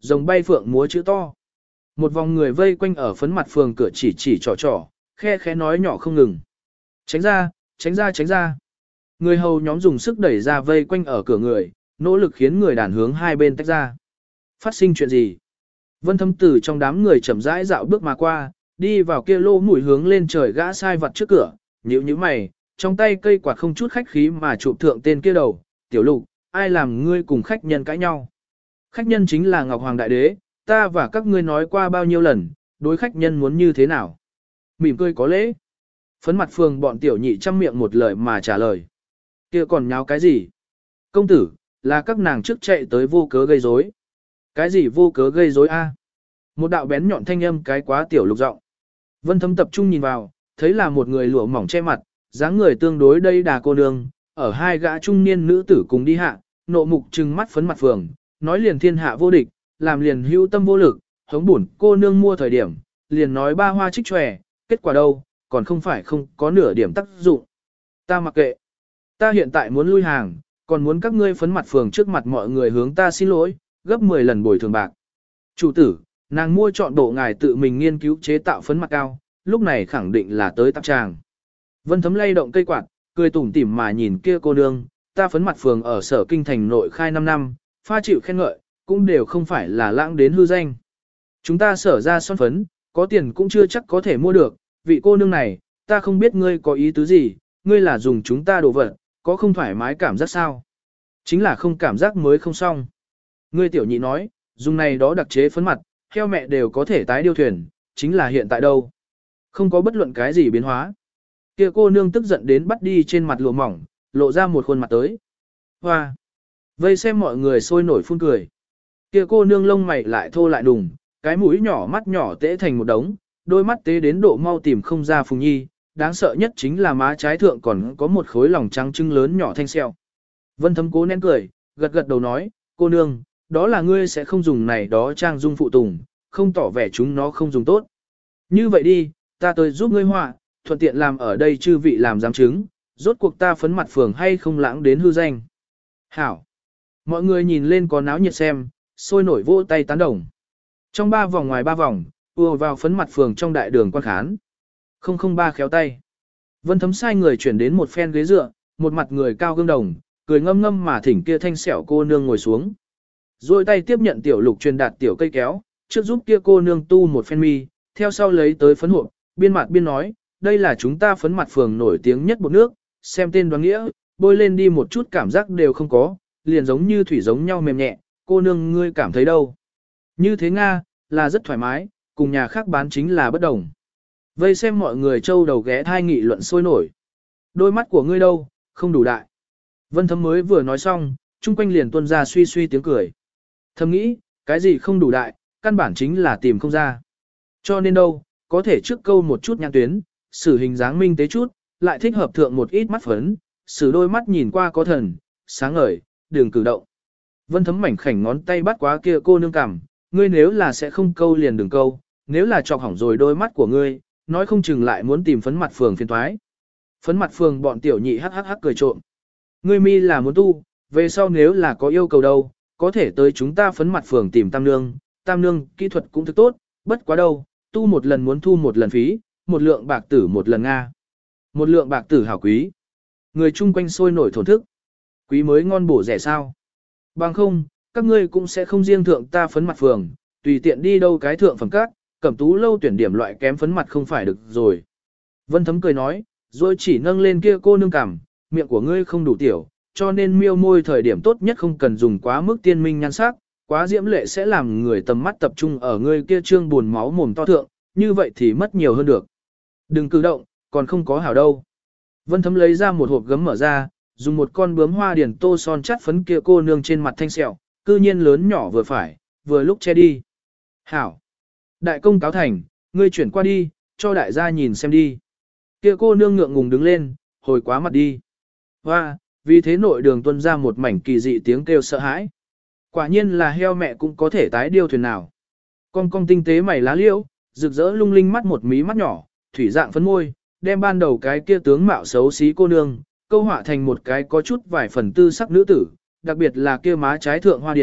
rồng bay phượng múa chữ to. Một vòng người vây quanh ở phấn mặt phường cửa chỉ chỉ trò trò, khe khẽ nói nhỏ không ngừng. Tránh ra, tránh ra, tránh ra. Người hầu nhóm dùng sức đẩy ra vây quanh ở cửa người, nỗ lực khiến người đàn hướng hai bên tách ra. Phát sinh chuyện gì? Vân Thấm từ trong đám người chậm rãi dạo bước mà qua, đi vào kia lô mũi hướng lên trời gã sai vật trước cửa, nhíu nhíu mày, trong tay cây quạt không chút khách khí mà chụp thượng tên kia đầu, tiểu lục, ai làm ngươi cùng khách nhân cãi nhau? Khách nhân chính là Ngọc Hoàng Đại Đế, ta và các ngươi nói qua bao nhiêu lần, đối khách nhân muốn như thế nào? Mỉm cười có lễ. Phấn mặt phường bọn tiểu nhị chăm miệng một lời mà trả lời. Kia còn nháo cái gì? Công tử, là các nàng trước chạy tới vô cớ gây rối. Cái gì vô cớ gây rối a? Một đạo bén nhọn thanh âm cái quá tiểu lục giọng. Vân Thấm tập trung nhìn vào, thấy là một người lụa mỏng che mặt, dáng người tương đối đây đà cô nương, ở hai gã trung niên nữ tử cùng đi hạ, nộ mục trừng mắt phấn mặt phường, nói liền thiên hạ vô địch, làm liền hữu tâm vô lực, hống bổn cô nương mua thời điểm, liền nói ba hoa trích tròe, kết quả đâu, còn không phải không có nửa điểm tác dụng. Ta mặc kệ. Ta hiện tại muốn lui hàng, còn muốn các ngươi phấn mặt phường trước mặt mọi người hướng ta xin lỗi, gấp mười lần bồi thường bạc. Chủ tử, nàng mua chọn bộ ngài tự mình nghiên cứu chế tạo phấn mặt cao, lúc này khẳng định là tới tạp tràng. Vân Thấm lay động cây quạt, cười tủm tỉm mà nhìn kia cô nương, ta phấn mặt phường ở sở kinh thành nội khai năm năm, pha chịu khen ngợi, cũng đều không phải là lãng đến hư danh. Chúng ta sở ra son phấn, có tiền cũng chưa chắc có thể mua được, vị cô nương này, ta không biết ngươi có ý tứ gì, ngươi là dùng chúng ta đồ vật, có không thoải mái cảm giác sao? Chính là không cảm giác mới không xong. Ngươi tiểu nhị nói, dùng này đó đặc chế phấn mặt, heo mẹ đều có thể tái điêu thuyền, chính là hiện tại đâu. Không có bất luận cái gì biến hóa. Kia cô nương tức giận đến bắt đi trên mặt lụa mỏng, lộ ra một khuôn mặt tới. Hoa! Vây xem mọi người sôi nổi phun cười. Kia cô nương lông mày lại thô lại đùng, cái mũi nhỏ mắt nhỏ tễ thành một đống, đôi mắt tế đến độ mau tìm không ra Phùng Nhi, đáng sợ nhất chính là má trái thượng còn có một khối lòng trắng trứng lớn nhỏ thanh xeo. Vân Thấm cố nén cười, gật gật đầu nói, cô nương, đó là ngươi sẽ không dùng này đó trang dung phụ tùng, không tỏ vẻ chúng nó không dùng tốt. Như vậy đi, ta tới giúp ngươi họa, thuận tiện làm ở đây chư vị làm giám chứng, rốt cuộc ta phấn mặt phường hay không lãng đến hư danh. Hảo! Mọi người nhìn lên có náo nhiệt xem, sôi nổi vỗ tay tán đồng. Trong ba vòng ngoài ba vòng, ùa vào phấn mặt phường trong đại đường quan khán. không không ba khéo tay. Vân Thấm sai người chuyển đến một phen ghế dựa, một mặt người cao gương đồng, cười ngâm ngâm mà thỉnh kia thanh xẻo cô nương ngồi xuống. Rồi tay tiếp nhận tiểu lục truyền đạt tiểu cây kéo, trước giúp kia cô nương tu một phen mi, theo sau lấy tới phấn hộp, biên mặt biên nói, đây là chúng ta phấn mặt phường nổi tiếng nhất bột nước, xem tên đoán nghĩa, bôi lên đi một chút cảm giác đều không có, liền giống như thủy giống nhau mềm nhẹ, cô nương ngươi cảm thấy đâu. Như thế Nga, là rất thoải mái, cùng nhà khác bán chính là bất đồng. Vây xem mọi người trâu đầu ghé thai nghị luận sôi nổi. Đôi mắt của ngươi đâu, không đủ đại. Vân Thấm mới vừa nói xong, chung quanh liền tuôn ra suy suy tiếng cười. Thầm nghĩ, cái gì không đủ đại, căn bản chính là tìm không ra. Cho nên đâu, có thể trước câu một chút nhãn tuyến, sử hình dáng minh tế chút, lại thích hợp thượng một ít mắt phấn, sử đôi mắt nhìn qua có thần, sáng ngời, đường cử động. Vân Thấm mảnh khảnh ngón tay bắt quá kia cô nương cằm, ngươi nếu là sẽ không câu liền đừng câu, nếu là chọc hỏng rồi đôi mắt của ngươi, nói không chừng lại muốn tìm phấn mặt phường phiền toái. Phấn mặt phường bọn tiểu nhị hắc hắc hắc cười trộm. Ngươi mi là muốn tu, về sau nếu là có yêu cầu đâu, có thể tới chúng ta phấn mặt phường tìm tam nương, tam nương kỹ thuật cũng thực tốt, bất quá đâu, tu một lần muốn thu một lần phí, một lượng bạc tử một lần Nga. Một lượng bạc tử hảo quý. Người chung quanh sôi nổi thổn thức. Quý mới ngon bổ rẻ sao. Bằng không, các ngươi cũng sẽ không riêng thượng ta phấn mặt phường, tùy tiện đi đâu cái thượng phẩm các, cẩm tú lâu tuyển điểm loại kém phấn mặt không phải được rồi. Vân Thấm cười nói, rồi chỉ nâng lên kia cô nương cằm, miệng của ngươi không đủ tiểu, cho nên miêu môi thời điểm tốt nhất không cần dùng quá mức tiên minh nhan sắc, quá diễm lệ sẽ làm người tầm mắt tập trung ở ngươi kia trương buồn máu mồm to thượng, như vậy thì mất nhiều hơn được. Đừng cử động, còn không có hảo đâu. Vân Thấm lấy ra một hộp gấm mở ra, dùng một con bướm hoa điển tô son chắt phấn kia cô nương trên mặt thanh sẹo, cư nhiên lớn nhỏ vừa phải, vừa lúc che đi. Hảo! Đại công cáo thành, ngươi chuyển qua đi, cho đại gia nhìn xem đi. Kia cô nương ngượng ngùng đứng lên, hồi quá mặt đi. Hoa, vì thế nội đường tuân ra một mảnh kỳ dị tiếng kêu sợ hãi. Quả nhiên là heo mẹ cũng có thể tái điêu thuyền nào. Con cong tinh tế mày lá liễu, rực rỡ lung linh mắt một mí mắt nhỏ, thủy dạng phấn môi, đem ban đầu cái kia tướng mạo xấu xí cô nương, câu họa thành một cái có chút vài phần tư sắc nữ tử, đặc biệt là kia má trái thượng hoa điển,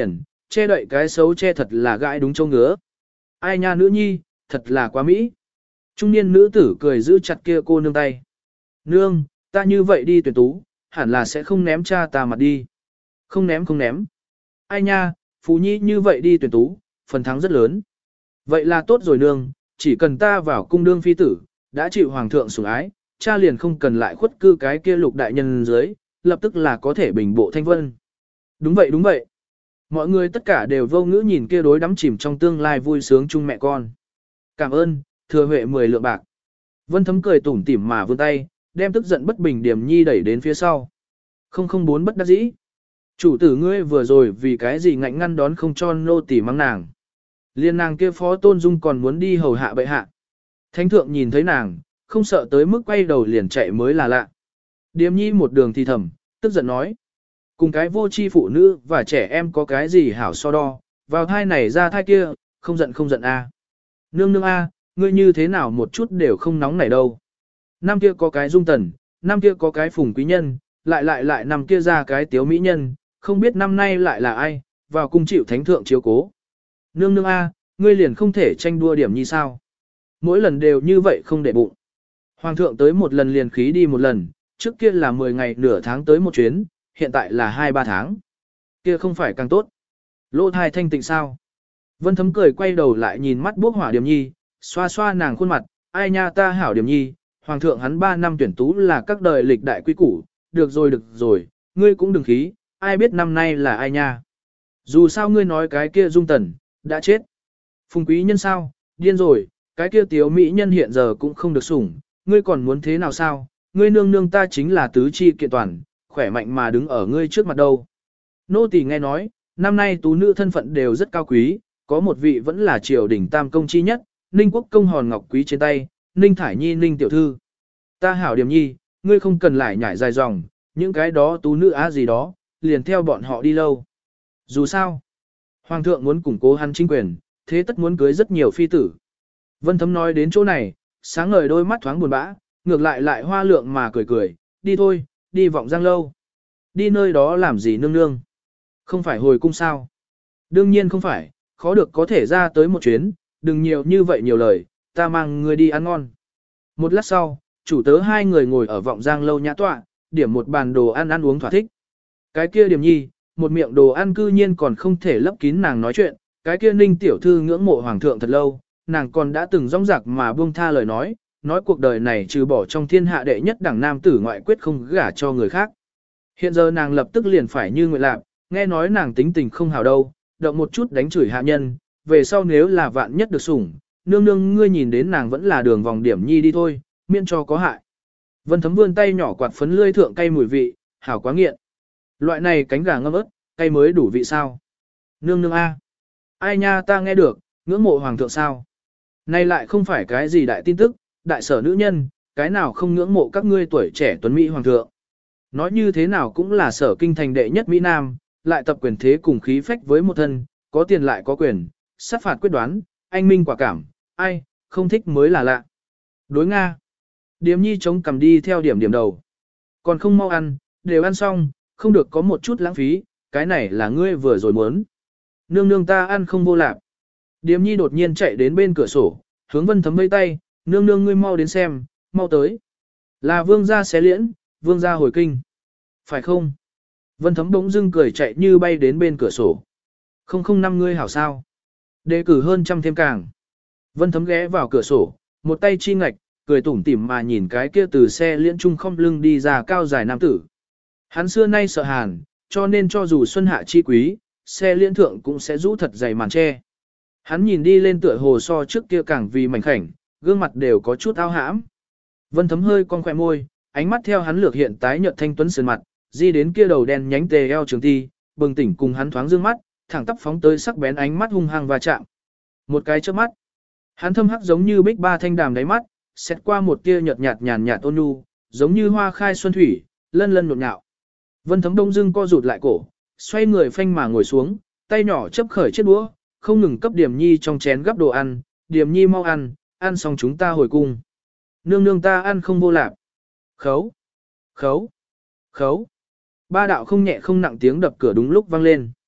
che đậy cái xấu che thật là gãi đúng châu ngứa. Ai nha nữ nhi, thật là quá mỹ. Trung niên nữ tử cười giữ chặt kia cô nương tay. Nương, ta như vậy đi tuyển tú, hẳn là sẽ không ném cha ta mặt đi. Không ném không ném. Ai nha, Phú Nhi như vậy đi tuyển tú, phần thắng rất lớn. Vậy là tốt rồi nương, chỉ cần ta vào cung đương phi tử, đã chịu hoàng thượng sủng ái, cha liền không cần lại khuất cư cái kia lục đại nhân dưới, lập tức là có thể bình bộ thanh vân. Đúng vậy đúng vậy. Mọi người tất cả đều vô ngữ nhìn kia đối đắm chìm trong tương lai vui sướng chung mẹ con. Cảm ơn, thừa huệ mười lượng bạc. Vân Thấm cười tủm tỉm mà vươn tay, đem tức giận bất bình Điềm Nhi đẩy đến phía sau. Không không bốn bất đắc dĩ. Chủ tử ngươi vừa rồi vì cái gì ngạnh ngăn đón không cho nô tỳ mắng nàng. Liên nàng kia phó tôn dung còn muốn đi hầu hạ bệ hạ. Thánh thượng nhìn thấy nàng, không sợ tới mức quay đầu liền chạy mới là lạ. Điềm Nhi một đường thì thầm, tức giận nói. Cùng cái vô tri phụ nữ và trẻ em có cái gì hảo so đo, vào thai này ra thai kia, không giận không giận a. Nương nương a, ngươi như thế nào một chút đều không nóng nảy đâu. Năm kia có cái dung tần, năm kia có cái phùng quý nhân, lại lại lại năm kia ra cái tiếu mỹ nhân, không biết năm nay lại là ai, vào cung chịu thánh thượng chiếu cố. Nương nương a, ngươi liền không thể tranh đua điểm như sao. Mỗi lần đều như vậy không để bụng. Hoàng thượng tới một lần liền khí đi một lần, trước kia là mười ngày nửa tháng tới một chuyến, hiện tại là hai ba tháng. Kia không phải càng tốt. Lỗ thai thanh tịnh sao. Vân Thấm cười quay đầu lại nhìn mắt bốc hỏa Điềm Nhi, xoa xoa nàng khuôn mặt, ai nha ta hảo Điềm Nhi, hoàng thượng hắn ba năm tuyển tú là các đời lịch đại quy củ, được rồi được rồi, ngươi cũng đừng khí, ai biết năm nay là ai nha. Dù sao ngươi nói cái kia dung tần, đã chết. Phùng quý nhân sao, điên rồi, cái kia tiếu mỹ nhân hiện giờ cũng không được sủng, ngươi còn muốn thế nào sao, ngươi nương nương ta chính là tứ chi kiện toàn, khỏe mạnh mà đứng ở ngươi trước mặt đâu. Nô tỳ nghe nói, năm nay tú nữ thân phận đều rất cao quý, có một vị vẫn là triều đình tam công chi nhất, Ninh Quốc công hòn ngọc quý trên tay, Ninh Thải Nhi Ninh tiểu thư. Ta hảo Điềm Nhi, ngươi không cần lại nhảy dài dòng, những cái đó tú nữ á gì đó, liền theo bọn họ đi lâu. Dù sao, hoàng thượng muốn củng cố hắn chính quyền, thế tất muốn cưới rất nhiều phi tử. Vân Thấm nói đến chỗ này, sáng ngời đôi mắt thoáng buồn bã, ngược lại lại hoa lượng mà cười cười, đi thôi, đi vọng giang lâu. Đi nơi đó làm gì nương nương? Không phải hồi cung sao? Đương nhiên không phải, khó được có thể ra tới một chuyến, đừng nhiều như vậy nhiều lời, ta mang người đi ăn ngon. Một lát sau, chủ tớ hai người ngồi ở vọng giang lâu nhã tọa, điểm một bàn đồ ăn ăn uống thỏa thích. Cái kia Điềm Nhi, một miệng đồ ăn cư nhiên còn không thể lấp kín nàng nói chuyện, cái kia Ninh tiểu thư ngưỡng mộ hoàng thượng thật lâu, nàng còn đã từng rong rạc mà buông tha lời nói, nói cuộc đời này trừ bỏ trong thiên hạ đệ nhất đẳng nam tử ngoại quyết không gả cho người khác. Hiện giờ nàng lập tức liền phải như nguyện lạc, nghe nói nàng tính tình không hào đâu, động một chút đánh chửi hạ nhân, về sau nếu là vạn nhất được sủng, nương nương ngươi nhìn đến nàng vẫn là đường vòng Điểm Nhi đi thôi, miễn cho có hại. Vân Thấm vươn tay nhỏ quạt phấn lươi thượng cay mùi vị, hảo quá nghiện. Loại này cánh gà ngâm ớt, cay mới đủ vị sao? Nương nương a, ai nha ta nghe được, ngưỡng mộ hoàng thượng sao? Này lại không phải cái gì đại tin tức, đại sở nữ nhân, cái nào không ngưỡng mộ các ngươi tuổi trẻ tuấn mỹ hoàng thượng. Nói như thế nào cũng là sở kinh thành đệ nhất Mỹ Nam, lại tập quyền thế cùng khí phách với một thân, có tiền lại có quyền, sát phạt quyết đoán, anh minh quả cảm, ai, không thích mới là lạ. Đối Nga. Điềm Nhi chống cầm đi theo điểm điểm đầu. Còn không mau ăn, đều ăn xong, không được có một chút lãng phí, cái này là ngươi vừa rồi muốn. Nương nương ta ăn không vô lạc. Điềm Nhi đột nhiên chạy đến bên cửa sổ, hướng Vân Thấm vây tay, nương nương ngươi mau đến xem, mau tới. Là vương gia xé liễn, vương gia hồi kinh. Phải không? Vân Thấm bỗng dưng cười chạy như bay đến bên cửa sổ. Không không năm ngươi hảo sao. Đề cử hơn trăm thêm càng. Vân Thấm ghé vào cửa sổ, một tay chi ngạch, cười tủm tỉm mà nhìn cái kia từ xe liễn trung không lưng đi ra cao dài nam tử. Hắn xưa nay sợ hàn, cho nên cho dù xuân hạ chi quý, xe liễn thượng cũng sẽ rũ thật dày màn che. Hắn nhìn đi lên tựa hồ so trước kia càng vì mảnh khảnh, gương mặt đều có chút ao hãm. Vân Thấm hơi cong khỏe môi, ánh mắt theo hắn lược hiện tái nhợt thanh tuấn sườn mặt, di đến kia đầu đen nhánh tề eo trường ti, bừng tỉnh cùng hắn thoáng dương mắt, thẳng tắp phóng tới sắc bén ánh mắt hung hăng va chạm. Một cái chớp mắt, hắn thâm hắc giống như bích ba thanh đàm đáy mắt, xét qua một tia nhợt nhạt nhàn nhạt ôn nhu, giống như hoa khai xuân thủy, lân lân nhộn nhạo. Vân Thấm đông dưng co rụt lại cổ, xoay người phanh mà ngồi xuống, tay nhỏ chấp khởi chiếc đũa, không ngừng cấp Điềm Nhi trong chén gắp đồ ăn, Điềm Nhi mau ăn, ăn xong chúng ta hồi cung. Nương nương ta ăn không vô lạp. Khấu, khấu, khấu. Ba đạo không nhẹ không nặng tiếng đập cửa đúng lúc vang lên.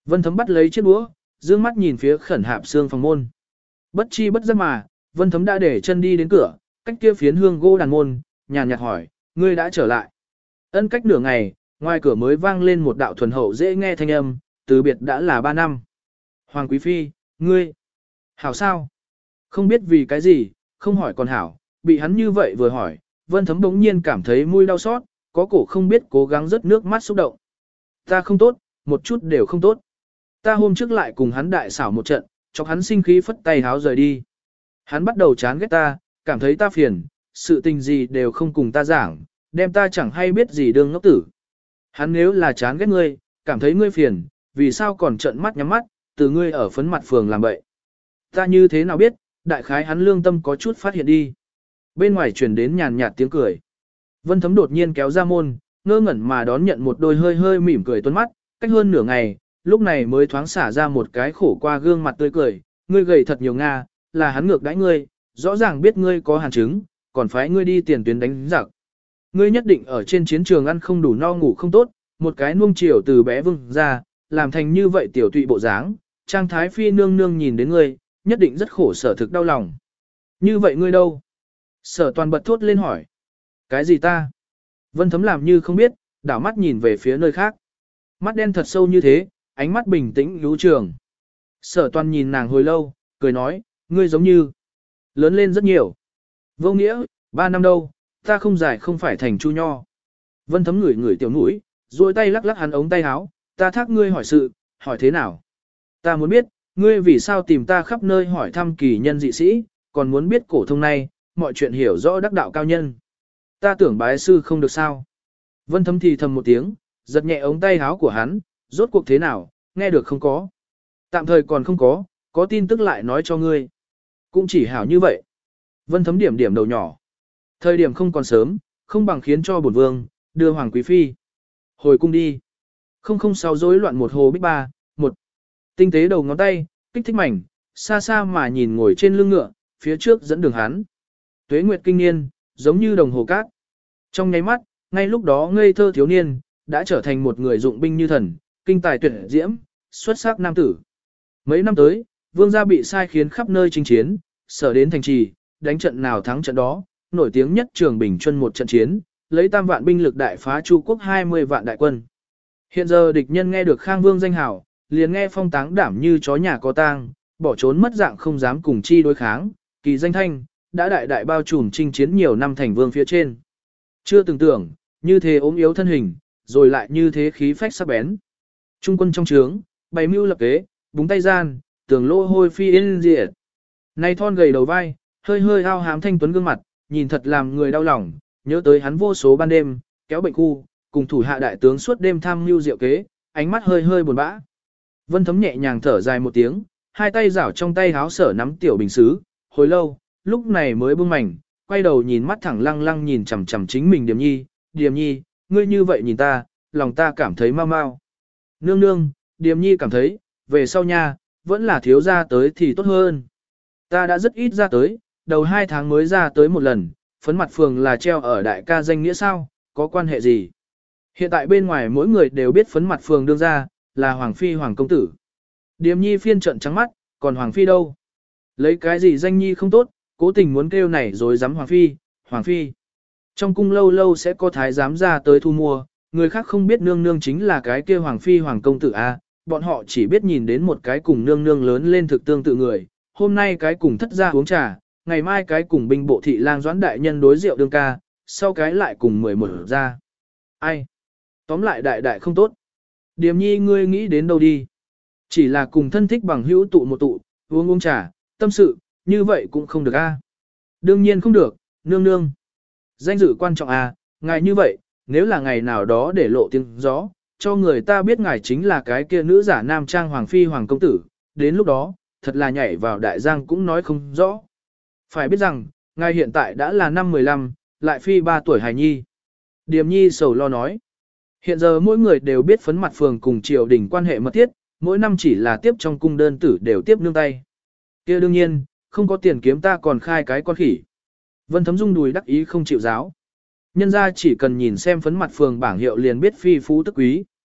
Vân Thấm bắt lấy chiếc đũa, dương mắt nhìn phía khẩn hạp xương phòng môn. Bất chi bất giác mà, Vân Thấm đã để chân đi đến cửa, cách kia phiến hương gỗ đàn môn, nhàn nhạt hỏi, ngươi đã trở lại. Ân cách nửa ngày, ngoài cửa mới vang lên một đạo thuần hậu dễ nghe thanh âm, từ biệt đã là ba năm. Hoàng Quý Phi, ngươi, hảo sao? Không biết vì cái gì, không hỏi còn hảo, bị hắn như vậy vừa hỏi, Vân Thấm bỗng nhiên cảm thấy mũi đau xót, có cổ không biết cố gắng rớt nước mắt xúc động. Ta không tốt, một chút đều không tốt. Ta hôm trước lại cùng hắn đại xảo một trận, chọc hắn sinh khí phất tay háo rời đi. Hắn bắt đầu chán ghét ta, cảm thấy ta phiền, sự tình gì đều không cùng ta giảng, đem ta chẳng hay biết gì đương ngốc tử. Hắn nếu là chán ghét ngươi, cảm thấy ngươi phiền, vì sao còn trợn mắt nhắm mắt, từ ngươi ở phấn mặt phường làm bậy. Ta như thế nào biết, đại khái hắn lương tâm có chút phát hiện đi. Bên ngoài truyền đến nhàn nhạt tiếng cười. Vân Thấm đột nhiên kéo ra môn, ngơ ngẩn mà đón nhận một đôi hơi hơi mỉm cười tuấn mắt, cách hơn nửa ngày, lúc này mới thoáng xả ra một cái khổ qua gương mặt tươi cười, ngươi gầy thật nhiều Nga, là hắn ngược đãi ngươi, rõ ràng biết ngươi có hàn chứng, còn phái ngươi đi tiền tuyến đánh giặc. Ngươi nhất định ở trên chiến trường ăn không đủ no ngủ không tốt, một cái nuông chiều từ bé vương ra, làm thành như vậy tiểu tụy bộ dáng, Trang Thái Phi nương nương nhìn đến ngươi, nhất định rất khổ sở thực đau lòng. Như vậy ngươi đâu? Sở Toàn bật thốt lên hỏi. Cái gì ta? Vân Thấm làm như không biết, đảo mắt nhìn về phía nơi khác. Mắt đen thật sâu như thế, ánh mắt bình tĩnh lú trường. Sở Toàn nhìn nàng hồi lâu, cười nói, ngươi giống như lớn lên rất nhiều. Vô nghĩa, ba năm đâu, ta không giải không phải thành chu nho. Vân Thấm ngửi ngửi tiểu mũi, duỗi tay lắc lắc hắn ống tay áo, ta thác ngươi hỏi sự, hỏi thế nào? Ta muốn biết, ngươi vì sao tìm ta khắp nơi hỏi thăm kỳ nhân dị sĩ, còn muốn biết cổ thông này, mọi chuyện hiểu rõ đắc đạo cao nhân. Ta tưởng bái sư không được sao? Vân Thấm thì thầm một tiếng, giật nhẹ ống tay áo của hắn, rốt cuộc thế nào, nghe được không có? Tạm thời còn không có, có tin tức lại nói cho ngươi. Cũng chỉ hảo như vậy. Vân Thấm điểm điểm đầu nhỏ. Thời điểm không còn sớm, không bằng khiến cho bổn vương đưa Hoàng Quý Phi hồi cung đi. Không không sáu rối loạn một hồ bích ba, một tinh tế đầu ngón tay, kích thích mảnh, xa xa mà nhìn ngồi trên lưng ngựa, phía trước dẫn đường hắn. Tuế nguyệt kinh niên, giống như đồng hồ cát. Trong nháy mắt, ngay lúc đó ngây thơ thiếu niên, đã trở thành một người dụng binh như thần, kinh tài tuyệt diễm, xuất sắc nam tử. Mấy năm tới, vương gia bị sai khiến khắp nơi chinh chiến, sở đến thành trì, đánh trận nào thắng trận đó, nổi tiếng nhất Trường Bình Chuân một trận chiến, lấy tam vạn binh lực đại phá Chu quốc hai mươi vạn đại quân. Hiện giờ địch nhân nghe được Khang Vương danh hảo, liền nghe phong táng đảm như chó nhà có tang, bỏ trốn mất dạng không dám cùng chi đối kháng, kỳ danh thanh, đã đại đại bao trùm chinh chiến nhiều năm thành vương phía trên. Chưa từng tưởng, như thế ốm yếu thân hình, rồi lại như thế khí phách sắc bén. Trung quân trong trướng, bày mưu lập kế, búng tay gian, tường lô hôi phi yên diệt. Này thon gầy đầu vai, hơi hơi ao hám thanh tuấn gương mặt, nhìn thật làm người đau lòng, nhớ tới hắn vô số ban đêm, kéo bệnh khu, cùng thủ hạ đại tướng suốt đêm tham mưu diệu kế, ánh mắt hơi hơi buồn bã. Vân Thấm nhẹ nhàng thở dài một tiếng, hai tay giảo trong tay háo sở nắm tiểu bình xứ, hồi lâu, lúc này mới buông mảnh, quay đầu nhìn mắt thẳng lăng lăng nhìn chằm chằm chính mình Điềm Nhi, Điềm Nhi, ngươi như vậy nhìn ta, lòng ta cảm thấy mau mau. Nương nương, Điềm Nhi cảm thấy, về sau nha, vẫn là thiếu ra tới thì tốt hơn. Ta đã rất ít ra tới, đầu hai tháng mới ra tới một lần, phấn mặt phường là treo ở đại ca danh nghĩa sao, có quan hệ gì? Hiện tại bên ngoài mỗi người đều biết phấn mặt phường đương ra, là Hoàng Phi Hoàng Công Tử. Điềm Nhi phiên trận trắng mắt, còn Hoàng Phi đâu? Lấy cái gì danh nhi không tốt, cố tình muốn kêu này rồi dám Hoàng Phi, Hoàng Phi. Trong cung lâu lâu sẽ có thái giám ra tới thu mua, người khác không biết nương nương chính là cái kia Hoàng Phi Hoàng Công Tử A, bọn họ chỉ biết nhìn đến một cái cùng nương nương lớn lên thực tương tự người, hôm nay cái cùng thất gia uống trà, ngày mai cái cùng binh bộ thị lang doãn đại nhân đối rượu đương ca, sau cái lại cùng mười một ra. Ai? Tóm lại đại đại không tốt. Điềm Nhi ngươi nghĩ đến đâu đi? Chỉ là cùng thân thích bằng hữu tụ một tụ, uống uống trà, tâm sự, như vậy cũng không được a. Đương nhiên không được, nương nương. Danh dự quan trọng à, ngài như vậy, nếu là ngày nào đó để lộ tiếng gió, cho người ta biết ngài chính là cái kia nữ giả nam trang Hoàng Phi Hoàng Công Tử, đến lúc đó, thật là nhảy vào đại giang cũng nói không rõ. Phải biết rằng, ngài hiện tại đã là năm mười lăm, lại phi ba tuổi hài nhi. Điềm Nhi sầu lo nói. Hiện giờ mỗi người đều biết phấn mặt phường cùng triều đình quan hệ mật thiết, mỗi năm chỉ là tiếp trong cung đơn tử đều tiếp nương tay. Kia đương nhiên, không có tiền kiếm ta còn khai cái con khỉ. Vân Thấm rung đùi đắc ý không chịu giáo. Nhân ra chỉ cần nhìn xem phấn mặt phường bảng hiệu liền biết phi phú tức quý.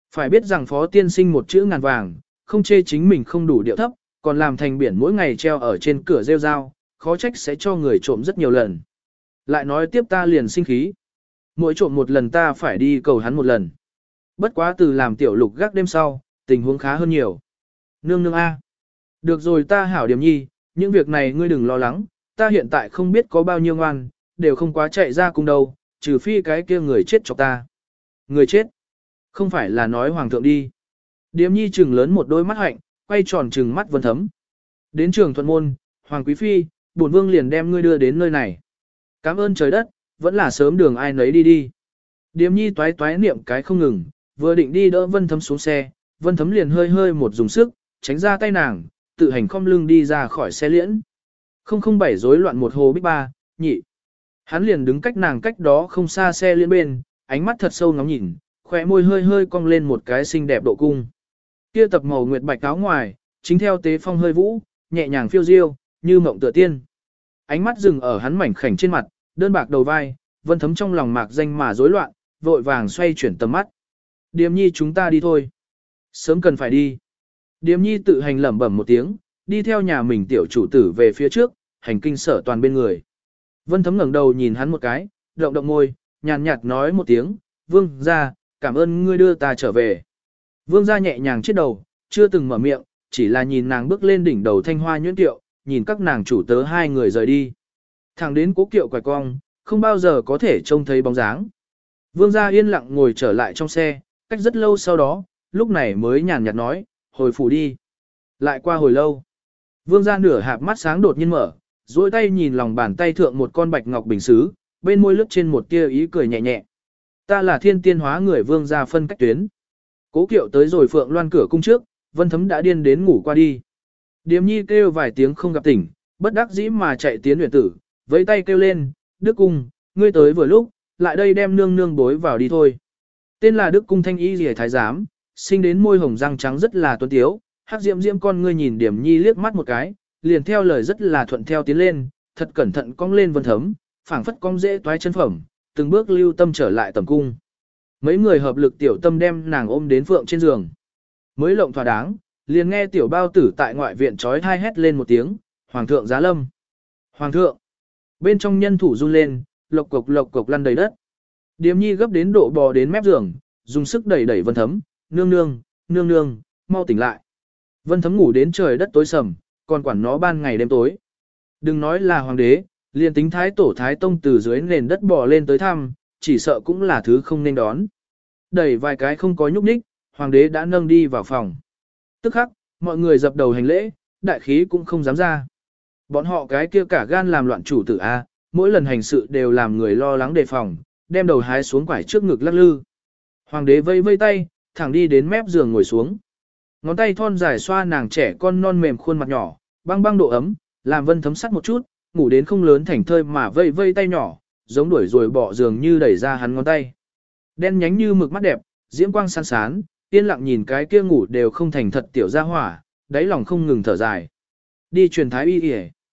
Phải biết rằng phó tiên sinh một chữ ngàn vàng, không chê chính mình không đủ điệu thấp, còn làm thành biển mỗi ngày treo ở trên cửa rêu rao, khó trách sẽ cho người trộm rất nhiều lần. Lại nói tiếp ta liền sinh khí. Mỗi trộm một lần ta phải đi cầu hắn một lần. Bất quá từ làm tiểu lục gác đêm sau, tình huống khá hơn nhiều. Nương nương A. Được rồi ta hảo điểm nhi, những việc này ngươi đừng lo lắng, ta hiện tại không biết có bao nhiêu ngoan, đều không quá chạy ra cùng đâu, trừ phi cái kia người chết cho ta. Người chết? Không phải là nói hoàng thượng đi. Điềm nhi trừng lớn một đôi mắt hạnh, quay tròn trừng mắt Vân Thấm. Đến trường thuận môn, hoàng quý phi, bổn vương liền đem ngươi đưa đến nơi này. Cảm ơn trời đất, vẫn là sớm đường ai nấy đi đi. Điềm nhi toái toái niệm cái không ngừng, vừa định đi đỡ Vân Thấm xuống xe, Vân Thấm liền hơi hơi một dùng sức, tránh ra tay nàng, tự hành khom lưng đi ra khỏi xe liễn. Không không bảy rối loạn một hồ bích ba, nhị. Hắn liền đứng cách nàng cách đó không xa xe liễn bên, ánh mắt thật sâu ngóng nhìn, khóe môi hơi hơi cong lên một cái xinh đẹp độ cung. Kia tập màu nguyệt bạch áo ngoài, chính theo tế phong hơi vũ, nhẹ nhàng phiêu diêu, như mộng tựa tiên. Ánh mắt dừng ở hắn mảnh khảnh trên mặt, đơn bạc đầu vai, Vân Thấm trong lòng mạc danh mà rối loạn, vội vàng xoay chuyển tầm mắt. Điềm nhi chúng ta đi thôi. Sớm cần phải đi. Điềm nhi tự hành lẩm bẩm một tiếng, đi theo nhà mình tiểu chủ tử về phía trước, hành kinh sở toàn bên người. Vân Thấm ngẩng đầu nhìn hắn một cái, động động môi, nhàn nhạt nói một tiếng, vương gia, cảm ơn ngươi đưa ta trở về. Vương gia nhẹ nhàng chiết đầu, chưa từng mở miệng, chỉ là nhìn nàng bước lên đỉnh đầu thanh hoa nhuyễn tiệu, nhìn các nàng chủ tớ hai người rời đi. Thẳng đến cố kiệu quài cong, không bao giờ có thể trông thấy bóng dáng. Vương gia yên lặng ngồi trở lại trong xe, cách rất lâu sau đó, lúc này mới nhàn nhạt nói, hồi phủ đi. Lại qua hồi lâu, vương gia nửa hạp mắt sáng đột nhiên mở, duỗi tay nhìn lòng bàn tay thượng một con bạch ngọc bình sứ, bên môi lướt trên một tia ý cười nhẹ nhẹ. Ta là thiên tiên hóa người vương gia phân cách tuyến. Cố kiệu tới rồi Phượng Loan cửa cung trước, Vân Thấm đã điên đến ngủ qua đi. Điềm nhi kêu vài tiếng không gặp tỉnh, bất đắc dĩ mà chạy tiến huyền tử, với tay kêu lên, Đức Cung, ngươi tới vừa lúc, lại đây đem nương nương bối vào đi thôi. Tên là Đức Cung thanh y rìa thái giám, sinh đến môi hồng răng trắng rất là tuấn tiếu, hắc diễm diễm con ngươi nhìn Điềm nhi liếc mắt một cái, liền theo lời rất là thuận theo tiến lên, thật cẩn thận cong lên Vân Thấm, phảng phất cong dễ toái chân phẩm, từng bước lưu tâm trở lại tầm cung. Mấy người hợp lực tiểu tâm đem nàng ôm đến phượng trên giường. Mới lộng thỏa đáng, liền nghe tiểu bao tử tại ngoại viện trói thai hét lên một tiếng, Hoàng thượng giá lâm. Hoàng thượng. Bên trong nhân thủ run lên, lộc cục lộc cục lăn đầy đất. Điềm nhi gấp đến độ bò đến mép giường, dùng sức đẩy đẩy Vân Thấm, nương nương, nương nương, mau tỉnh lại. Vân Thấm ngủ đến trời đất tối sầm, còn quản nó ban ngày đêm tối. Đừng nói là hoàng đế, liền tính thái tổ thái tông từ dưới nền đất bò lên tới thăm, chỉ sợ cũng là thứ không nên đón. Đẩy vài cái không có nhúc nhích, hoàng đế đã nâng đi vào phòng. Tức khắc, mọi người dập đầu hành lễ, đại khí cũng không dám ra. Bọn họ cái kia cả gan làm loạn chủ tử A, mỗi lần hành sự đều làm người lo lắng đề phòng, đem đầu hái xuống quải trước ngực lắc lư. Hoàng đế vây vây tay, thẳng đi đến mép giường ngồi xuống. Ngón tay thon dài xoa nàng trẻ con non mềm khuôn mặt nhỏ, băng băng độ ấm, làm Vân Thấm sắt một chút, ngủ đến không lớn thành thơi mà vây vây tay nhỏ, giống đuổi rồi bỏ giường như đẩy ra hắn ngón tay. Đen nhánh như mực mắt đẹp, diễm quang san sán, yên lặng nhìn cái kia ngủ đều không thành thật tiểu gia hỏa, đáy lòng không ngừng thở dài. Đi truyền thái y y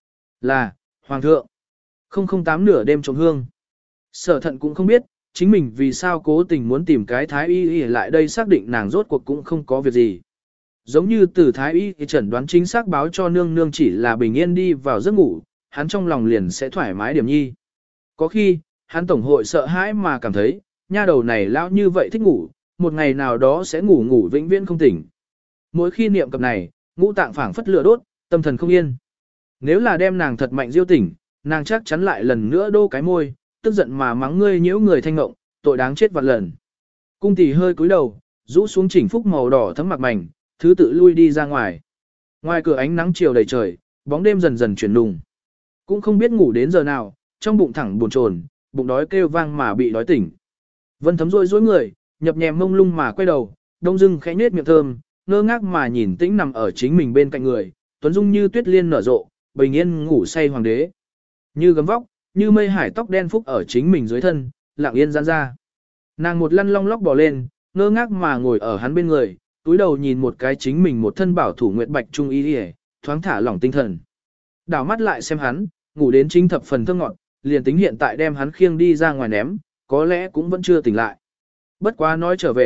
là, hoàng thượng. không không tám nửa đêm trống hương. Sở thận cũng không biết, chính mình vì sao cố tình muốn tìm cái thái y y lại đây xác định nàng rốt cuộc cũng không có việc gì. Giống như từ thái y thì chẩn đoán chính xác báo cho nương nương chỉ là bình yên đi vào giấc ngủ, hắn trong lòng liền sẽ thoải mái điểm nhi. Có khi, hắn tổng hội sợ hãi mà cảm thấy, nha đầu này lão như vậy thích ngủ, một ngày nào đó sẽ ngủ ngủ vĩnh viễn không tỉnh. Mỗi khi niệm cập này, ngũ tạng phảng phất lửa đốt, tâm thần không yên. Nếu là đem nàng thật mạnh diêu tỉnh, nàng chắc chắn lại lần nữa đô cái môi, tức giận mà mắng ngươi nhiễu người thanh ngộng, tội đáng chết vạn lần. Cung tỷ hơi cúi đầu, rũ xuống chỉnh phúc màu đỏ thấm mặc mảnh, thứ tự lui đi ra ngoài. Ngoài cửa ánh nắng chiều đầy trời, bóng đêm dần dần chuyển nùng. Cũng không biết ngủ đến giờ nào, trong bụng thẳng buồn chồn, bụng đói kêu vang mà bị đói tỉnh. Vân Thấm rôi rối người, nhập nhèm mông lung mà quay đầu, đông dưng khẽ nết miệng thơm, ngơ ngác mà nhìn tĩnh nằm ở chính mình bên cạnh người, tuấn dung như tuyết liên nở rộ, bình yên ngủ say hoàng đế. Như gấm vóc, như mây hải tóc đen phúc ở chính mình dưới thân, lặng yên giãn ra. Nàng một lăn long lóc bò lên, ngơ ngác mà ngồi ở hắn bên người, túi đầu nhìn một cái chính mình một thân bảo thủ nguyệt bạch trung y y, thoáng thả lỏng tinh thần. Đảo mắt lại xem hắn, ngủ đến chính thập phần thơm ngọt, liền tính hiện tại đem hắn khiêng đi ra ngoài ném, có lẽ cũng vẫn chưa tỉnh lại. Bất quá nói trở về,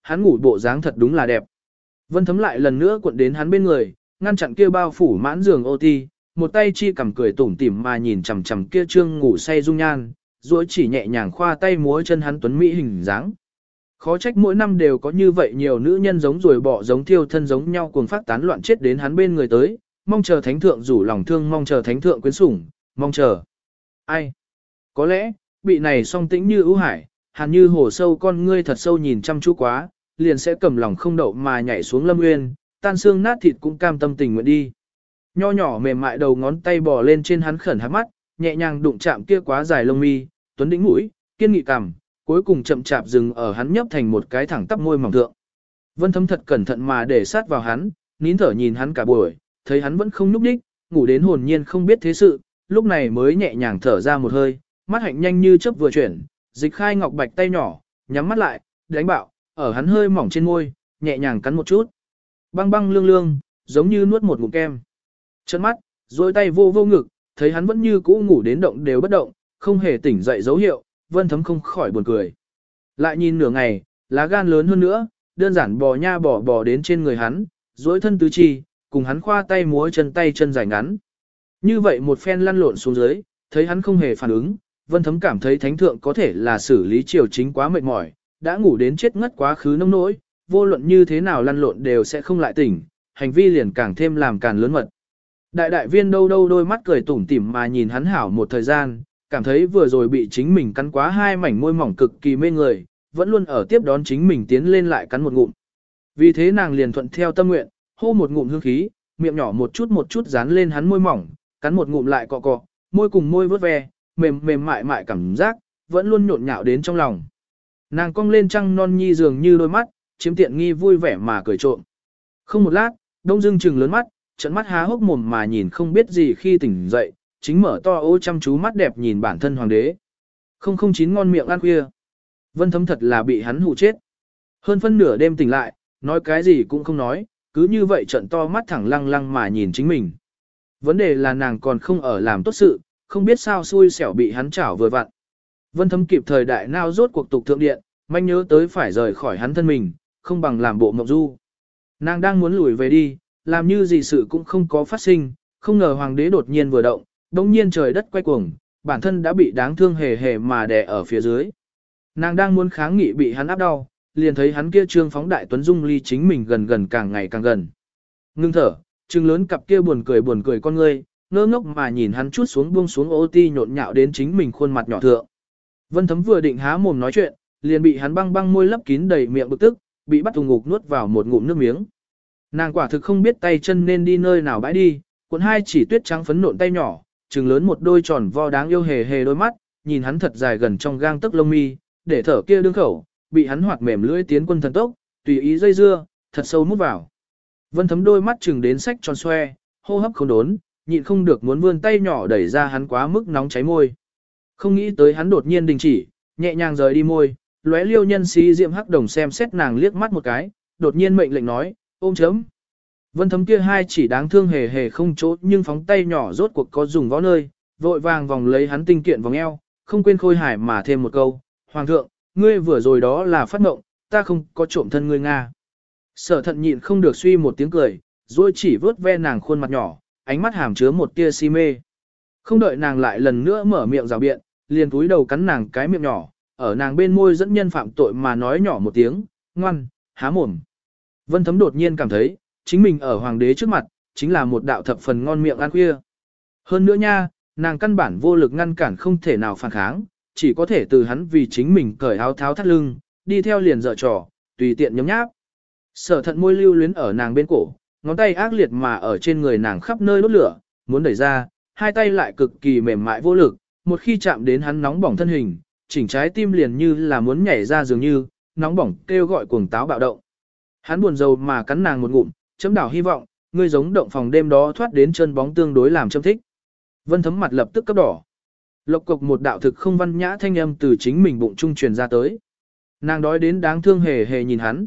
hắn ngủ bộ dáng thật đúng là đẹp. Vân Thấm lại lần nữa cuộn đến hắn bên người, ngăn chặn kia bao phủ mãn giường ô ti, một tay chi cầm cười tủm tỉm mà nhìn chằm chằm kia trương ngủ say dung nhan, duỗi chỉ nhẹ nhàng khoa tay múa chân hắn tuấn mỹ hình dáng. Khó trách mỗi năm đều có như vậy nhiều nữ nhân giống rồi bỏ giống thiêu thân giống nhau cuồng phát tán loạn chết đến hắn bên người tới, mong chờ thánh thượng rủ lòng thương, mong chờ thánh thượng quyến sủng, mong chờ. Ai? Có lẽ, bị này song tĩnh như ưu hải, hàn như hồ sâu con ngươi thật sâu nhìn chăm chú quá, liền sẽ cầm lòng không đậu mà nhảy xuống lâm nguyên, tan xương nát thịt cũng cam tâm tình nguyện đi. Nho nhỏ mềm mại đầu ngón tay bò lên trên hắn khẩn hát mắt, nhẹ nhàng đụng chạm kia quá dài lông mi, tuấn đỉnh mũi, kiên nghị cằm, cuối cùng chậm chạp dừng ở hắn nhấp thành một cái thẳng tắp môi mỏng thượng. Vân Thấm thật cẩn thận mà để sát vào hắn, nín thở nhìn hắn cả buổi, thấy hắn vẫn không nhúc nhích, ngủ đến hồn nhiên không biết thế sự, lúc này mới nhẹ nhàng thở ra một hơi, mắt hạnh nhanh như chớp vừa chuyển, dịch khai ngọc bạch tay nhỏ, nhắm mắt lại, đánh bạo, ở hắn hơi mỏng trên môi, nhẹ nhàng cắn một chút. Băng băng lương lương, giống như nuốt một ngụm kem. Chân mắt, duỗi tay vô vô ngực, thấy hắn vẫn như cũ ngủ đến động đều bất động, không hề tỉnh dậy dấu hiệu, Vân Thấm không khỏi buồn cười. Lại nhìn nửa ngày, lá gan lớn hơn nữa, đơn giản bò nha bò bò đến trên người hắn, duỗi thân tứ chi, cùng hắn khoa tay múa chân tay chân dài ngắn. Như vậy một phen lăn lộn xuống dưới, thấy hắn không hề phản ứng, Vân Thấm cảm thấy thánh thượng có thể là xử lý triều chính quá mệt mỏi, đã ngủ đến chết ngất quá khứ nông nỗi, vô luận như thế nào lăn lộn đều sẽ không lại tỉnh, hành vi liền càng thêm làm càn lớn mật. Đại đại viên đâu đâu đôi mắt cười tủm tỉm mà nhìn hắn hảo một thời gian, cảm thấy vừa rồi bị chính mình cắn quá hai mảnh môi mỏng cực kỳ mê người, vẫn luôn ở tiếp đón chính mình tiến lên lại cắn một ngụm. Vì thế nàng liền thuận theo tâm nguyện, hô một ngụm hương khí, miệng nhỏ một chút một chút dán lên hắn môi mỏng, cắn một ngụm lại cọ cọ, môi cùng môi vớt ve, mềm mềm mại mại cảm giác, vẫn luôn nhộn nhạo đến trong lòng. Nàng cong lên trăng non nhi dường như đôi mắt, chiếm tiện nghi vui vẻ mà cười trộm. Không một lát, Đông Dương trừng lớn mắt, trận mắt há hốc mồm mà nhìn không biết gì khi tỉnh dậy, chính mở to ô chăm chú mắt đẹp nhìn bản thân hoàng đế. Không không chín ngon miệng ăn khuya. Vân Thấm thật là bị hắn hù chết. Hơn phân nửa đêm tỉnh lại, nói cái gì cũng không nói, cứ như vậy trận to mắt thẳng lăng lăng mà nhìn chính mình. Vấn đề là nàng còn không ở làm tốt sự, không biết sao xui xẻo bị hắn chảo vừa vặn. Vân Thấm kịp thời đại nao rốt cuộc tục thượng điện, manh nhớ tới phải rời khỏi hắn thân mình, không bằng làm bộ mộng du. Nàng đang muốn lùi về đi, làm như gì sự cũng không có phát sinh, không ngờ hoàng đế đột nhiên vừa động, đống nhiên trời đất quay cuồng, bản thân đã bị đáng thương hề hề mà đè ở phía dưới. Nàng đang muốn kháng nghị bị hắn áp đau, liền thấy hắn kia trương phóng đại tuấn dung ly chính mình gần gần càng ngày càng gần. Ngưng thở, trừng lớn cặp kia buồn cười buồn cười con ngươi, ngơ ngốc mà nhìn hắn chút xuống buông xuống ô ti nhộn nhạo đến chính mình khuôn mặt nhỏ thượng. Vân Thấm vừa định há mồm nói chuyện, liền bị hắn băng băng môi lấp kín đầy miệng bực tức, bị bắt thùng ngục nuốt vào một ngụm nước miếng. Nàng quả thực không biết tay chân nên đi nơi nào bãi đi, cuộn hai chỉ tuyết trắng phấn nộn tay nhỏ, trừng lớn một đôi tròn vo đáng yêu hề hề đôi mắt, nhìn hắn thật dài gần trong gang tấc lông mi, để thở kia đương khẩu, bị hắn hoạt mềm lưỡi tiến quân thần tốc, tùy ý dây dưa, thật sâu mút vào. Vân Thấm đôi mắt trừng đến sách tròn xoe, hô hấp không đốn, nhịn không được muốn vươn tay nhỏ đẩy ra hắn quá mức nóng cháy môi. Không nghĩ tới hắn đột nhiên đình chỉ, nhẹ nhàng rời đi môi, lóe liêu nhân xí diệm hắc đồng xem xét nàng liếc mắt một cái, đột nhiên mệnh lệnh nói, ôm chấm. Vân Thấm kia hai chỉ đáng thương hề hề không chỗ nhưng phóng tay nhỏ rốt cuộc có dùng võ nơi, vội vàng vòng lấy hắn tinh kiện vòng eo, không quên khôi hài mà thêm một câu, Hoàng thượng, ngươi vừa rồi đó là phát mộng, ta không có trộm thân ngươi Nga. Sở thận nhịn không được suy một tiếng cười, rồi chỉ vớt ve nàng khuôn mặt nhỏ, ánh mắt hàm chứa một tia si mê. Không đợi nàng lại lần nữa mở miệng rào biện, liền cúi đầu cắn nàng cái miệng nhỏ, ở nàng bên môi dẫn nhân phạm tội mà nói nhỏ một tiếng, ngoan, há mồm. Vân Thấm đột nhiên cảm thấy, chính mình ở hoàng đế trước mặt, chính là một đạo thập phần ngon miệng ăn khuya. Hơn nữa nha, nàng căn bản vô lực ngăn cản không thể nào phản kháng, chỉ có thể từ hắn vì chính mình cởi áo tháo thắt lưng, đi theo liền dở trò, tùy tiện nhấm nháp. Sở thận môi lưu luyến ở nàng bên cổ, ngón tay ác liệt mà ở trên người nàng khắp nơi đốt lửa, muốn đẩy ra, hai tay lại cực kỳ mềm mại vô lực, một khi chạm đến hắn nóng bỏng thân hình, chỉnh trái tim liền như là muốn nhảy ra dường như, nóng bỏng kêu gọi cuồng táo bạo động. Hắn buồn rầu mà cắn nàng một ngụm, chấm đảo hy vọng, ngươi giống động phòng đêm đó thoát đến chân bóng tương đối làm châm thích. Vân Thấm mặt lập tức cấp đỏ. Lộc cục một đạo thực không văn nhã thanh âm từ chính mình bụng trung truyền ra tới. Nàng đói đến đáng thương hề hề nhìn hắn.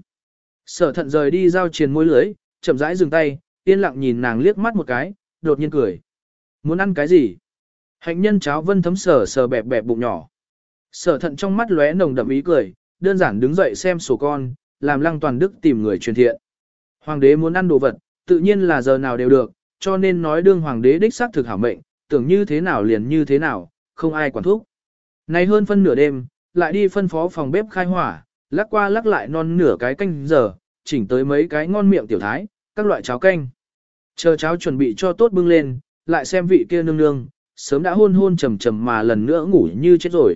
Sở thận rời đi giao triền môi lưới, chậm rãi dừng tay, yên lặng nhìn nàng liếc mắt một cái, đột nhiên cười. Muốn ăn cái gì? Hạnh nhân cháo. Vân Thấm sờ sờ bẹp bẹp bụng nhỏ. Sở thận trong mắt lóe nồng đậm ý cười, đơn giản đứng dậy xem sổ con, làm Lăng Toàn Đức tìm người truyền thiện. Hoàng đế muốn ăn đồ vật, tự nhiên là giờ nào đều được, cho nên nói đương hoàng đế đích xác thực hảo mệnh, tưởng như thế nào liền như thế nào, không ai quản thúc. Nay hơn phân nửa đêm, lại đi phân phó phòng bếp khai hỏa, lắc qua lắc lại non nửa cái canh giờ, chỉnh tới mấy cái ngon miệng tiểu thái, các loại cháo canh. Chờ cháo chuẩn bị cho tốt bưng lên, lại xem vị kia nương nương, sớm đã hôn hôn trầm trầm mà lần nữa ngủ như chết rồi.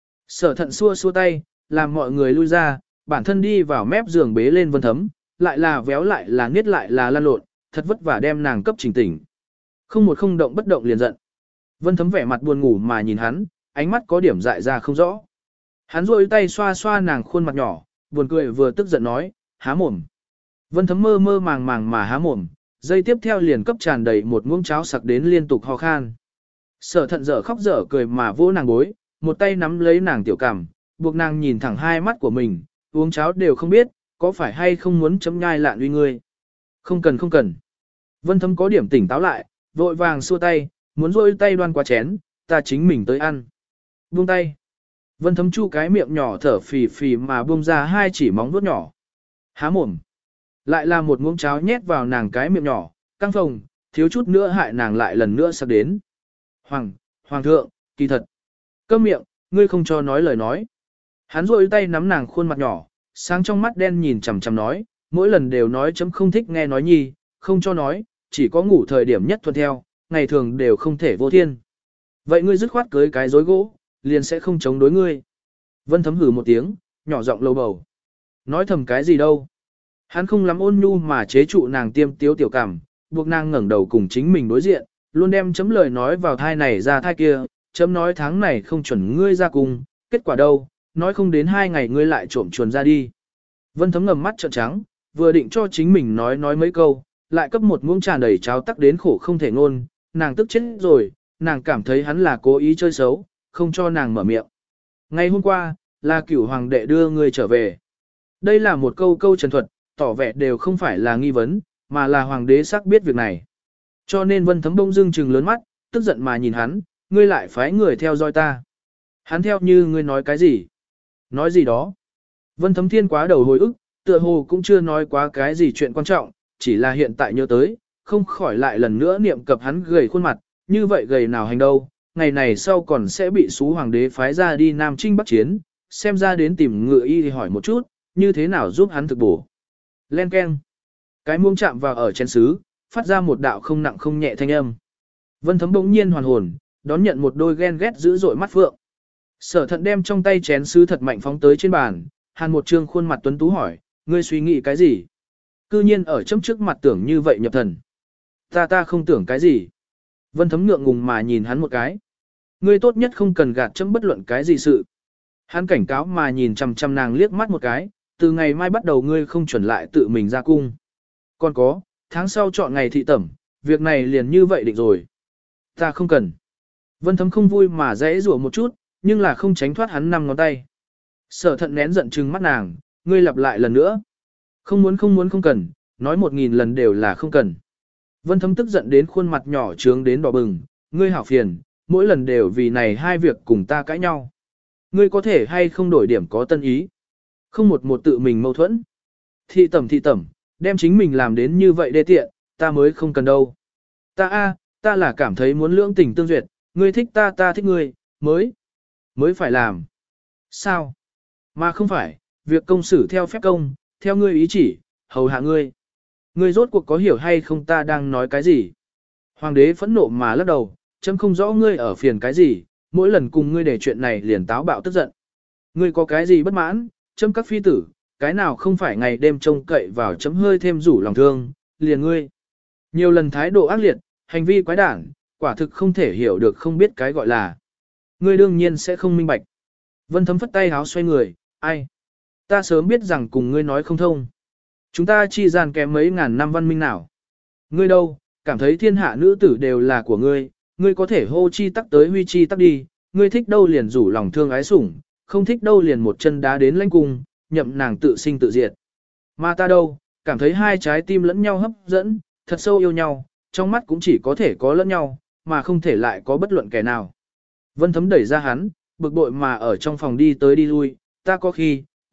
Sở thận xua xua tay, làm mọi người lui ra, bản thân đi vào mép giường bế lên Vân Thấm, lại là véo lại là niết lại là lan lộn, thật vất vả đem nàng cấp trình tỉnh. Không một không động bất động liền giận. Vân Thấm vẻ mặt buồn ngủ mà nhìn hắn, ánh mắt có điểm dại ra không rõ. Hắn rôi tay xoa xoa nàng khuôn mặt nhỏ, buồn cười vừa tức giận nói, há mồm. Vân Thấm mơ mơ màng màng mà há mồm, dây tiếp theo liền cấp tràn đầy một muỗng cháo sặc đến liên tục ho khan. Sở thận dở khóc dở cười mà vỗ nàng gối, một tay nắm lấy nàng tiểu cằm, buộc nàng nhìn thẳng hai mắt của mình, uống cháo đều không biết, có phải hay không muốn chấm nhai lạn uy ngươi. Không cần không cần. Vân Thấm có điểm tỉnh táo lại, vội vàng xua tay, muốn rôi tay đoan qua chén, ta chính mình tới ăn. Buông tay. Vân Thấm chu cái miệng nhỏ thở phì phì mà buông ra hai chỉ móng vuốt nhỏ. Há mồm. Lại là một muỗng cháo nhét vào nàng cái miệng nhỏ, căng phồng, thiếu chút nữa hại nàng lại lần nữa sắp đến. Hoàng, Hoàng thượng, kỳ thật. Câm miệng, ngươi không cho nói lời nói. Hắn rôi tay nắm nàng khuôn mặt nhỏ, sáng trong mắt đen nhìn chằm chằm nói, mỗi lần đều nói chấm không thích nghe nói nhi, không cho nói, chỉ có ngủ thời điểm nhất thuận theo, ngày thường đều không thể vô thiên. Vậy ngươi dứt khoát cưới cái rối gỗ, liền sẽ không chống đối ngươi. Vân Thấm hử một tiếng, nhỏ giọng lầu bầu. Nói thầm cái gì đâu. Hắn không lắm ôn nhu mà chế trụ nàng tiêm tiếu tiểu cảm, buộc nàng ngẩng đầu cùng chính mình đối diện, luôn đem chấm lời nói vào thai này ra thai kia, chấm nói tháng này không chuẩn ngươi ra cùng, kết quả đâu, nói không đến hai ngày ngươi lại trộm chuồn ra đi. Vân Thấm ngầm mắt trợn trắng, vừa định cho chính mình nói nói mấy câu, lại cấp một muỗng trà đầy cháo tắc đến khổ không thể ngôn, nàng tức chết rồi, nàng cảm thấy hắn là cố ý chơi xấu, không cho nàng mở miệng. Ngày hôm qua, là cửu hoàng đệ đưa người trở về. Đây là một câu câu trần thuật, tỏ vẻ đều không phải là nghi vấn, mà là hoàng đế xác biết việc này. Cho nên Vân Thấm bông dưng trừng lớn mắt, tức giận mà nhìn hắn, ngươi lại phái người theo dõi ta. Hắn theo như ngươi nói cái gì? Nói gì đó? Vân Thấm thiên quá đầu hồi ức, tựa hồ cũng chưa nói quá cái gì chuyện quan trọng, chỉ là hiện tại nhớ tới, không khỏi lại lần nữa niệm cập hắn gầy khuôn mặt, như vậy gầy nào hành đâu, ngày này sau còn sẽ bị xú hoàng đế phái ra đi Nam Trinh Bắc Chiến, xem ra đến tìm ngựa y thì hỏi một chút, như thế nào giúp hắn thực bổ. Len keng. Cái muông chạm vào ở chén sứ, phát ra một đạo không nặng không nhẹ thanh âm. Vân Thấm bỗng nhiên hoàn hồn, đón nhận một đôi ghen ghét dữ dội mắt phượng. Sở thận đem trong tay chén sứ thật mạnh phóng tới trên bàn, hàn một trương khuôn mặt tuấn tú hỏi, ngươi suy nghĩ cái gì? Cư nhiên ở chấm trước mặt tưởng như vậy nhập thần. Ta ta không tưởng cái gì. Vân Thấm ngượng ngùng mà nhìn hắn một cái. Ngươi tốt nhất không cần gạt chấm bất luận cái gì sự. Hắn cảnh cáo mà nhìn chằm chằm nàng liếc mắt một cái, từ ngày mai bắt đầu ngươi không chuẩn lại tự mình ra cung. Còn có, tháng sau chọn ngày thị tẩm, việc này liền như vậy định rồi. Ta không cần. Vân Thấm không vui mà dãy rủa một chút, nhưng là không tránh thoát hắn năm ngón tay. Sở thận nén giận trừng mắt nàng, ngươi lặp lại lần nữa. Không muốn không muốn không cần, nói một nghìn lần đều là không cần. Vân Thấm tức giận đến khuôn mặt nhỏ trướng đến đỏ bừng, ngươi hảo phiền, mỗi lần đều vì này hai việc cùng ta cãi nhau. Ngươi có thể hay không đổi điểm có tân ý. Không một một tự mình mâu thuẫn. Thị tẩm thị tẩm, đem chính mình làm đến như vậy đê tiện, ta mới không cần đâu. Ta a, ta là cảm thấy muốn lưỡng tình tương duyệt, ngươi thích ta ta thích ngươi, mới, mới phải làm. Sao? Mà không phải, việc công xử theo phép công, theo ngươi ý chỉ, hầu hạ ngươi. Ngươi rốt cuộc có hiểu hay không ta đang nói cái gì? Hoàng đế phẫn nộ mà lắc đầu, chấm không rõ ngươi ở phiền cái gì, mỗi lần cùng ngươi để chuyện này liền táo bạo tức giận. Ngươi có cái gì bất mãn, chấm các phi tử, cái nào không phải ngày đêm trông cậy vào chấm hơi thêm rủ lòng thương, liền ngươi. Nhiều lần thái độ ác liệt, hành vi quái đản, quả thực không thể hiểu được không biết cái gọi là. Ngươi đương nhiên sẽ không minh bạch. Vân Thấm phất tay háo xoay người, ai? Ta sớm biết rằng cùng ngươi nói không thông. Chúng ta chi gian kém mấy ngàn năm văn minh nào. Ngươi đâu, cảm thấy thiên hạ nữ tử đều là của ngươi, ngươi có thể hô chi tắc tới huy chi tắc đi, ngươi thích đâu liền rủ lòng thương ái sủng, không thích đâu liền một chân đá đến lãnh cung, nhậm nàng tự sinh tự diệt. Mà ta đâu, cảm thấy hai trái tim lẫn nhau hấp dẫn, thật sâu yêu nhau, trong mắt cũng chỉ có thể có lẫn nhau, mà không thể lại có bất luận kẻ nào. Vân Thấm đẩy ra hắn, bực bội mà ở trong phòng đi tới đi lui, ta có khi,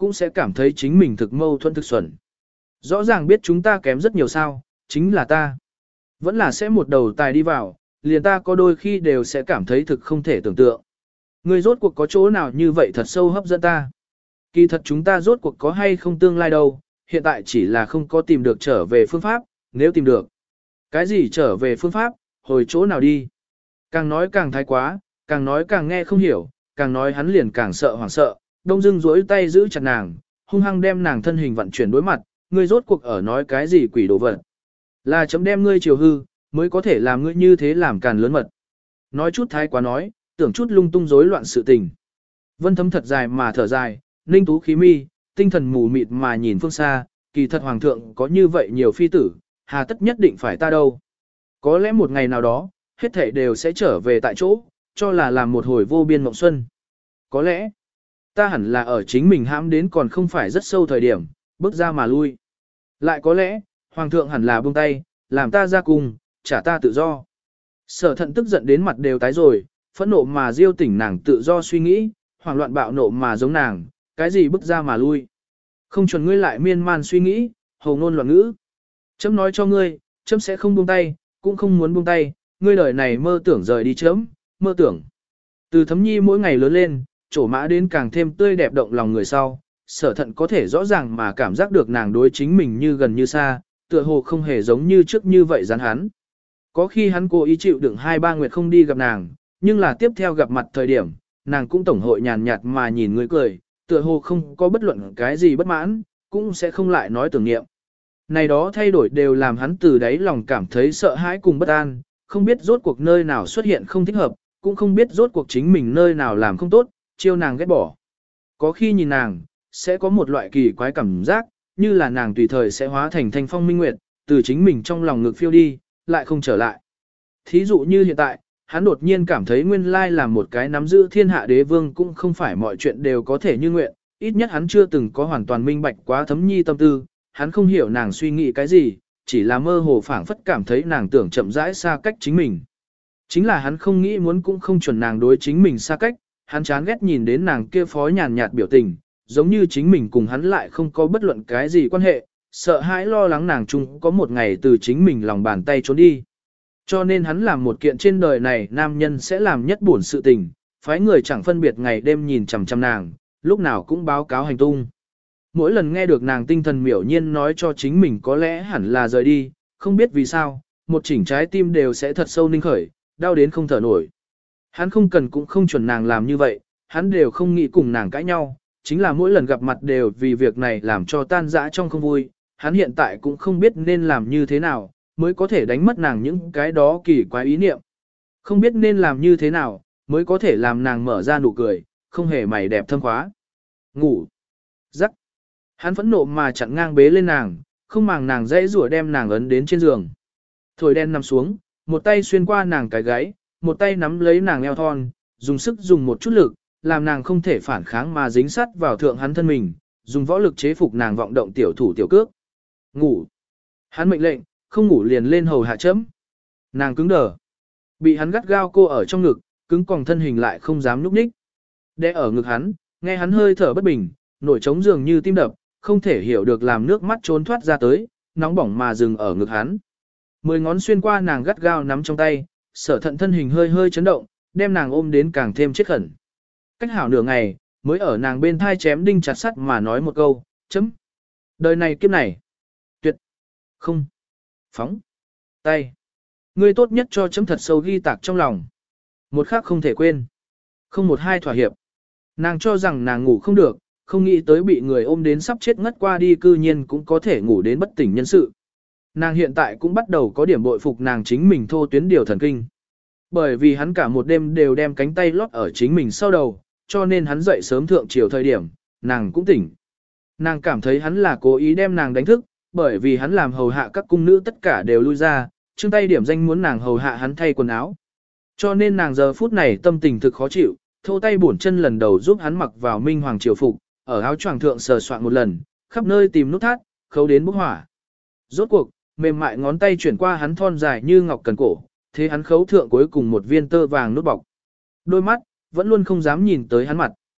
cũng sẽ cảm thấy chính mình thực mâu thuẫn thực xuẩn. Rõ ràng biết chúng ta kém rất nhiều sao, chính là ta. Vẫn là sẽ một đầu tài đi vào, liền ta có đôi khi đều sẽ cảm thấy thực không thể tưởng tượng. Ngươi rốt cuộc có chỗ nào như vậy thật sâu hấp dẫn ta. Kỳ thật chúng ta rốt cuộc có hay không tương lai đâu, hiện tại chỉ là không có tìm được trở về phương pháp, nếu tìm được. Cái gì trở về phương pháp, hồi chỗ nào đi. Càng nói càng thái quá, càng nói càng nghe không hiểu, càng nói hắn liền càng sợ hoảng sợ, đông dưng duỗi tay giữ chặt nàng, hung hăng đem nàng thân hình vận chuyển đối mặt, ngươi rốt cuộc ở nói cái gì quỷ đồ vật. Là chấm đem ngươi chiều hư, mới có thể làm ngươi như thế làm càn lớn mật. Nói chút thái quá nói, tưởng chút lung tung rối loạn sự tình. Vân Thấm thật dài mà thở dài, ninh tú khí mi, tinh thần mù mịt mà nhìn phương xa, kỳ thật hoàng thượng có như vậy nhiều phi tử, hà tất nhất định phải ta đâu. Có lẽ một ngày nào đó, hết thảy đều sẽ trở về tại chỗ, cho là làm một hồi vô biên mộng xuân. Có lẽ, ta hẳn là ở chính mình hãm đến còn không phải rất sâu thời điểm, bước ra mà lui. Lại có lẽ, hoàng thượng hẳn là buông tay, làm ta ra cùng, trả ta tự do. Sở thận tức giận đến mặt đều tái rồi, phẫn nộ mà diêu tỉnh nàng tự do suy nghĩ, hoảng loạn bạo nộ mà giống nàng, cái gì bước ra mà lui. Không chuẩn ngươi lại miên man suy nghĩ, hồ ngôn loạn ngữ. Chấm nói cho ngươi, chấm sẽ không buông tay, cũng không muốn buông tay, ngươi đời này mơ tưởng rời đi chấm, mơ tưởng. Từ Thấm Nhi mỗi ngày lớn lên, trổ mã đến càng thêm tươi đẹp động lòng người sau, sở thận có thể rõ ràng mà cảm giác được nàng đối chính mình như gần như xa, tựa hồ không hề giống như trước như vậy rắn hắn. Có khi hắn cố ý chịu đựng hai ba nguyệt không đi gặp nàng, nhưng là tiếp theo gặp mặt thời điểm, nàng cũng tổng hội nhàn nhạt mà nhìn người cười, tựa hồ không có bất luận cái gì bất mãn, cũng sẽ không lại nói tưởng niệm. Này đó thay đổi đều làm hắn từ đáy lòng cảm thấy sợ hãi cùng bất an, không biết rốt cuộc nơi nào xuất hiện không thích hợp, cũng không biết rốt cuộc chính mình nơi nào làm không tốt, chiêu nàng ghét bỏ. Có khi nhìn nàng, sẽ có một loại kỳ quái cảm giác, như là nàng tùy thời sẽ hóa thành thanh phong minh nguyệt, từ chính mình trong lòng ngực phiêu đi, lại không trở lại. Thí dụ như hiện tại, hắn đột nhiên cảm thấy nguyên lai là một cái nắm giữ thiên hạ đế vương cũng không phải mọi chuyện đều có thể như nguyện, ít nhất hắn chưa từng có hoàn toàn minh bạch quá Thấm Nhi tâm tư, hắn không hiểu nàng suy nghĩ cái gì, chỉ là mơ hồ phảng phất cảm thấy nàng tưởng chậm rãi xa cách chính mình. Chính là hắn không nghĩ muốn cũng không chuẩn nàng đối chính mình xa cách, hắn chán ghét nhìn đến nàng kia phó nhàn nhạt biểu tình, giống như chính mình cùng hắn lại không có bất luận cái gì quan hệ, sợ hãi lo lắng nàng chung có một ngày từ chính mình lòng bàn tay trốn đi. Cho nên hắn làm một kiện trên đời này nam nhân sẽ làm nhất buồn sự tình, phái người chẳng phân biệt ngày đêm nhìn chằm chằm nàng, lúc nào cũng báo cáo hành tung. Mỗi lần nghe được nàng tinh thần miểu nhiên nói cho chính mình có lẽ hẳn là rời đi, không biết vì sao, một chỉnh trái tim đều sẽ thật sâu ninh khởi, đau đến không thở nổi. Hắn không cần cũng không chuẩn nàng làm như vậy, hắn đều không nghĩ cùng nàng cãi nhau, chính là mỗi lần gặp mặt đều vì việc này làm cho tan dã trong không vui, hắn hiện tại cũng không biết nên làm như thế nào, mới có thể đánh mất nàng những cái đó kỳ quái ý niệm. Không biết nên làm như thế nào, mới có thể làm nàng mở ra nụ cười, không hề mày đẹp thâm khóa. Ngủ. Giắc. Hắn phẫn nộ mà chặn ngang bế lên nàng, không màng nàng dãy rủa đem nàng ấn đến trên giường. Thổi đen nằm xuống, một tay xuyên qua nàng cái gáy, một tay nắm lấy nàng eo thon, dùng sức dùng một chút lực, làm nàng không thể phản kháng mà dính sắt vào thượng hắn thân mình, dùng võ lực chế phục nàng vọng động tiểu thủ tiểu cước. Ngủ. Hắn mệnh lệnh, không ngủ liền lên hầu hạ chấm. Nàng cứng đờ. Bị hắn gắt gao cô ở trong ngực, cứng còng thân hình lại không dám nhúc nhích. Đè ở ngực hắn, nghe hắn hơi thở bất bình, nổi trống dường như tim đập, không thể hiểu được làm nước mắt trốn thoát ra tới, nóng bỏng mà dừng ở ngực hắn. Mười ngón xuyên qua nàng gắt gao nắm trong tay, sở thận thân hình hơi hơi chấn động, đem nàng ôm đến càng thêm chết khẩn. Cách hảo nửa ngày, mới ở nàng bên thai chém đinh chặt sắt mà nói một câu, chấm. Đời này kiếp này. Tuyệt. Không. Phóng. Tay. Ngươi tốt nhất cho chấm thật sâu ghi tạc trong lòng. Một khác không thể quên. Không một hai thỏa hiệp. Nàng cho rằng nàng ngủ không được, không nghĩ tới bị người ôm đến sắp chết ngất qua đi cư nhiên cũng có thể ngủ đến bất tỉnh nhân sự. Nàng hiện tại cũng bắt đầu có điểm bội phục nàng chính mình thô tuyến điều thần kinh. Bởi vì hắn cả một đêm đều đem cánh tay lót ở chính mình sau đầu, cho nên hắn dậy sớm thượng chiều thời điểm, nàng cũng tỉnh. Nàng cảm thấy hắn là cố ý đem nàng đánh thức, bởi vì hắn làm hầu hạ các cung nữ tất cả đều lui ra, chương tay điểm danh muốn nàng hầu hạ hắn thay quần áo. Cho nên nàng giờ phút này tâm tình thực khó chịu, thô tay bổn chân lần đầu giúp hắn mặc vào minh hoàng triều phục, ở áo choàng thượng sờ soạn một lần, khắp nơi tìm nút thắt, khấu đến bốc hỏa. Rốt cuộc, mềm mại ngón tay chuyển qua hắn thon dài như ngọc cần cổ, thế hắn khấu thượng cuối cùng một viên tơ vàng nút bọc. Đôi mắt, vẫn luôn không dám nhìn tới hắn mặt.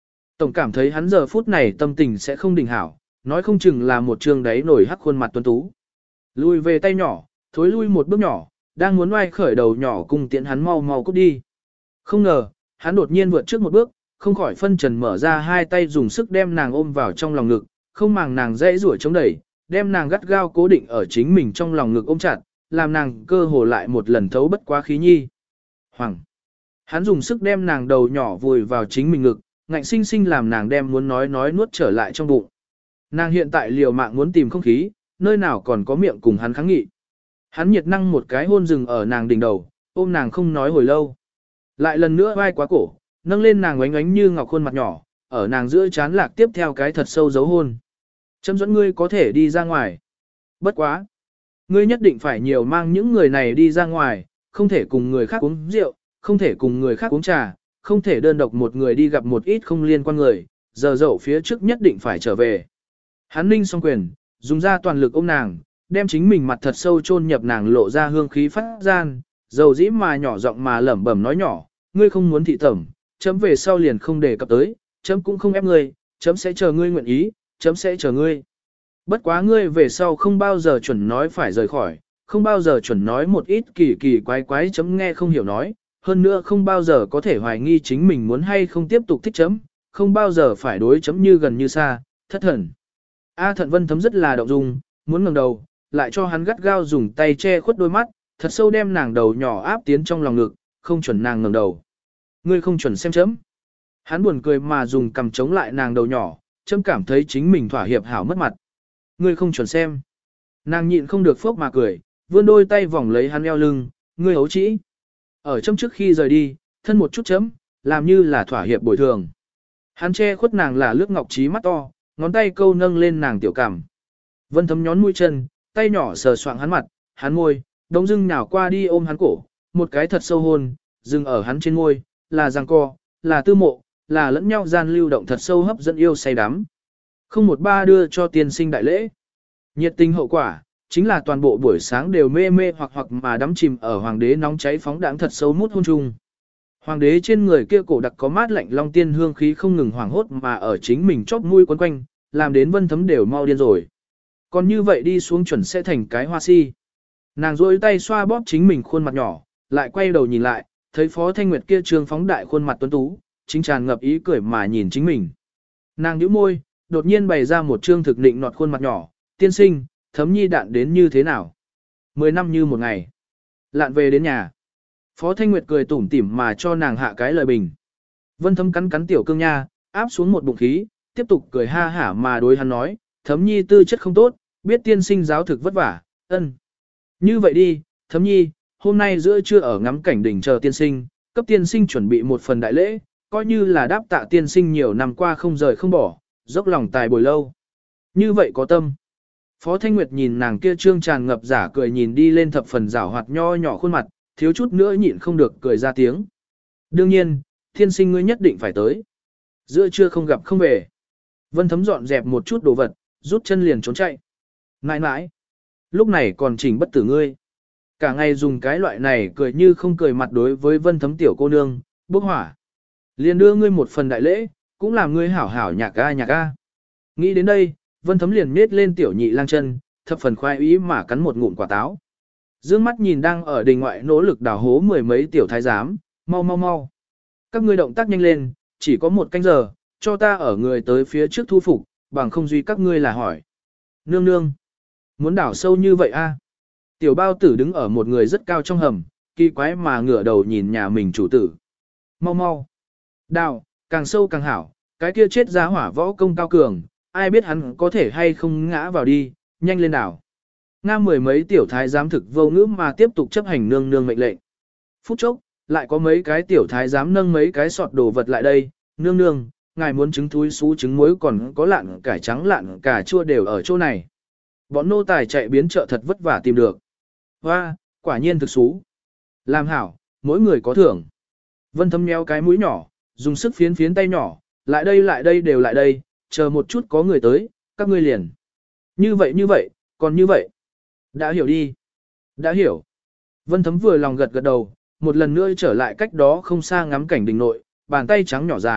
Tổng cảm thấy hắn giờ phút này tâm tình sẽ không đỉnh hảo, nói không chừng là một trường đáy nổi hắc khuôn mặt tuấn tú. Lui về tay nhỏ, thối lui một bước nhỏ, đang muốn oai khởi đầu nhỏ cùng tiện hắn mau mau cút đi. Không ngờ, hắn đột nhiên vượt trước một bước, không khỏi phân trần mở ra hai tay dùng sức đem nàng ôm vào trong lòng ngực, không màng nàng dãy rủa chống đẩy, đem nàng gắt gao cố định ở chính mình trong lòng ngực ôm chặt, làm nàng cơ hồ lại một lần thấu bất quá khí nhi. Hoàng! Hắn dùng sức đem nàng đầu nhỏ vùi vào chính mình ngực, ngạnh sinh sinh làm nàng đem muốn nói nói nuốt trở lại trong bụng. Nàng hiện tại liều mạng muốn tìm không khí, nơi nào còn có miệng cùng hắn kháng nghị. Hắn nhiệt năng một cái hôn rừng ở nàng đỉnh đầu, ôm nàng không nói hồi lâu. Lại lần nữa vai quá cổ, nâng lên nàng oánh oánh như ngọc khuôn mặt nhỏ, ở nàng giữa chán lạc tiếp theo cái thật sâu dấu hôn. Chấm dẫn ngươi có thể đi ra ngoài. Bất quá. Ngươi nhất định phải nhiều mang những người này đi ra ngoài, không thể cùng người khác uống rượu, không thể cùng người khác uống trà, không thể đơn độc một người đi gặp một ít không liên quan người, giờ dậu phía trước nhất định phải trở về. Hắn ninh song quyền, dùng ra toàn lực ôm nàng, đem chính mình mặt thật sâu chôn nhập nàng lộ ra hương khí phát gian, dầu dĩ mà nhỏ giọng mà lẩm bẩm nói nhỏ, ngươi không muốn thị tẩm, chấm về sau liền không đề cập tới, chấm cũng không ép ngươi, chấm sẽ chờ ngươi nguyện ý, chấm sẽ chờ ngươi. Bất quá ngươi về sau không bao giờ chuẩn nói phải rời khỏi, không bao giờ chuẩn nói một ít kỳ kỳ quái quái chấm nghe không hiểu nói, hơn nữa không bao giờ có thể hoài nghi chính mình muốn hay không tiếp tục thích chấm, không bao giờ phải đối chấm như gần như xa, thất thần. A Thận Vân Thấm rất là động dung, muốn ngẩng đầu, lại cho hắn gắt gao dùng tay che khuất đôi mắt, thật sâu đem nàng đầu nhỏ áp tiến trong lòng ngực, không chuẩn nàng ngẩng đầu. Ngươi không chuẩn xem chấm. Hắn buồn cười mà dùng cằm chống lại nàng đầu nhỏ, chấm cảm thấy chính mình thỏa hiệp hảo mất mặt. Ngươi không chuẩn xem. Nàng nhịn không được phốc mà cười, vươn đôi tay vòng lấy hắn eo lưng, ngươi hấu trĩ. Ở chấm trước khi rời đi, thân một chút chấm, làm như là thỏa hiệp bồi thường. Hắn che khuất nàng là lướt ngọc trí mắt to, ngón tay câu nâng lên nàng tiểu cằm. Vân Thấm nhón mũi chân, tay nhỏ sờ soạng hắn mặt, hắn môi, đống dưng nhào qua đi ôm hắn cổ, một cái thật sâu hôn, dừng ở hắn trên môi, là giằng co, là tư mộ, là lẫn nhau gian lưu động thật sâu hấp dẫn yêu say đắm. Không một ba đưa cho tiên sinh đại lễ. Nhiệt tình hậu quả, chính là toàn bộ buổi sáng đều mê mê hoặc hoặc mà đắm chìm ở hoàng đế nóng cháy phóng đãng thật sâu mút hôn chung. Hoàng đế trên người kia cổ đặc có mát lạnh long tiên hương khí không ngừng hoảng hốt mà ở chính mình chóp mũi quấn quanh, làm đến Vân Thấm đều mau điên rồi. Còn như vậy đi xuống chuẩn sẽ thành cái hoa si. Nàng rôi tay xoa bóp chính mình khuôn mặt nhỏ, lại quay đầu nhìn lại, thấy Phó Thanh Nguyệt kia trương phóng đại khuôn mặt tuấn tú, chính tràn ngập ý cười mà nhìn chính mình. Nàng nhíu môi, đột nhiên bày ra một trương thực định nọt khuôn mặt nhỏ, tiên sinh, Thấm nhi đạn đến như thế nào? Mười năm như một ngày. Lạn về đến nhà. Phó Thanh Nguyệt cười tủm tỉm mà cho nàng hạ cái lời bình. Vân Thấm cắn cắn tiểu cương nha, áp xuống một bụng khí, tiếp tục cười ha hả mà đối hắn nói, Thấm nhi tư chất không tốt, biết tiên sinh giáo thực vất vả, ân. Như vậy đi, Thấm nhi, hôm nay giữa trưa ở ngắm cảnh đỉnh chờ tiên sinh, cấp tiên sinh chuẩn bị một phần đại lễ, coi như là đáp tạ tiên sinh nhiều năm qua không rời không bỏ, dốc lòng tài bồi lâu. Như vậy có tâm. Phó Thanh Nguyệt nhìn nàng kia trương tràn ngập giả cười nhìn đi lên thập phần rảo hoạt nho nhỏ khuôn mặt, thiếu chút nữa nhịn không được cười ra tiếng. Đương nhiên, tiên sinh ngươi nhất định phải tới. Giữa trưa không gặp không về. Vân Thấm dọn dẹp một chút đồ vật, rút chân liền trốn chạy. Nãi nãi, lúc này còn chỉnh bất tử ngươi. Cả ngày dùng cái loại này cười như không cười mặt đối với Vân Thấm tiểu cô nương, bốc hỏa. Liền đưa ngươi một phần đại lễ, cũng làm ngươi hảo hảo nhạc ca nhạc ca. Nghĩ đến đây, Vân Thấm liền nết lên tiểu nhị lang chân, thập phần khoái ý mà cắn một ngụm quả táo. Dương mắt nhìn đang ở đình ngoại nỗ lực đào hố mười mấy tiểu thái giám, mau mau mau. Các ngươi động tác nhanh lên, chỉ có một canh giờ, cho ta ở người tới phía trước thu phục, bằng không duy các ngươi là hỏi. Nương nương, muốn đào sâu như vậy a? Tiểu bao tử đứng ở một người rất cao trong hầm, kỳ quái mà ngửa đầu nhìn nhà mình chủ tử. Mau mau. Đào, càng sâu càng hảo, cái kia chết giá hỏa võ công cao cường, ai biết hắn có thể hay không ngã vào đi, nhanh lên đào. Nga mười mấy tiểu thái giám thực vô ngữ mà tiếp tục chấp hành nương nương mệnh lệnh. Phút chốc, lại có mấy cái tiểu thái giám nâng mấy cái sọt đồ vật lại đây, nương nương, ngài muốn trứng thúi xú trứng muối còn có lạn cải trắng lạn cà chua đều ở chỗ này. Bọn nô tài chạy biến chợ thật vất vả tìm được. Hoa, quả nhiên thực xú. Làm hảo, mỗi người có thưởng. Vân Thấm méo cái mũi nhỏ, dùng sức phiến phiến tay nhỏ, lại đây lại đây đều lại đây, chờ một chút có người tới, các ngươi liền. Như vậy như vậy, còn như vậy. Đã hiểu đi. Đã hiểu. Vân Thấm vừa lòng gật gật đầu, một lần nữa trở lại cách đó không xa ngắm cảnh đình nội, bàn tay trắng nhỏ dài,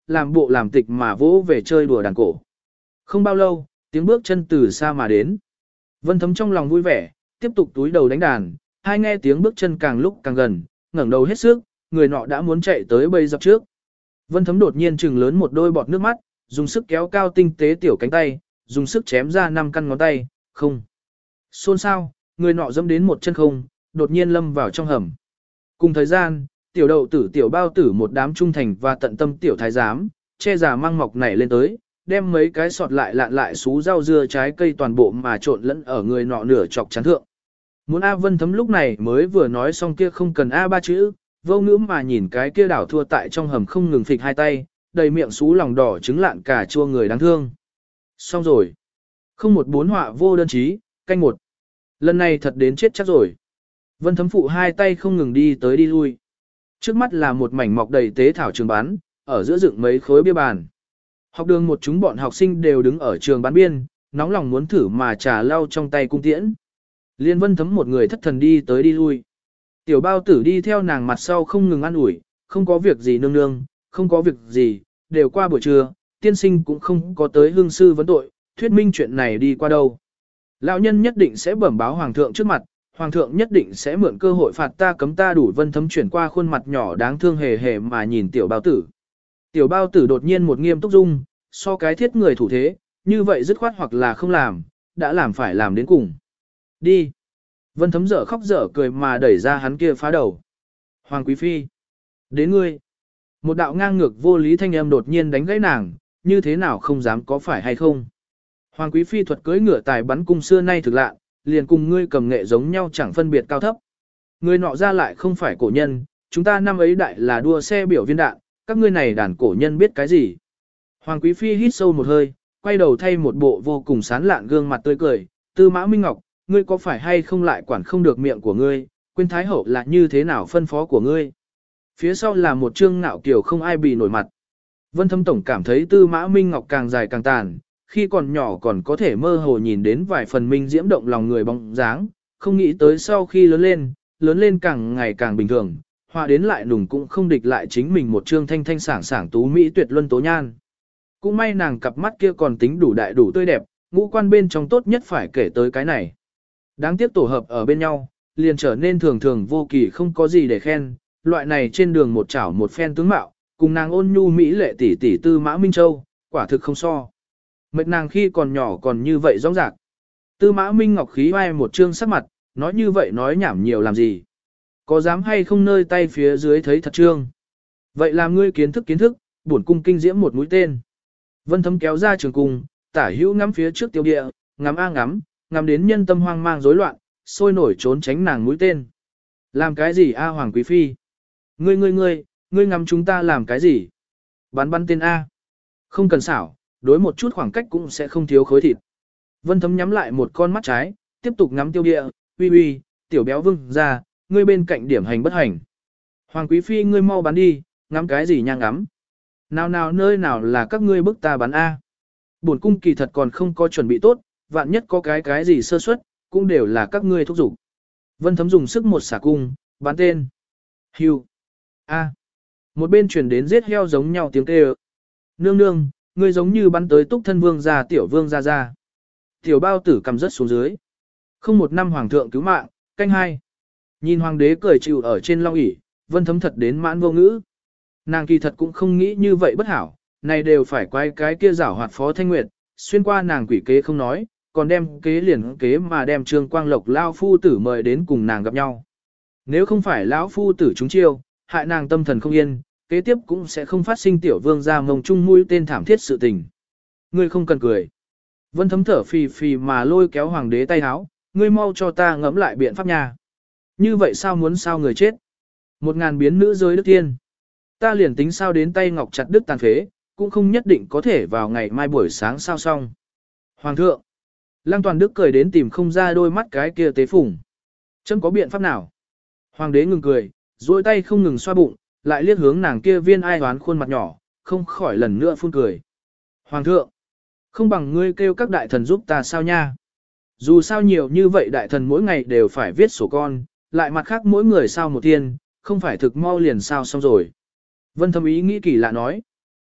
làm bộ làm tịch mà vỗ về chơi đùa đàn cổ. Không bao lâu, tiếng bước chân từ xa mà đến. Vân Thấm trong lòng vui vẻ, tiếp tục túi đầu đánh đàn, hai nghe tiếng bước chân càng lúc càng gần, ngẩng đầu hết sức, người nọ đã muốn chạy tới bầy dập trước. Vân Thấm đột nhiên trừng lớn một đôi bọt nước mắt, dùng sức kéo cao tinh tế tiểu cánh tay, dùng sức chém ra năm căn ngón tay, không. Xôn xao, người nọ dẫm đến một chân không, đột nhiên lâm vào trong hầm. Cùng thời gian, tiểu đậu tử tiểu bao tử một đám trung thành và tận tâm tiểu thái giám, che giả mang mọc nảy lên tới, đem mấy cái sọt lại lạn lại xú rau dưa trái cây toàn bộ mà trộn lẫn ở người nọ nửa chọc chán thượng. Muốn A Vân Thấm lúc này mới vừa nói xong kia không cần A ba chữ, vô ngữ mà nhìn cái kia đảo thua tại trong hầm không ngừng phịch hai tay, đầy miệng xú lòng đỏ trứng lạn cả chua người đáng thương. Xong rồi. Không một bốn họa vô đơn chí, canh một. Lần này thật đến chết chắc rồi. Vân Thấm phụ hai tay không ngừng đi tới đi lui. Trước mắt là một mảnh mọc đầy tế thảo trường bán, ở giữa dựng mấy khối bia bàn. Học đường một chúng bọn học sinh đều đứng ở trường bán biên, nóng lòng muốn thử mà trà lau trong tay cung tiễn. Liên Vân Thấm một người thất thần đi tới đi lui. Tiểu bao tử đi theo nàng mặt sau không ngừng ăn ủi, không có việc gì nương nương, không có việc gì, đều qua buổi trưa, tiên sinh cũng không có tới hương sư vấn tội, thuyết minh chuyện này đi qua đâu. Lão nhân nhất định sẽ bẩm báo hoàng thượng trước mặt, hoàng thượng nhất định sẽ mượn cơ hội phạt ta cấm ta đủ. Vân Thấm chuyển qua khuôn mặt nhỏ đáng thương hề hề mà nhìn tiểu bao tử. Tiểu bao tử đột nhiên một nghiêm túc dung, so cái thiết người thủ thế, như vậy dứt khoát hoặc là không làm, đã làm phải làm đến cùng. Đi. Vân Thấm dở khóc dở cười mà đẩy ra hắn kia phá đầu. Hoàng quý phi. Đến ngươi. Một đạo ngang ngược vô lý thanh âm đột nhiên đánh gãy nàng, như thế nào không dám có phải hay không. Hoàng quý phi thuật cưỡi ngựa tài bắn cung xưa nay thực lạ, liền cùng ngươi cầm nghệ giống nhau chẳng phân biệt cao thấp. Người nọ ra lại không phải cổ nhân, chúng ta năm ấy đại là đua xe biểu viên đạn, các ngươi này đàn cổ nhân biết cái gì. Hoàng quý phi hít sâu một hơi, quay đầu thay một bộ vô cùng sán lạn gương mặt tươi cười, Tư Mã Minh Ngọc, ngươi có phải hay không lại quản không được miệng của ngươi, quên thái hậu là như thế nào phân phó của ngươi. Phía sau là một trương ngạo kiều không ai bì nổi mặt. Vân Thấm tổng cảm thấy Tư Mã Minh Ngọc càng dài càng tàn, khi còn nhỏ còn có thể mơ hồ nhìn đến vài phần minh diễm động lòng người bóng dáng, không nghĩ tới sau khi lớn lên, lớn lên càng ngày càng bình thường, hòa đến lại nùng cũng không địch lại chính mình một trương thanh thanh sảng sảng tú mỹ tuyệt luân tố nhan. Cũng may nàng cặp mắt kia còn tính đủ đại đủ tươi đẹp, ngũ quan bên trong tốt nhất phải kể tới cái này. Đáng tiếc tổ hợp ở bên nhau, liền trở nên thường thường vô kỳ không có gì để khen, loại này trên đường một chảo một phen tướng mạo, cùng nàng ôn nhu mỹ lệ tỷ tỷ Tư Mã Minh Châu, quả thực không so. Mệt nàng khi còn nhỏ còn như vậy rõ rạc. Tư Mã Minh Ngọc khí vai một trương sắc mặt, nói như vậy nói nhảm nhiều làm gì. Có dám hay không nơi tay phía dưới thấy thật trương. Vậy làm ngươi kiến thức kiến thức, bổn cung kinh diễm một mũi tên. Vân Thấm kéo ra trường cung, tả hữu ngắm phía trước tiêu địa, ngắm a ngắm, ngắm đến nhân tâm hoang mang rối loạn, sôi nổi trốn tránh nàng mũi tên. Làm cái gì a Hoàng quý phi? Ngươi ngươi ngươi, ngươi ngắm chúng ta làm cái gì? Bắn bắn tên A. Không cần xảo, đối một chút khoảng cách cũng sẽ không thiếu khối thịt. Vân Thấm nhắm lại một con mắt trái, tiếp tục ngắm tiêu địa, uy uy, tiểu béo vương ra, ngươi bên cạnh điểm hành bất hành. Hoàng quý phi ngươi mau bắn đi, ngắm cái gì nha ngắm. Nào nào nơi nào là các ngươi bức ta bắn A. Bổn cung kỳ thật còn không có chuẩn bị tốt, vạn nhất có cái cái gì sơ suất, cũng đều là các ngươi thúc giục. Vân Thấm dùng sức một xả cung, bắn tên. Hưu. A. Một bên truyền đến giết heo giống nhau tiếng kêu. Nương nương, ngươi giống như bắn tới túc thân vương gia tiểu vương gia gia. Tiểu bao tử cầm rất xuống dưới. Không một năm hoàng thượng cứu mạng, canh hai. Nhìn hoàng đế cười chịu ở trên long ỷ, Vân Thấm thật đến mãn vô ngữ. Nàng kỳ thật cũng không nghĩ như vậy bất hảo, này đều phải quay cái kia giảo hoạt Phó Thanh Nguyệt, xuyên qua nàng quỷ kế không nói, còn đem kế liền kế mà đem Trương Quang Lộc lao phu tử mời đến cùng nàng gặp nhau. Nếu không phải lão phu tử chúng chiêu, hại nàng tâm thần không yên, kế tiếp cũng sẽ không phát sinh tiểu vương ra mông chung mũi tên thảm thiết sự tình. Ngươi không cần cười. Vân Thấm thở phì phì mà lôi kéo hoàng đế tay háo, ngươi mau cho ta ngẫm lại biện pháp nha. Như vậy sao muốn sao người chết? Một ngàn biến nữ giới đức tiên. Ta liền tính sao đến tay ngọc chặt đứt tàn phế, cũng không nhất định có thể vào ngày mai buổi sáng sao xong. Hoàng thượng. Lăng Toàn Đức cười đến tìm không ra đôi mắt cái kia tế phủng. Chấm có biện pháp nào? Hoàng đế ngừng cười, duỗi tay không ngừng xoa bụng, lại liếc hướng nàng kia viên ai hoán khuôn mặt nhỏ, không khỏi lần nữa phun cười. Hoàng thượng, không bằng ngươi kêu các đại thần giúp ta sao nha? Dù sao nhiều như vậy đại thần mỗi ngày đều phải viết sổ con, lại mặt khác mỗi người sao một thiên, không phải thực mau liền sao xong rồi. Vân Thấm ý nghĩ kỳ lạ nói.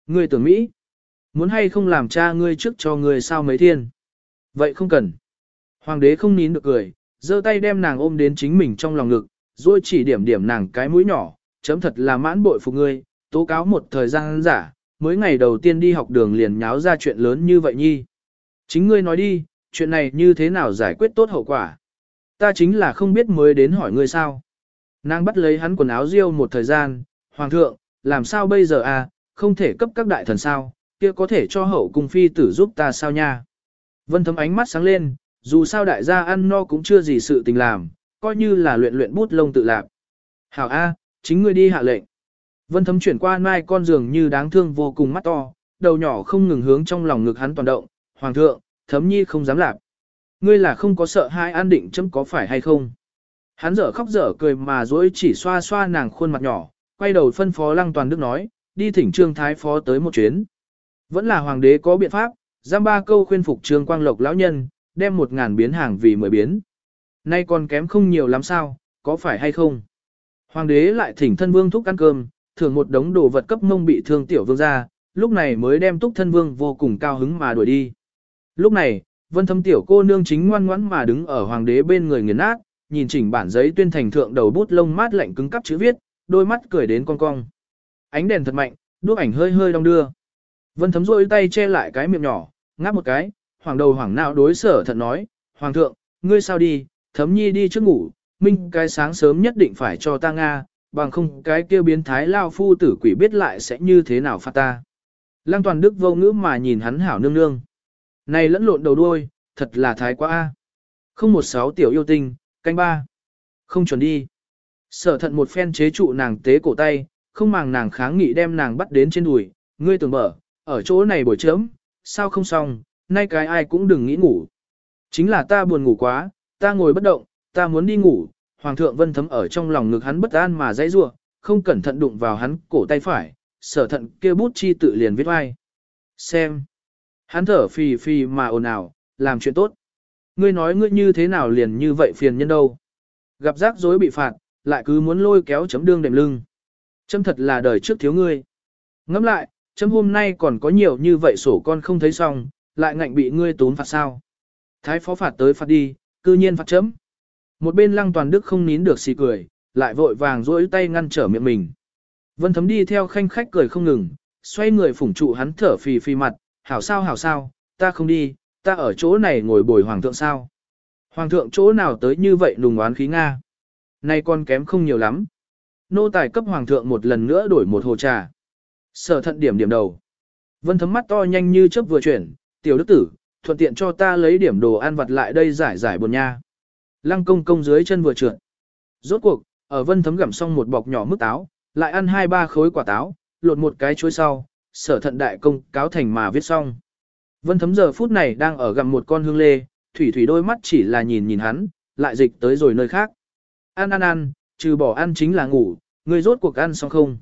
Ngươi tưởng Mỹ, muốn hay không làm cha ngươi trước cho ngươi sao mấy thiên. Vậy không cần. Hoàng đế không nín được cười, giơ tay đem nàng ôm đến chính mình trong lòng ngực, rồi chỉ điểm điểm nàng cái mũi nhỏ, chấm thật là mãn bội phục ngươi, tố cáo một thời gian giả, mới ngày đầu tiên đi học đường liền nháo ra chuyện lớn như vậy nhi. Chính ngươi nói đi, chuyện này như thế nào giải quyết tốt hậu quả. Ta chính là không biết mới đến hỏi ngươi sao. Nàng bắt lấy hắn quần áo riêu một thời gian, Hoàng thượng, làm sao bây giờ à, không thể cấp các đại thần sao, kia có thể cho hậu cung phi tử giúp ta sao nha. Vân Thấm ánh mắt sáng lên, dù sao đại gia ăn no cũng chưa gì sự tình làm, coi như là luyện luyện bút lông tự lạc. Hảo A, chính ngươi đi hạ lệnh. Vân Thấm chuyển qua mai con giường như đáng thương vô cùng mắt to, đầu nhỏ không ngừng hướng trong lòng ngực hắn toàn động. Hoàng thượng, Thấm nhi không dám làm. Ngươi là không có sợ hai an định chấm có phải hay không? Hắn dở khóc dở cười mà dối chỉ xoa xoa nàng khuôn mặt nhỏ, quay đầu phân phó Lăng Toàn Đức nói, đi thỉnh Trương Thái Phó tới một chuyến. Vẫn là hoàng đế có biện pháp, giam ba câu khuyên phục Trương Quang Lộc lão nhân, đem một ngàn biến hàng vì mười biến. Nay còn kém không nhiều lắm sao, có phải hay không? Hoàng đế lại thỉnh thân vương thúc ăn cơm, thưởng một đống đồ vật cấp mông bị thương tiểu vương ra, lúc này mới đem túc thân vương vô cùng cao hứng mà đuổi đi. Lúc này, Vân Thấm tiểu cô nương chính ngoan ngoãn mà đứng ở hoàng đế bên người nghiền nát, nhìn chỉnh bản giấy tuyên thành thượng đầu bút lông mát lạnh cứng cắp chữ viết, đôi mắt cười đến cong cong. Ánh đèn thật mạnh, đuốc ảnh hơi hơi đong đưa. Vân Thấm rôi tay che lại cái miệng nhỏ, ngáp một cái, hoàng đầu hoàng não đối Sở Thận nói, Hoàng thượng, ngươi sao đi, Thấm nhi đi trước ngủ, minh cái sáng sớm nhất định phải cho ta Nga, bằng không cái kêu biến thái lao phu tử quỷ biết lại sẽ như thế nào phạt ta. Lăng Toàn Đức vô ngữ mà nhìn hắn hảo nương nương. Này lẫn lộn đầu đuôi, thật là thái quá a. Không một sáu tiểu yêu tinh, canh ba. Không chuẩn đi. Sở Thận một phen chế trụ nàng tế cổ tay, không màng nàng kháng nghị đem nàng bắt đến trên đùi, ngươi tưởng mở, ở chỗ này buổi chớm, sao không xong, nay cái ai cũng đừng nghĩ ngủ. Chính là ta buồn ngủ quá, ta ngồi bất động, ta muốn đi ngủ. Hoàng thượng Vân Thấm ở trong lòng ngực hắn bất an mà dãy rủa, không cẩn thận đụng vào hắn cổ tay phải, Sở Thận kia bút chi tự liền viết vai. Xem. Hắn thở phì phì mà ồn ào, làm chuyện tốt. Ngươi nói ngươi như thế nào liền như vậy phiền nhân đâu. Gặp rắc rối bị phạt, lại cứ muốn lôi kéo chấm đương đệm lưng. Chấm thật là đời trước thiếu ngươi. Ngẫm lại, chấm hôm nay còn có nhiều như vậy sổ con không thấy xong, lại ngạnh bị ngươi tốn phạt sao. Thái phó phạt tới phạt đi, cư nhiên phạt chấm. Một bên Lăng Toàn Đức không nín được xì cười, lại vội vàng duỗi tay ngăn trở miệng mình. Vân Thấm đi theo khanh khách cười không ngừng, xoay người phủng trụ hắn thở phì phì mặt, hảo sao hảo sao, ta không đi, ta ở chỗ này ngồi bồi hoàng thượng sao. Hoàng thượng chỗ nào tới như vậy nùng oán khí Nga. Nay con kém không nhiều lắm. Nô tài cấp hoàng thượng một lần nữa đổi một hồ trà. Sở Thận điểm điểm đầu. Vân Thấm mắt to nhanh như chớp vừa chuyển, tiểu đức tử, thuận tiện cho ta lấy điểm đồ ăn vặt lại đây giải giải buồn nha. Lăng công công dưới chân vừa trượt. Rốt cuộc, ở Vân Thấm gặm xong một bọc nhỏ mứt táo, lại ăn hai ba khối quả táo, lột một cái chuối sau, Sở Thận đại công cáo thành mà viết xong. Vân Thấm giờ phút này đang ở gặm một con hương lê, thủy thủy đôi mắt chỉ là nhìn nhìn hắn, lại dịch tới rồi nơi khác. Ăn ăn ăn, trừ bỏ ăn chính là ngủ, ngươi rốt cuộc ăn xong không?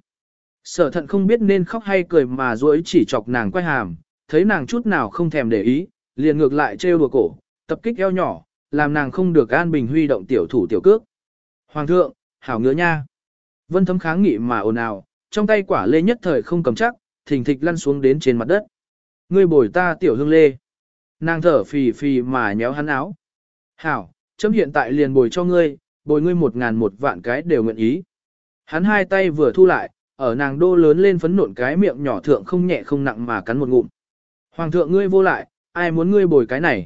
Sở Thận không biết nên khóc hay cười mà duỗi chỉ chọc nàng quay hàm, thấy nàng chút nào không thèm để ý, liền ngược lại trêu đùa cổ, tập kích eo nhỏ, làm nàng không được an bình huy động tiểu thủ tiểu cước. Hoàng thượng, hảo ngứa nha. Vân Thấm kháng nghị mà ồn ào, trong tay quả lê nhất thời không cầm chắc, thình thịch lăn xuống đến trên mặt đất. Ngươi bồi ta tiểu hương lê. Nàng thở phì phì mà nhéo hắn áo. Hảo, chấm hiện tại liền bồi cho ngươi, bồi ngươi một ngàn một vạn cái đều nguyện ý. Hắn hai tay vừa thu lại, ở nàng đô lớn lên phấn nộn cái miệng nhỏ thượng không nhẹ không nặng mà cắn một ngụm. Hoàng thượng ngươi vô lại, ai muốn ngươi bồi cái này.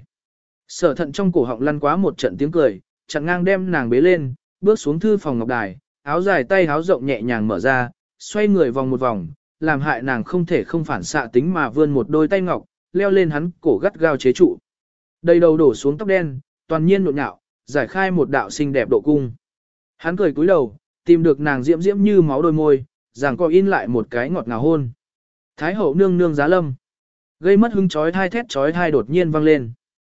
Sở Thận trong cổ họng lăn quá một trận tiếng cười, chặn ngang đem nàng bế lên, bước xuống thư phòng ngọc đài, áo dài tay áo rộng nhẹ nhàng mở ra, xoay người vòng một vòng, làm hại nàng không thể không phản xạ tính mà vươn một đôi tay ngọc, leo lên hắn cổ gắt gao chế trụ. Đầy đầu đổ xuống tóc đen, toàn nhiên nhộn nhạo, giải khai một đạo xinh đẹp độ cung. Hắn cười cúi đầu, tìm được nàng diễm diễm như máu đôi môi, giằng co in lại một cái ngọt ngào hôn. Thái hậu nương nương giá lâm, gây mất hứng chói thai thét chói thai đột nhiên vang lên.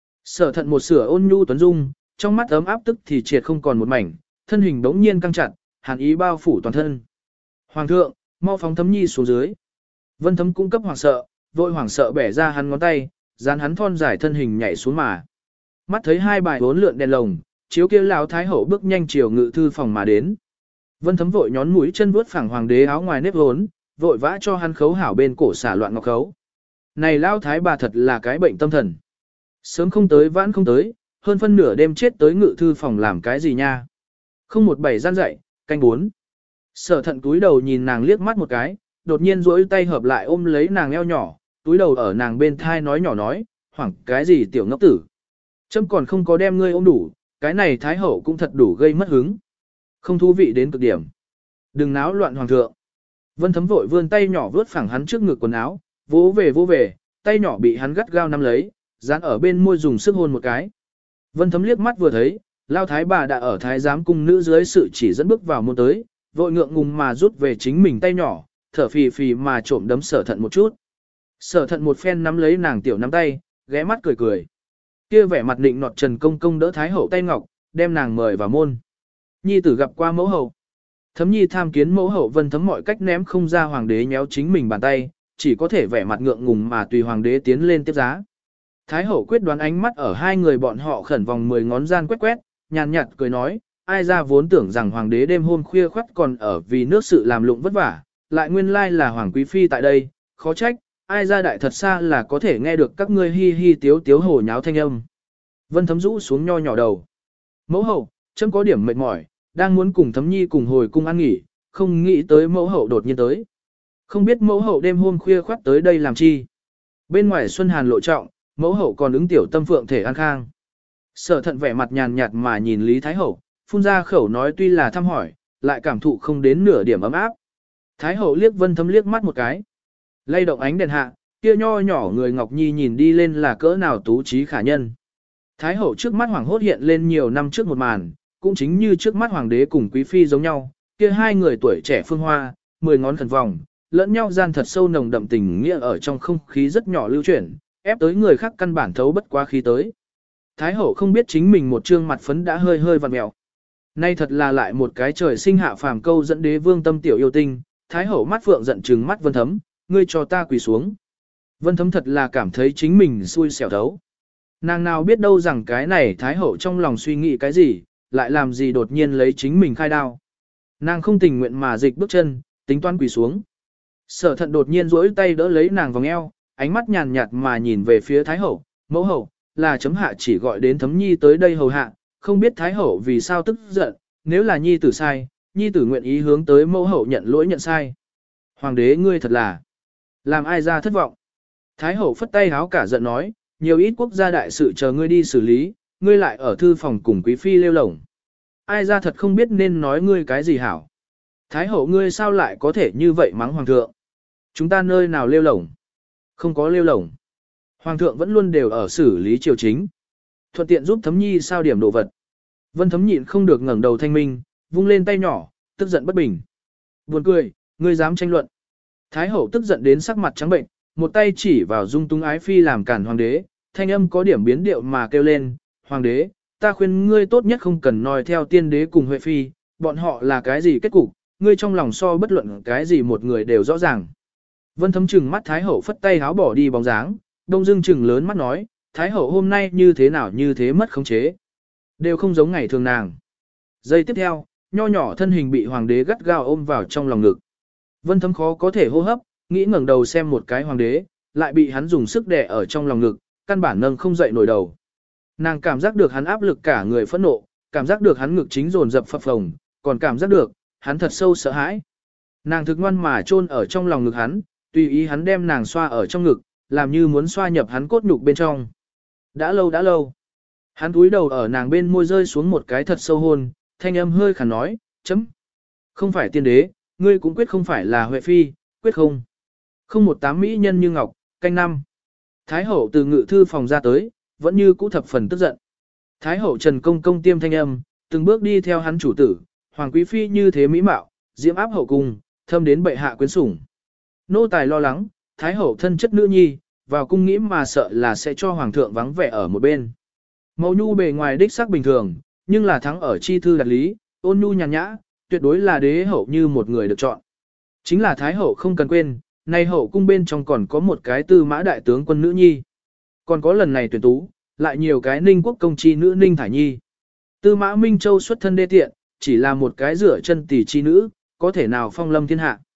Sở Thận một sửa ôn nhu tuấn dung, trong mắt ấm áp tức thì triệt không còn một mảnh, thân hình đống nhiên căng chặt, hàn ý bao phủ toàn thân. Hoàng thượng, mau phóng Thấm nhi xuống dưới. Vân Thấm cung cấp hoàng sợ, vội hoàng sợ bẻ ra hắn ngón tay, dán hắn thon dài thân hình nhảy xuống mà. Mắt thấy hai bài bốn lượn đèn lồng, chiếu kia lão thái hậu bước nhanh chiều ngự thư phòng mà đến. Vân Thấm vội nhón mũi chân vuốt phẳng hoàng đế áo ngoài nếp hốn, vội vã cho hắn khấu hảo bên cổ xả loạn ngọc khấu. Này lao thái bà thật là cái bệnh tâm thần. Sớm không tới vãn không tới, hơn phân nửa đêm chết tới ngự thư phòng làm cái gì nha. Không một bảy gian dậy, canh bốn. Sở thận túi đầu nhìn nàng liếc mắt một cái, đột nhiên duỗi tay hợp lại ôm lấy nàng eo nhỏ, túi đầu ở nàng bên thai nói nhỏ nói, hoảng cái gì tiểu ngốc tử. Chấm còn không có đem ngươi ôm đủ, cái này thái hậu cũng thật đủ gây mất hứng. Không thú vị đến cực điểm. Đừng náo loạn hoàng thượng. Vân Thấm vội vươn tay nhỏ vướt phẳng hắn trước ngực quần áo, vỗ về vỗ về, tay nhỏ bị hắn gắt gao nắm lấy, dán ở bên môi dùng sức hôn một cái. Vân Thấm liếc mắt vừa thấy, lao thái bà đã ở thái giám cung nữ dưới sự chỉ dẫn bước vào môn tới, vội ngượng ngùng mà rút về chính mình tay nhỏ, thở phì phì mà trộm đấm sở thận một chút. Sở thận một phen nắm lấy nàng tiểu nắm tay, ghé mắt cười cười. Kia vẻ mặt định nọt Trần Công Công đỡ thái hậu tay ngọc, đem nàng mời vào môn. Nhi tử gặp qua mẫu hậu. Thấm Nhi tham kiến mẫu hậu. Vân Thấm mọi cách ném không ra hoàng đế nhéo chính mình bàn tay, chỉ có thể vẻ mặt ngượng ngùng mà tùy hoàng đế tiến lên tiếp giá. Thái hậu quyết đoán ánh mắt ở hai người bọn họ khẩn vòng mười ngón gian quét quét, nhàn nhạt cười nói, ai ra vốn tưởng rằng hoàng đế đêm hôm khuya khoắt còn ở vì nước sự làm lụng vất vả, lại nguyên lai là hoàng quý phi tại đây, khó trách, ai ra đại thật xa là có thể nghe được các ngươi hi hi tiếu tiếu hồ nháo thanh âm. Vân Thấm rũ xuống nho nhỏ đầu. Mẫu hậu, chấm có điểm mệt mỏi, đang muốn cùng Thấm Nhi cùng hồi cung ăn nghỉ, không nghĩ tới mẫu hậu đột nhiên tới. Không biết mẫu hậu đêm hôm khuya khoắt tới đây làm chi. Bên ngoài xuân hàn lộ trọng, mẫu hậu còn ứng tiểu tâm phượng thể an khang. Sở thận vẻ mặt nhàn nhạt mà nhìn Lý Thái hậu, phun ra khẩu nói tuy là thăm hỏi, lại cảm thụ không đến nửa điểm ấm áp. Thái hậu liếc Vân Thấm liếc mắt một cái. Lay động ánh đèn hạ, kia nho nhỏ người Ngọc Nhi nhìn đi lên là cỡ nào tú trí khả nhân. Thái hậu trước mắt hoàng hốt hiện lên nhiều năm trước một màn, cũng chính như trước mắt hoàng đế cùng quý phi giống nhau, kia hai người tuổi trẻ phương hoa, mười ngón khẩn vòng, lẫn nhau gian thật sâu nồng đậm tình nghĩa ở trong không khí rất nhỏ lưu chuyển, ép tới người khác căn bản thấu bất quá khí tới. Thái hậu không biết chính mình một trương mặt phấn đã hơi hơi vặn mèo. Nay thật là lại một cái trời sinh hạ phàm câu dẫn đế vương tâm tiểu yêu tinh, Thái hậu mắt phượng giận trừng mắt Vân Thấm, ngươi cho ta quỳ xuống. Vân Thấm thật là cảm thấy chính mình xui xẻo thấu. Nàng nào biết đâu rằng cái này Thái hậu trong lòng suy nghĩ cái gì, lại làm gì đột nhiên lấy chính mình khai đao. Nàng không tình nguyện mà dịch bước chân, tính toán quỳ xuống. Sở thận đột nhiên duỗi tay đỡ lấy nàng vòng eo, ánh mắt nhàn nhạt mà nhìn về phía Thái hậu, mẫu hậu, là chấm hạ chỉ gọi đến Thấm Nhi tới đây hầu hạ, không biết Thái hậu vì sao tức giận, nếu là Nhi tử sai, Nhi tử nguyện ý hướng tới mẫu hậu nhận lỗi nhận sai. Hoàng đế ngươi thật là, làm ai ra thất vọng. Thái hậu phất tay háo cả giận nói, nhiều ít quốc gia đại sự chờ ngươi đi xử lý, ngươi lại ở thư phòng cùng quý phi lêu lổng. Ai ra thật không biết nên nói ngươi cái gì hảo. Thái hậu ngươi sao lại có thể như vậy mắng hoàng thượng. Chúng ta nơi nào lêu lổng. Không có lêu lổng. Hoàng thượng vẫn luôn đều ở xử lý triều chính. Thuận tiện giúp Thấm Nhi sao điểm đồ vật. Vân Thấm nhịn không được ngẩng đầu thanh minh, vung lên tay nhỏ, tức giận bất bình. Buồn cười, ngươi dám tranh luận. Thái hậu tức giận đến sắc mặt trắng bệnh, một tay chỉ vào dung tung ái phi làm cản hoàng đế, thanh âm có điểm biến điệu mà kêu lên, hoàng đế, ta khuyên ngươi tốt nhất không cần nói theo tiên đế cùng Huệ phi, bọn họ là cái gì kết cục, ngươi trong lòng so bất luận cái gì một người đều rõ ràng. Vân Thấm trừng mắt Thái hậu phất tay háo bỏ đi bóng dáng, đông dưng trừng lớn mắt nói, Thái hậu hôm nay như thế nào như thế mất khống chế. Đều không giống ngày thường nàng. Giây tiếp theo, nho nhỏ thân hình bị hoàng đế gắt gao ôm vào trong lòng ngực. Vân Thấm khó có thể hô hấp, nghĩ ngẩng đầu xem một cái hoàng đế, lại bị hắn dùng sức đè ở trong lòng ngực, căn bản nâng không dậy nổi đầu. Nàng cảm giác được hắn áp lực cả người phẫn nộ, cảm giác được hắn ngực chính dồn dập phập phồng, còn cảm giác được, hắn thật sâu sợ hãi. Nàng thực ngoan mà chôn ở trong lòng ngực hắn, tùy ý hắn đem nàng xoa ở trong ngực, làm như muốn xoa nhập hắn cốt nhục bên trong. Đã lâu đã lâu. Hắn cúi đầu ở nàng bên môi rơi xuống một cái thật sâu hôn, thanh âm hơi khàn nói, chấm. Không phải tiên đế, ngươi cũng quyết không phải là Huệ phi, quyết không. Không một tám mỹ nhân như ngọc, canh năm. Thái hậu từ ngự thư phòng ra tới, vẫn như cũ thập phần tức giận. Thái hậu Trần Công Công tiêm thanh âm, từng bước đi theo hắn chủ tử, hoàng quý phi như thế mỹ mạo, diễm áp hậu cung, thâm đến bệ hạ quyến sủng. Nô tài lo lắng, Thái hậu thân chất nữ nhi, vào cung nghĩ mà sợ là sẽ cho hoàng thượng vắng vẻ ở một bên. Mẫu nhu bề ngoài đích sắc bình thường, nhưng là thắng ở chi thư đặt lý, ôn nhu nhàn nhã, tuyệt đối là đế hậu như một người được chọn. Chính là Thái hậu không cần quên, nay hậu cung bên trong còn có một cái tư mã đại tướng quân nữ nhi. Còn có lần này tuyển tú, lại nhiều cái ninh quốc công chi nữ ninh thải nhi. Tư mã Minh Châu xuất thân đê tiện, chỉ là một cái rửa chân tỷ chi nữ, có thể nào phong lâm thiên hạ.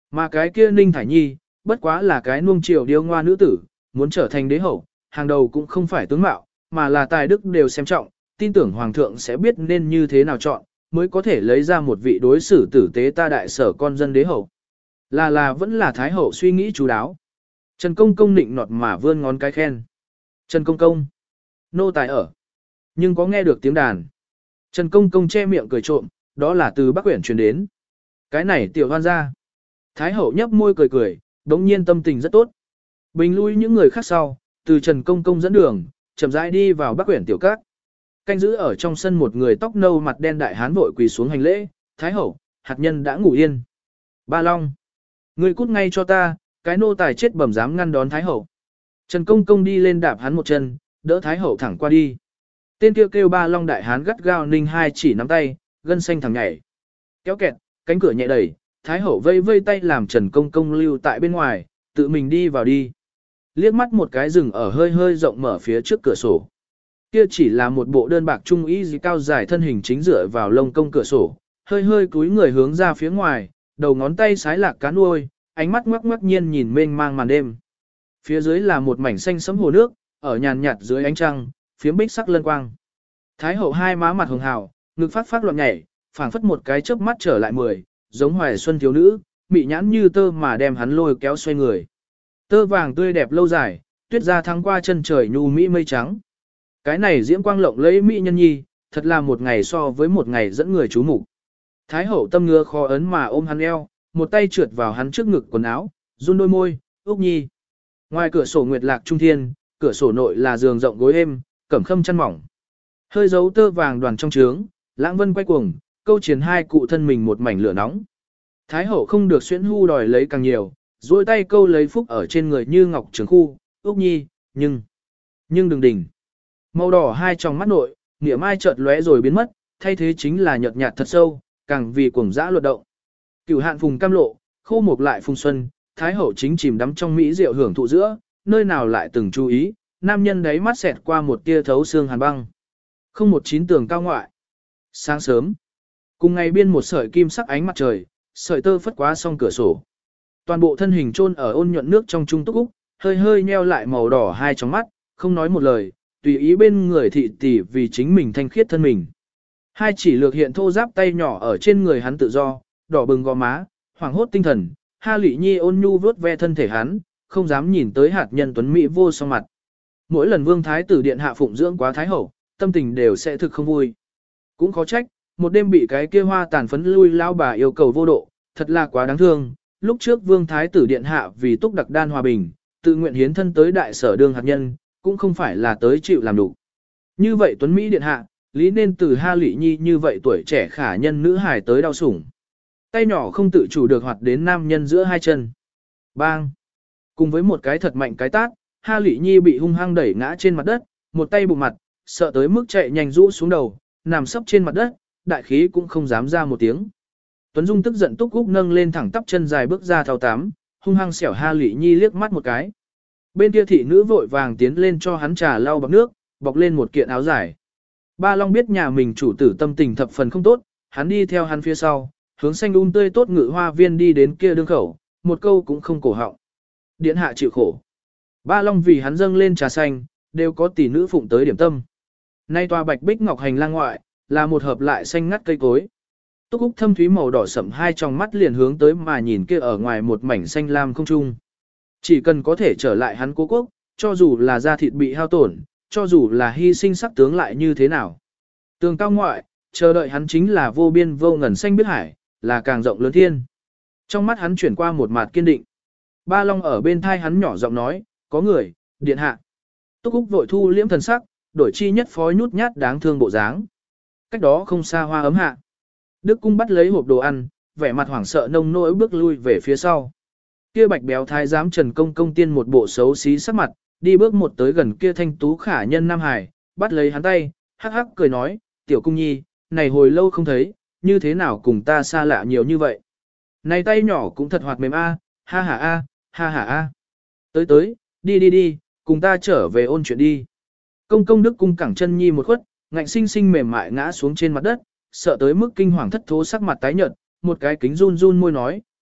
Mà cái kia Ninh Thải Nhi, bất quá là cái nuông chiều điêu ngoa nữ tử, muốn trở thành đế hậu, hàng đầu cũng không phải tướng mạo, mà là tài đức đều xem trọng, tin tưởng hoàng thượng sẽ biết nên như thế nào chọn, mới có thể lấy ra một vị đối xử tử tế ta đại sở con dân đế hậu. Là là vẫn là thái hậu suy nghĩ chú đáo. Trần Công Công nịnh nọt mà vươn ngón cái khen. Trần Công Công, nô tài ở, nhưng có nghe được tiếng đàn. Trần Công Công che miệng cười trộm, đó là từ Bắc Uyển truyền đến. Cái này tiểu hoan ra. Thái hậu nhấp môi cười cười, đống nhiên tâm tình rất tốt. Bình lui những người khác sau, từ Trần Công Công dẫn đường, chậm rãi đi vào Bắc Uyển tiểu các. Canh giữ ở trong sân một người tóc nâu mặt đen đại hán vội quỳ xuống hành lễ, Thái hậu, hạt nhân đã ngủ yên. Ba Long, ngươi cút ngay cho ta, cái nô tài chết bẩm dám ngăn đón Thái hậu. Trần Công Công đi lên đạp hắn một chân, đỡ Thái hậu thẳng qua đi. Tên kêu kêu Ba Long đại hán gắt gao ninh hai chỉ nắm tay, gân xanh thẳng nhảy. Kéo kẹt, cánh cửa nhẹ đẩy, Thái hậu vây vây tay làm Trần Công Công lưu tại bên ngoài, tự mình đi vào đi. Liếc mắt một cái rừng ở hơi hơi rộng mở phía trước cửa sổ. Kia chỉ là một bộ đơn bạc trung y gì cao dài thân hình chính dựa vào lông công cửa sổ, hơi hơi cúi người hướng ra phía ngoài, đầu ngón tay sái lạc cá nuôi, ánh mắt ngoắc ngoắc nhiên nhìn mênh mang màn đêm. Phía dưới là một mảnh xanh sẫm hồ nước, ở nhàn nhạt dưới ánh trăng, phiếm bích sắc lân quang. Thái hậu hai má mặt hường hào, ngực phát phát loạn nhảy, phảng phất một cái chớp mắt trở lại mười, giống hoài xuân thiếu nữ, mị nhãn như tơ mà đem hắn lôi kéo xoay người. Tơ vàng tươi đẹp lâu dài, tuyết ra thắng qua chân trời nhu mỹ mây trắng. Cái này diễm quang lộng lẫy mỹ nhân nhi, thật là một ngày so với một ngày dẫn người chú mục. Thái hậu tâm ngứa khó ấn mà ôm hắn eo, một tay trượt vào hắn trước ngực quần áo, run đôi môi, Úc Nhi. Ngoài cửa sổ nguyệt lạc trung thiên, cửa sổ nội là giường rộng gối êm, cẩm khâm chăn mỏng. Hơi dấu tơ vàng đoàn trong trướng, lãng vân quay cuồng, câu chiến hai cụ thân mình một mảnh lửa nóng. Thái hậu không được xuyễn hu đòi lấy càng nhiều, duỗi tay câu lấy phúc ở trên người như ngọc trường khu, Úc Nhi, nhưng, nhưng đừng đỉnh. Màu đỏ hai tròng mắt nội, nghĩa mai chợt lóe rồi biến mất, thay thế chính là nhợt nhạt thật sâu, càng vì cuồng dã luật động. Cửu hạn phùng cam lộ, khô mục lại phùng xuân, thái hậu chính chìm đắm trong mỹ rượu hưởng thụ giữa, nơi nào lại từng chú ý, nam nhân đấy mắt xẹt qua một tia thấu xương hàn băng. Không một chín tường cao ngoại. Sáng sớm, cùng ngày biên một sợi kim sắc ánh mặt trời, sợi tơ phất quá song cửa sổ. Toàn bộ thân hình chôn ở ôn nhuận nước trong trung túc úc, hơi hơi nheo lại màu đỏ hai tròng mắt, không nói một lời, tùy ý bên người thị tỷ vì chính mình thanh khiết thân mình. Hai chỉ lược hiện thô giáp tay nhỏ ở trên người hắn tự do, đỏ bừng gò má, hoảng hốt tinh thần, Ha Lị Nhi ôn nhu vớt ve thân thể hắn, không dám nhìn tới hạt nhân tuấn mỹ vô song mặt. Mỗi lần vương thái tử điện hạ phụng dưỡng quá thái hậu, tâm tình đều sẽ thực không vui. Cũng khó trách, một đêm bị cái kia hoa tàn phấn lui lao bà yêu cầu vô độ, thật là quá đáng thương. Lúc trước vương thái tử điện hạ vì túc đặc đan hòa bình, tự nguyện hiến thân tới đại sở đương hạt nhân, cũng không phải là tới chịu làm đủ. Như vậy tuấn Mỹ điện hạ, lý nên từ Ha Lị Nhi như vậy tuổi trẻ khả nhân nữ hài tới đau sủng. Tay nhỏ không tự chủ được hoạt đến nam nhân giữa hai chân. Bang! Cùng với một cái thật mạnh cái tát, Ha Lị Nhi bị hung hăng đẩy ngã trên mặt đất, một tay bụng mặt, sợ tới mức chạy nhanh rũ xuống đầu, nằm sấp trên mặt đất, đại khí cũng không dám ra một tiếng. Tuấn Dung tức giận túc cúc nâng lên thẳng tắp chân dài bước ra thao tám, hung hăng xẻo Ha Lị Nhi liếc mắt một cái. Bên kia thị nữ vội vàng tiến lên cho hắn trà lau bằng nước, bọc lên một kiện áo dài. Ba Long biết nhà mình chủ tử tâm tình thập phần không tốt, hắn đi theo hắn phía sau, hướng xanh um tươi tốt ngự hoa viên đi đến kia đương khẩu, một câu cũng không cổ họng. Điện hạ chịu khổ. Ba Long vì hắn dâng lên trà xanh, đều có tỷ nữ phụng tới điểm tâm. Nay tòa bạch bích ngọc hành lang ngoại, là một hợp lại xanh ngắt cây cối. Túc Úc thâm thúy màu đỏ sẫm hai trong mắt liền hướng tới mà nhìn kia ở ngoài một mảnh xanh lam không trung. Chỉ cần có thể trở lại hắn cố quốc, cho dù là da thịt bị hao tổn, cho dù là hy sinh sắc tướng lại như thế nào. Tường cao ngoại, chờ đợi hắn chính là vô biên vô ngần xanh biết hải, là càng rộng lớn thiên. Trong mắt hắn chuyển qua một mặt kiên định. Ba Long ở bên thai hắn nhỏ giọng nói, có người, điện hạ. Túc Úc vội thu liễm thần sắc, đổi chi nhất phó nhút nhát đáng thương bộ dáng. Cách đó không xa hoa ấm hạ. Đức Cung bắt lấy hộp đồ ăn, vẻ mặt hoảng sợ nông nỗi bước lui về phía sau. Kia bạch béo thái giám Trần Công Công tiên một bộ xấu xí sắc mặt, đi bước một tới gần kia thanh tú khả nhân Nam Hải, bắt lấy hắn tay, hắc hắc cười nói, tiểu cung nhi, này hồi lâu không thấy, như thế nào cùng ta xa lạ nhiều như vậy. Này tay nhỏ cũng thật hoạt mềm a, ha ha a, ha ha a. Tới tới, đi đi đi, cùng ta trở về ôn chuyện đi. Công Công Đức Cung cẳng chân nhi một khuất, ngạnh sinh sinh mềm mại ngã xuống trên mặt đất, sợ tới mức kinh hoàng thất thố sắc mặt tái nhợt, một cái kính run run môi nói,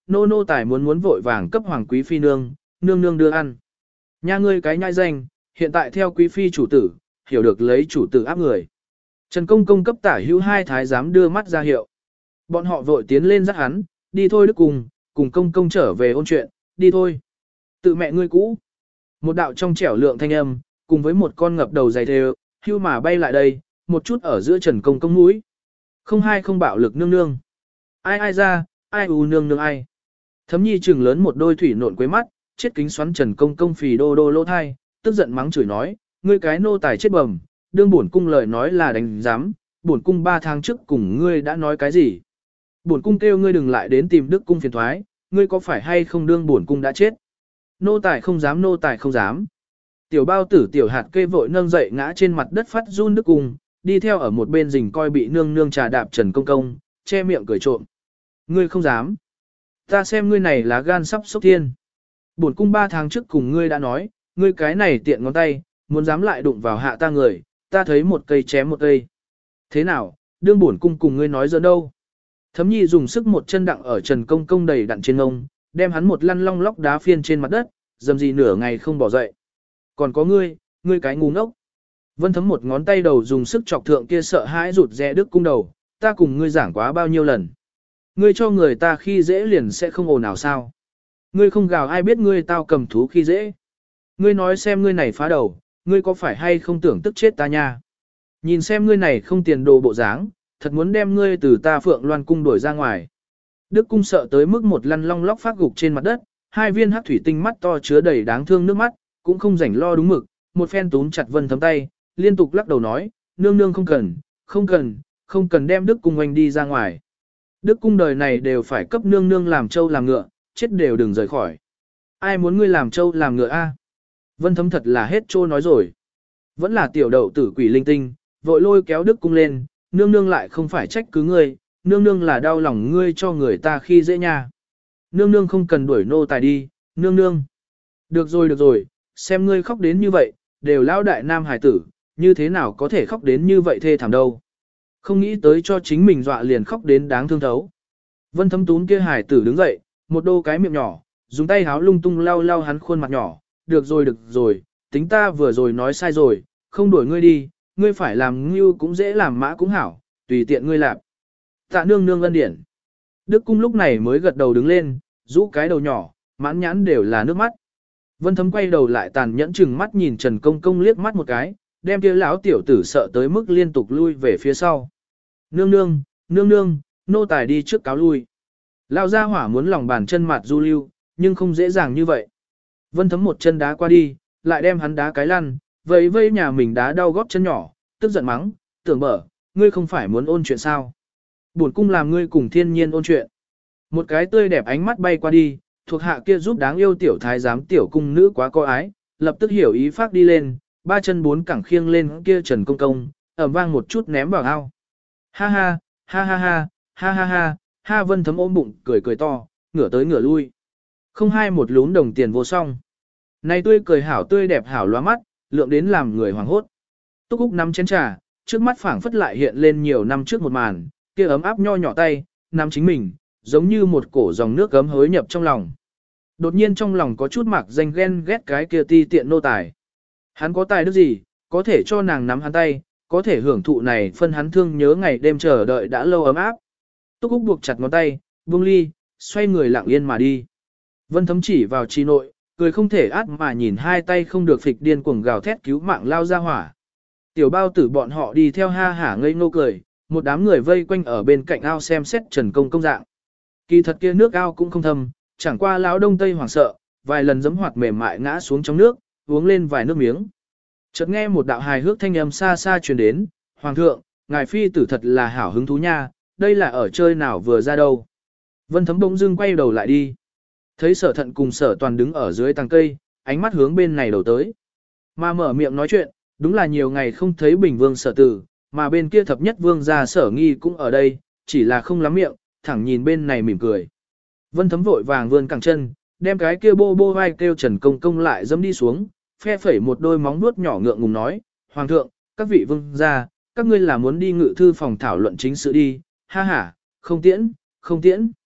nô nô tài muốn muốn vội vàng cấp hoàng quý phi nương, nương nương đưa ăn. Nha ngươi cái nhai danh, hiện tại theo quý phi chủ tử, hiểu được lấy chủ tử áp người. Trần Công Công cấp tả hữu hai thái giám đưa mắt ra hiệu. Bọn họ vội tiến lên dắt hắn, đi thôi Đức cùng, cùng Công Công trở về ôn chuyện, đi thôi. Tự mẹ ngươi cũ. Một đạo trong trẻo lượng thanh âm, cùng với một con ngập đầu dày thề, hưu mà bay lại đây, một chút ở giữa Trần Công Công mũi. Không hai không bạo lực nương nương. Ai ai ra, ai u nương nương ai. Thấm nhi trừng lớn một đôi thủy nộn quấy mắt, chết kính xoắn Trần Công Công phì đô đô lỗ thai, tức giận mắng chửi nói, ngươi cái nô tài chết bầm, đương bổn cung lời nói là đánh giám, bổn cung ba tháng trước cùng ngươi đã nói cái gì. Bổn cung kêu ngươi đừng lại đến tìm Đức cung phiền thoái, ngươi có phải hay không đương bổn cung đã chết. Nô tài không dám, nô tài không dám. Tiểu bao tử tiểu hạt kê vội nâng dậy ngã trên mặt đất phát run Đức cung, đi theo ở một bên rình coi bị nương nương trà đạp Trần Công Công, che miệng cười trộm. Ngươi không dám. Ta xem ngươi này là gan sắp sốc thiên. Bổn cung ba tháng trước cùng ngươi đã nói, ngươi cái này tiện ngón tay, muốn dám lại đụng vào hạ ta người, ta thấy một cây chém một cây. Thế nào, đương bổn cung cùng ngươi nói giỡn đâu. Thấm nhi dùng sức một chân đặng ở Trần Công Công đầy đặn trên ngông, đem hắn một lăn long lóc đá phiên trên mặt đất, dầm gì nửa ngày không bỏ dậy. Còn có ngươi, ngươi cái ngu ngốc. Vân Thấm một ngón tay đầu dùng sức chọc thượng kia sợ hãi rụt rẽ Đức cung đầu, ta cùng ngươi giảng quá bao nhiêu lần. Ngươi cho người ta khi dễ liền sẽ không ồn nào sao. Ngươi không gào ai biết ngươi tao cầm thú khi dễ. Ngươi nói xem ngươi này phá đầu, ngươi có phải hay không tưởng tức chết ta nha. Nhìn xem ngươi này không tiền đồ bộ dáng, thật muốn đem ngươi từ ta Phượng Loan cung đuổi ra ngoài. Đức cung sợ tới mức một lăn long lóc phát gục trên mặt đất, hai viên hắc thủy tinh mắt to chứa đầy đáng thương nước mắt, cũng không rảnh lo đúng mực, một phen túm chặt Vân Thấm tay, liên tục lắc đầu nói, nương nương không cần, không cần, không cần đem Đức cung anh đi ra ngoài. Đức cung đời này đều phải cấp nương nương làm trâu làm ngựa, chết đều đừng rời khỏi. Ai muốn ngươi làm trâu làm ngựa a? Vân Thấm thật là hết trô nói rồi. Vẫn là tiểu đậu tử quỷ linh tinh, vội lôi kéo Đức cung lên, nương nương lại không phải trách cứ ngươi, nương nương là đau lòng ngươi cho người ta khi dễ nha. Nương nương không cần đuổi nô tài đi, nương nương. Được rồi được rồi, xem ngươi khóc đến như vậy, đều lão đại nam hải tử, như thế nào có thể khóc đến như vậy thê thảm đâu. Không nghĩ tới cho chính mình dọa liền khóc đến đáng thương thấu. Vân Thấm tún kia hải tử đứng dậy, một đô cái miệng nhỏ, dùng tay háo lung tung lau lau hắn khuôn mặt nhỏ, được rồi được rồi, tính ta vừa rồi nói sai rồi, không đuổi ngươi đi, ngươi phải làm ngưu cũng dễ làm mã cũng hảo, tùy tiện ngươi làm. Tạ nương nương ân điển. Đức cung lúc này mới gật đầu đứng lên, rũ cái đầu nhỏ, mãn nhãn đều là nước mắt. Vân Thấm quay đầu lại tàn nhẫn chừng mắt nhìn Trần Công Công liếc mắt một cái, đem kia lão tiểu tử sợ tới mức liên tục lui về phía sau. Nương nương, nương nương, nô tài đi trước cáo lui. Lão gia hỏa muốn lòng bàn chân mặt du lưu, nhưng không dễ dàng như vậy. Vân Thấm một chân đá qua đi, lại đem hắn đá cái lăn, vậy vây nhà mình đá đau gót chân nhỏ, tức giận mắng, tưởng bở, ngươi không phải muốn ôn chuyện sao. Bổn cung làm ngươi cùng thiên nhiên ôn chuyện. Một cái tươi đẹp ánh mắt bay qua đi, thuộc hạ kia giúp đáng yêu tiểu thái giám tiểu cung nữ quá có ái, lập tức hiểu ý phát đi lên, ba chân bốn cẳng khiêng lên kia Trần Công Công, ầm vang một chút ném vào ao. Ha ha, ha ha ha, ha ha ha, ha Vân Thấm ôm bụng, cười cười to, ngửa tới ngửa lui. Không hai một lún đồng tiền vô song. Này tươi cười hảo tươi đẹp hảo lóa mắt, lượng đến làm người hoảng hốt. Túc Úc nắm chén trà, trước mắt phảng phất lại hiện lên nhiều năm trước một màn, kia ấm áp nho nhỏ tay, nắm chính mình, giống như một cổ dòng nước gấm hối nhập trong lòng. Đột nhiên trong lòng có chút mặc danh ghen ghét cái kia ti tiện nô tài. Hắn có tài đức gì, có thể cho nàng nắm hắn tay, có thể hưởng thụ này phân hắn thương nhớ ngày đêm chờ đợi đã lâu ấm áp. Túc Úc buộc chặt ngón tay, buông ly, xoay người lặng yên mà đi. Vân Thấm chỉ vào chi nội, cười không thể át mà nhìn hai tay không được phịch điên cuồng gào thét cứu mạng lao ra hỏa. Tiểu bao tử bọn họ đi theo ha hả ngây ngô cười, một đám người vây quanh ở bên cạnh ao xem xét Trần Công Công dạng. Kỳ thật kia nước ao cũng không thâm, chẳng qua lão đông tây hoảng sợ, vài lần giẫm hoạt mềm mại ngã xuống trong nước, uống lên vài nước miếng. Chợt nghe một đạo hài hước thanh âm xa xa truyền đến, "Hoàng thượng, ngài phi tử thật là hảo hứng thú nha, đây là ở chơi nào vừa ra đâu." Vân Thấm bỗng dưng quay đầu lại đi. Thấy Sở Thận cùng Sở Toàn đứng ở dưới tàng cây, ánh mắt hướng bên này đầu tới. Mà mở miệng nói chuyện, đúng là nhiều ngày không thấy Bình Vương Sở Tử, mà bên kia thập nhất vương gia Sở Nghi cũng ở đây, chỉ là không lắm miệng, thẳng nhìn bên này mỉm cười. Vân Thấm vội vàng vươn cẳng chân, đem cái kia bô bô vai kêu Trần Công Công lại dẫm đi xuống, phe phẩy một đôi móng vuốt nhỏ ngượng ngùng nói, "Hoàng thượng, các vị vương gia, các ngươi là muốn đi ngự thư phòng thảo luận chính sự đi, ha ha, không tiễn, không tiễn."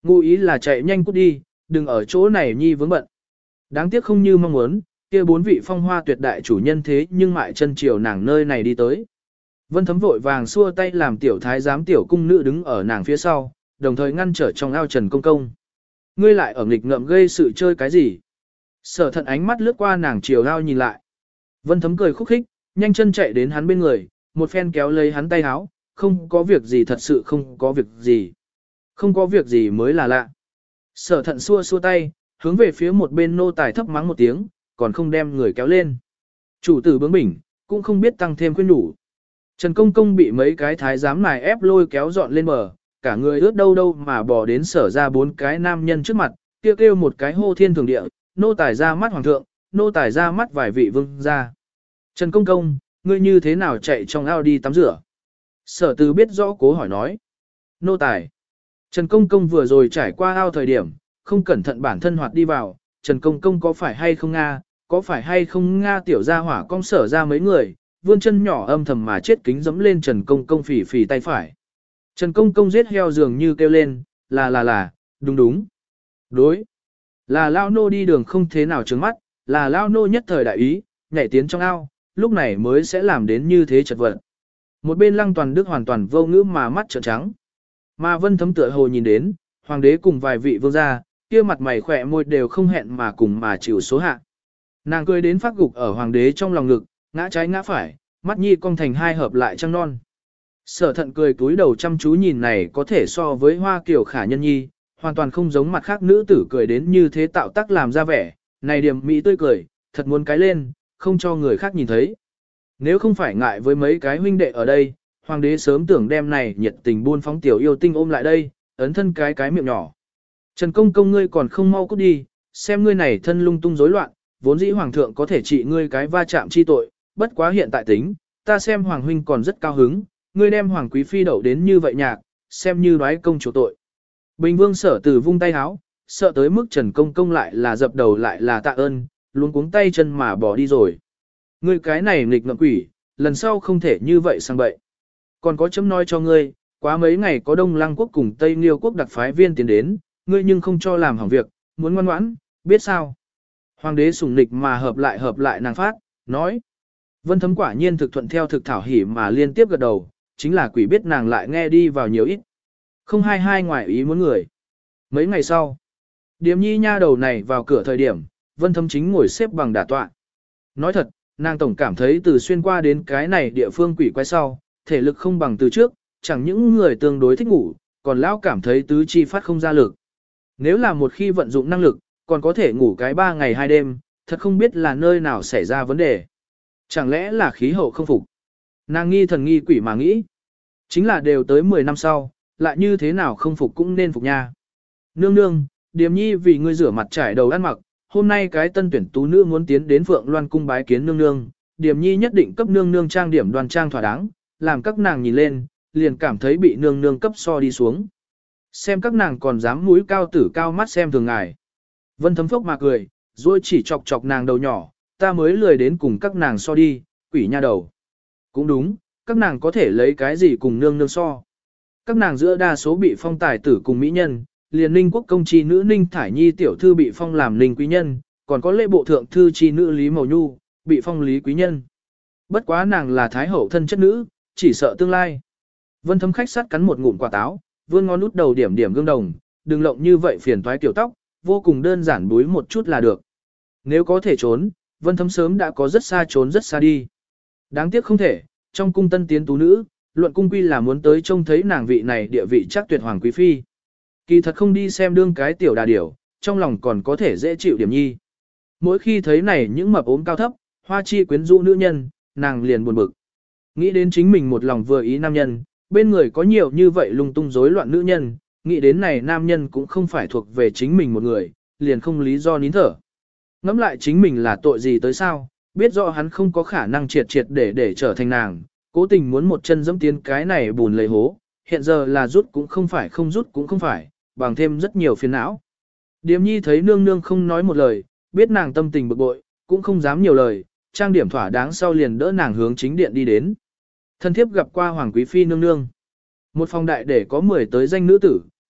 Ngụ ý là chạy nhanh cút đi, đừng ở chỗ này nhi vướng bận. Đáng tiếc không như mong muốn, kia bốn vị phong hoa tuyệt đại chủ nhân thế nhưng mại chân chiều nàng nơi này đi tới. Vân Thấm vội vàng xua tay làm tiểu thái giám tiểu cung nữ đứng ở nàng phía sau, đồng thời ngăn trở trong ao Trần Công Công. Ngươi lại ở nghịch ngợm gây sự chơi cái gì? Sở Thận ánh mắt lướt qua nàng chiều ao nhìn lại. Vân Thấm cười khúc khích, nhanh chân chạy đến hắn bên người, một phen kéo lấy hắn tay áo, không có việc gì, thật sự không có việc gì. Không có việc gì mới là lạ. Sở Thận xua xua tay, hướng về phía một bên nô tài thấp mắng một tiếng, còn không đem người kéo lên. Chủ tử bướng bỉnh, cũng không biết tăng thêm khuyên nhủ. Trần Công Công bị mấy cái thái giám này ép lôi kéo dọn lên bờ, cả người ướt đâu đâu mà bỏ đến sở ra bốn cái nam nhân trước mặt, kêu kêu một cái hô thiên thường địa, nô tài ra mắt hoàng thượng, nô tài ra mắt vài vị vương gia. Trần Công Công, ngươi như thế nào chạy trong ao đi tắm rửa? Sở Từ biết rõ cố hỏi nói. Nô tài. Trần Công Công vừa rồi trải qua ao thời điểm, không cẩn thận bản thân hoạt đi vào, Trần Công Công có phải hay không Nga, có phải hay không Nga tiểu gia hỏa cong sở ra mấy người, vươn chân nhỏ âm thầm mà chết kính dẫm lên Trần Công Công phỉ phỉ tay phải. Trần Công Công giết heo dường như kêu lên, là là là, đúng đúng. Đối. Là lao nô đi đường không thế nào trướng mắt, là lao nô nhất thời đại ý, nhảy tiến trong ao, lúc này mới sẽ làm đến như thế chật vật. Một bên Lăng Toàn Đức hoàn toàn vô ngữ mà mắt trợn trắng. Mà Vân Thấm tựa hồ nhìn đến, hoàng đế cùng vài vị vương gia, kia mặt mày khỏe môi đều không hẹn mà cùng mà chịu số hạ. Nàng cười đến phát gục ở hoàng đế trong lòng ngực, ngã trái ngã phải, mắt nhi cong thành hai hợp lại trăng non. Sở Thận cười túi đầu chăm chú nhìn này có thể so với hoa kiểu khả nhân nhi, hoàn toàn không giống mặt khác nữ tử cười đến như thế tạo tác làm ra vẻ, này điểm mỹ tươi cười, thật muốn cái lên, không cho người khác nhìn thấy. Nếu không phải ngại với mấy cái huynh đệ ở đây, hoàng đế sớm tưởng đem này nhiệt tình buôn phóng tiểu yêu tinh ôm lại đây, ấn thân cái cái miệng nhỏ. Trần Công Công ngươi còn không mau cút đi, xem ngươi này thân lung tung rối loạn, vốn dĩ hoàng thượng có thể trị ngươi cái va chạm chi tội, bất quá hiện tại tính, ta xem hoàng huynh còn rất cao hứng, ngươi đem hoàng quý phi đậu đến như vậy nhạc, xem như đoái công chủ tội. Bình Vương Sở Từ vung tay háo, sợ tới mức Trần Công Công lại là dập đầu lại là tạ ơn, luống cuống tay chân mà bỏ đi rồi. Ngươi cái này nghịch ngợm quỷ, lần sau không thể như vậy sang bậy. Còn có chấm nói cho ngươi, quá mấy ngày có Đông Lăng quốc cùng Tây Liêu quốc đặc phái viên tiến đến, ngươi nhưng không cho làm hỏng việc, muốn ngoan ngoãn, biết sao? Hoàng đế sủng nịch mà hợp lại hợp lại nàng phát, nói. Vân Thấm quả nhiên thực thuận theo thực thảo hỉ mà liên tiếp gật đầu, chính là quỷ biết nàng lại nghe đi vào nhiều ít. Không hai hai ngoài ý muốn người. Mấy ngày sau, Điềm Nhi nha đầu này vào cửa thời điểm, Vân Thấm chính ngồi xếp bằng đả tọa. Nói thật, nàng tổng cảm thấy từ xuyên qua đến cái này địa phương quỷ quái sau, thể lực không bằng từ trước, chẳng những người tương đối thích ngủ, còn lão cảm thấy tứ chi phát không ra lực. Nếu là một khi vận dụng năng lực, còn có thể ngủ cái ba ngày hai đêm, thật không biết là nơi nào xảy ra vấn đề. Chẳng lẽ là khí hậu không phục? Nàng nghi thần nghi quỷ mà nghĩ. Chính là đều tới mười năm sau, lại như thế nào không phục cũng nên phục nha. Nương nương, Điềm Nhi vì ngươi rửa mặt trải đầu ăn mặc, hôm nay cái tân tuyển tú nữ muốn tiến đến Phượng Loan cung bái kiến nương nương, Điềm Nhi nhất định cấp nương nương trang điểm đoan trang thỏa đáng, làm các nàng nhìn lên, liền cảm thấy bị nương nương cấp so đi xuống. Xem các nàng còn dám mũi cao tử cao mắt xem thường ngài. Vân Thấm phốc mà cười, rồi chỉ chọc chọc nàng đầu nhỏ, ta mới lười đến cùng các nàng so đi, quỷ nha đầu. Cũng đúng, các nàng có thể lấy cái gì cùng nương nương so. Các nàng giữa đa số bị phong tài tử cùng mỹ nhân, liền Ninh quốc công chi nữ Ninh Thải Nhi tiểu thư bị phong làm Ninh quý nhân, còn có lễ bộ thượng thư chi nữ Lý Mầu Nhu, bị phong Lý quý nhân. Bất quá nàng là thái hậu thân chất nữ, chỉ sợ tương lai. Vân Thấm khách sát cắn một ngụm quả táo, vươn ngón út đầu điểm điểm gương đồng, đừng lộng như vậy phiền toái tiểu tóc, vô cùng đơn giản búi một chút là được. Nếu có thể trốn, Vân Thấm sớm đã có rất xa trốn rất xa đi. Đáng tiếc không thể, trong cung tân tiến tú nữ, luận cung quy là muốn tới trông thấy nàng vị này địa vị chắc tuyệt hoàng quý phi. Kỳ thật không đi xem đương cái tiểu đà điểu, trong lòng còn có thể dễ chịu điểm nhi. Mỗi khi thấy này những mập ốm cao thấp, hoa chi quyến rũ nữ nhân, nàng liền buồn bực. Nghĩ đến chính mình một lòng vừa ý nam nhân, bên người có nhiều như vậy lung tung rối loạn nữ nhân, nghĩ đến này nam nhân cũng không phải thuộc về chính mình một người, liền không lý do nín thở. Ngẫm lại chính mình là tội gì tới sao, biết rõ hắn không có khả năng triệt triệt để để trở thành nàng, cố tình muốn một chân dẫm tiến cái này bùn lầy hố, hiện giờ là rút cũng không phải không rút cũng không phải, bằng thêm rất nhiều phiền não. Điềm Nhi thấy nương nương không nói một lời, biết nàng tâm tình bực bội, cũng không dám nhiều lời, trang điểm thỏa đáng sau liền đỡ nàng hướng chính điện đi đến. Thân thiếp gặp qua hoàng quý phi nương nương. Một phòng đại để có mười tới danh nữ tử,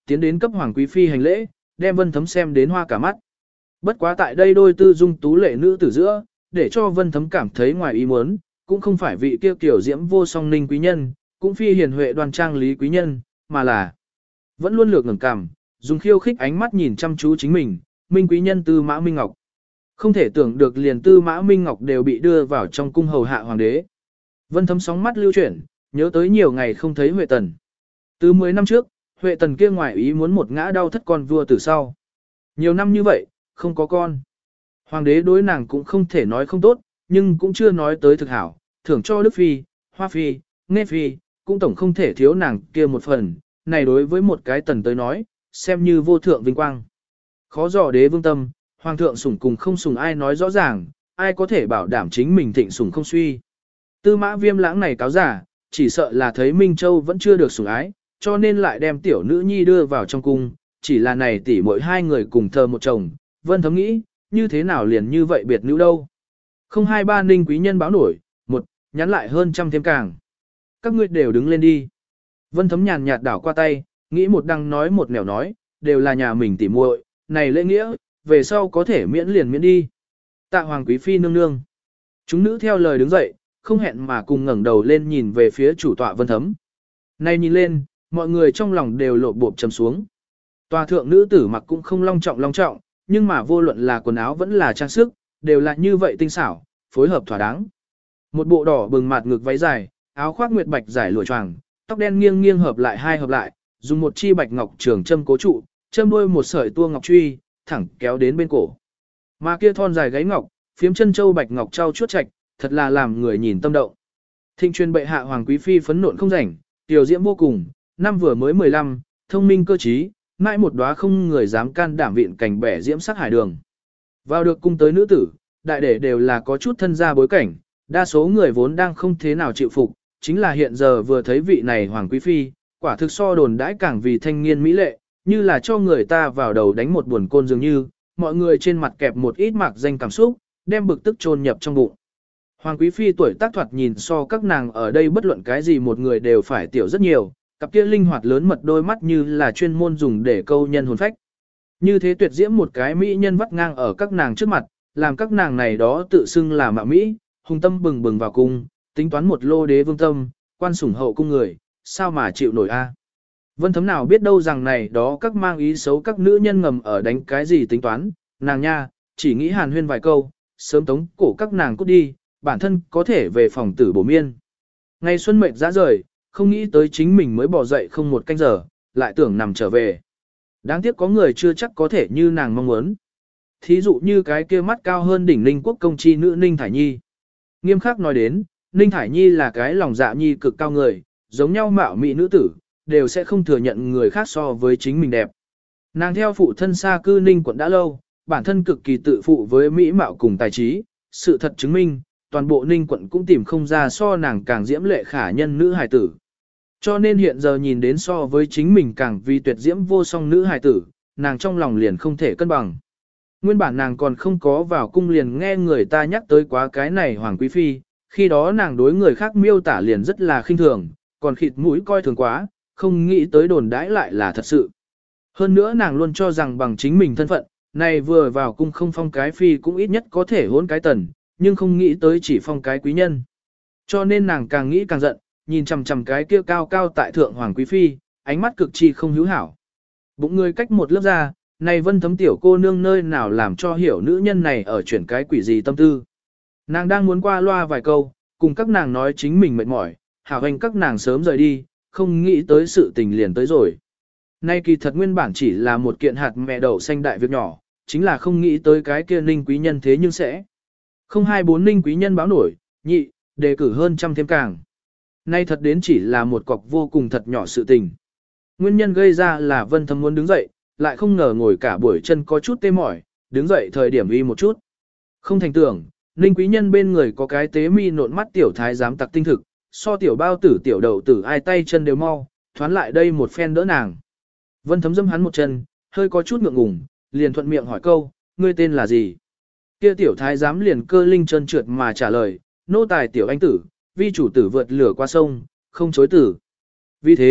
tiến đến cấp hoàng quý phi hành lễ, đem Vân Thấm xem đến hoa cả mắt. Bất quá tại đây đôi tư dung tú lệ nữ tử giữa, để cho Vân Thấm cảm thấy ngoài ý muốn, cũng không phải vị kia kiểu diễm vô song Ninh quý nhân, cũng phi hiền huệ đoan trang Lý quý nhân, mà là vẫn luôn lược ngẩng cằm, dùng khiêu khích ánh mắt nhìn chăm chú chính mình, Minh quý nhân Tư Mã Minh Ngọc. Không thể tưởng được liền Tư Mã Minh Ngọc đều bị đưa vào trong cung hầu hạ hoàng đế. Vân Thấm sóng mắt lưu chuyển, nhớ tới nhiều ngày không thấy Huệ Tần. Từ mười năm trước, Huệ Tần kia ngoài ý muốn một ngã đau thất con vua từ sau. Nhiều năm như vậy, không có con. Hoàng đế đối nàng cũng không thể nói không tốt, nhưng cũng chưa nói tới thực hảo, thưởng cho Đức Phi, Hoa Phi, Nghe Phi, cũng tổng không thể thiếu nàng kia một phần, này đối với một cái tần tới nói, xem như vô thượng vinh quang. Khó dò đế vương tâm, hoàng thượng sủng cùng không sủng ai nói rõ ràng, ai có thể bảo đảm chính mình thịnh sủng không suy. Tư Mã Viêm lãng này cáo giả, chỉ sợ là thấy Minh Châu vẫn chưa được sủng ái, cho nên lại đem tiểu nữ nhi đưa vào trong cung, chỉ là này tỷ mỗi hai người cùng thờ một chồng, Vân Thấm nghĩ, như thế nào liền như vậy biệt nữ đâu. Không hai ba Ninh quý nhân báo nổi, một, nhắn lại hơn trăm thêm càng. Các ngươi đều đứng lên đi. Vân Thấm nhàn nhạt đảo qua tay, nghĩ một đăng nói một nẻo nói, đều là nhà mình tỉ muội, này lễ nghĩa, về sau có thể miễn liền miễn đi. Tạ hoàng quý phi nương nương. Chúng nữ theo lời đứng dậy, không hẹn mà cùng ngẩng đầu lên nhìn về phía chủ tọa Vân Thấm. Này nhìn lên, mọi người trong lòng đều lộ bộp trầm xuống. Tòa thượng nữ tử mặc cũng không long trọng long trọng, nhưng mà vô luận là quần áo vẫn là trang sức, đều là như vậy tinh xảo, phối hợp thỏa đáng. Một bộ đỏ bừng mạt ngực váy dài, áo khoác nguyệt bạch giải lụa choàng, tóc đen nghiêng nghiêng hợp lại hai hợp lại, dùng một chi bạch ngọc trường châm cố trụ, châm đuôi một sợi tua ngọc truy, thẳng kéo đến bên cổ. Mà kia thon dài gáy ngọc, phiếm chân châu bạch ngọc trao chuốt trạch, thật là làm người nhìn tâm động. Thịnh truyền bệ hạ hoàng quý phi phấn nộn không rảnh, tiểu diễm vô cùng, năm vừa mới mười lăm, thông minh cơ trí, mãi một đóa không người dám can đảm viện cảnh bẻ diễm sắc hải đường. Vào được cung tới nữ tử, đại để đều là có chút thân gia bối cảnh, đa số người vốn đang không thế nào chịu phục, chính là hiện giờ vừa thấy vị này hoàng quý phi, quả thực so đồn đãi càng vì thanh niên mỹ lệ, như là cho người ta vào đầu đánh một buồn côn dường như, mọi người trên mặt kẹp một ít mạc danh cảm xúc, đem bực tức chôn nhập trong bụng. Hoàng quý phi tuổi tác thoạt nhìn so các nàng ở đây bất luận cái gì một người đều phải tiểu rất nhiều, cặp kia linh hoạt lớn mật đôi mắt như là chuyên môn dùng để câu nhân hồn phách. Như thế tuyệt diễm một cái mỹ nhân vắt ngang ở các nàng trước mặt, làm các nàng này đó tự xưng là mạo mỹ, hùng tâm bừng bừng vào cung, tính toán một lô đế vương tâm, quan sủng hậu cung người, sao mà chịu nổi a? Vân Thấm nào biết đâu rằng này đó các mang ý xấu các nữ nhân ngầm ở đánh cái gì tính toán, nàng nha, chỉ nghĩ hàn huyên vài câu, sớm tống cổ các nàng cút đi, bản thân có thể về phòng tử bổ miên. Ngày xuân mệt dã rời, không nghĩ tới chính mình mới bỏ dậy không một canh giờ, lại tưởng nằm trở về. Đáng tiếc có người chưa chắc có thể như nàng mong muốn. Thí dụ như cái kia mắt cao hơn đỉnh Ninh quốc công chi nữ Ninh Thải Nhi. Nghiêm khắc nói đến, Ninh Thải Nhi là cái lòng dạ nhi cực cao người, giống nhau mạo mỹ nữ tử, đều sẽ không thừa nhận người khác so với chính mình đẹp. Nàng theo phụ thân xa cư Ninh quận đã lâu, bản thân cực kỳ tự phụ với mỹ mạo cùng tài trí, sự thật chứng minh, toàn bộ Ninh quận cũng tìm không ra so nàng càng diễm lệ khả nhân nữ hài tử. Cho nên hiện giờ nhìn đến so với chính mình càng vì tuyệt diễm vô song nữ hài tử, nàng trong lòng liền không thể cân bằng. Nguyên bản nàng còn không có vào cung liền nghe người ta nhắc tới quá cái này hoàng quý phi, khi đó nàng đối người khác miêu tả liền rất là khinh thường, còn khịt mũi coi thường quá, không nghĩ tới đồn đãi lại là thật sự. Hơn nữa nàng luôn cho rằng bằng chính mình thân phận, này vừa vào cung không phong cái phi cũng ít nhất có thể hôn cái tần, nhưng không nghĩ tới chỉ phong cái quý nhân. Cho nên nàng càng nghĩ càng giận, nhìn chằm chằm cái kia cao cao tại thượng hoàng quý phi, ánh mắt cực chi không hữu hảo. Bụng người cách một lớp ra, này Vân Thấm tiểu cô nương nơi nào làm cho hiểu nữ nhân này ở chuyển cái quỷ gì tâm tư. Nàng đang muốn qua loa vài câu, cùng các nàng nói chính mình mệt mỏi, hảo hành các nàng sớm rời đi, không nghĩ tới sự tình liền tới rồi. Nay kỳ thật nguyên bản chỉ là một kiện hạt mẹ đậu xanh đại việc nhỏ, chính là không nghĩ tới cái kia Ninh quý nhân thế nhưng sẽ. Không hai bốn Ninh quý nhân báo nổi, nhị, đề cử hơn trăm thêm càng. Nay thật đến chỉ là một cọc vô cùng thật nhỏ sự tình. Nguyên nhân gây ra là Vân Thấm muốn đứng dậy, lại không ngờ ngồi cả buổi chân có chút tê mỏi, đứng dậy thời điểm uy một chút. Không thành tưởng, Ninh quý nhân bên người có cái tế mi nộn mắt tiểu thái giám tặc tinh thực, so tiểu bao tử tiểu đầu tử ai tay chân đều mau, thoán lại đây một phen đỡ nàng. Vân Thấm dâm hắn một chân, hơi có chút ngượng ngùng, liền thuận miệng hỏi câu, ngươi tên là gì? Kia tiểu thái giám liền cơ linh chân trượt mà trả lời, nô tài tiểu anh tử, vi chủ tử vượt lửa qua sông, không chối tử. Vì thế,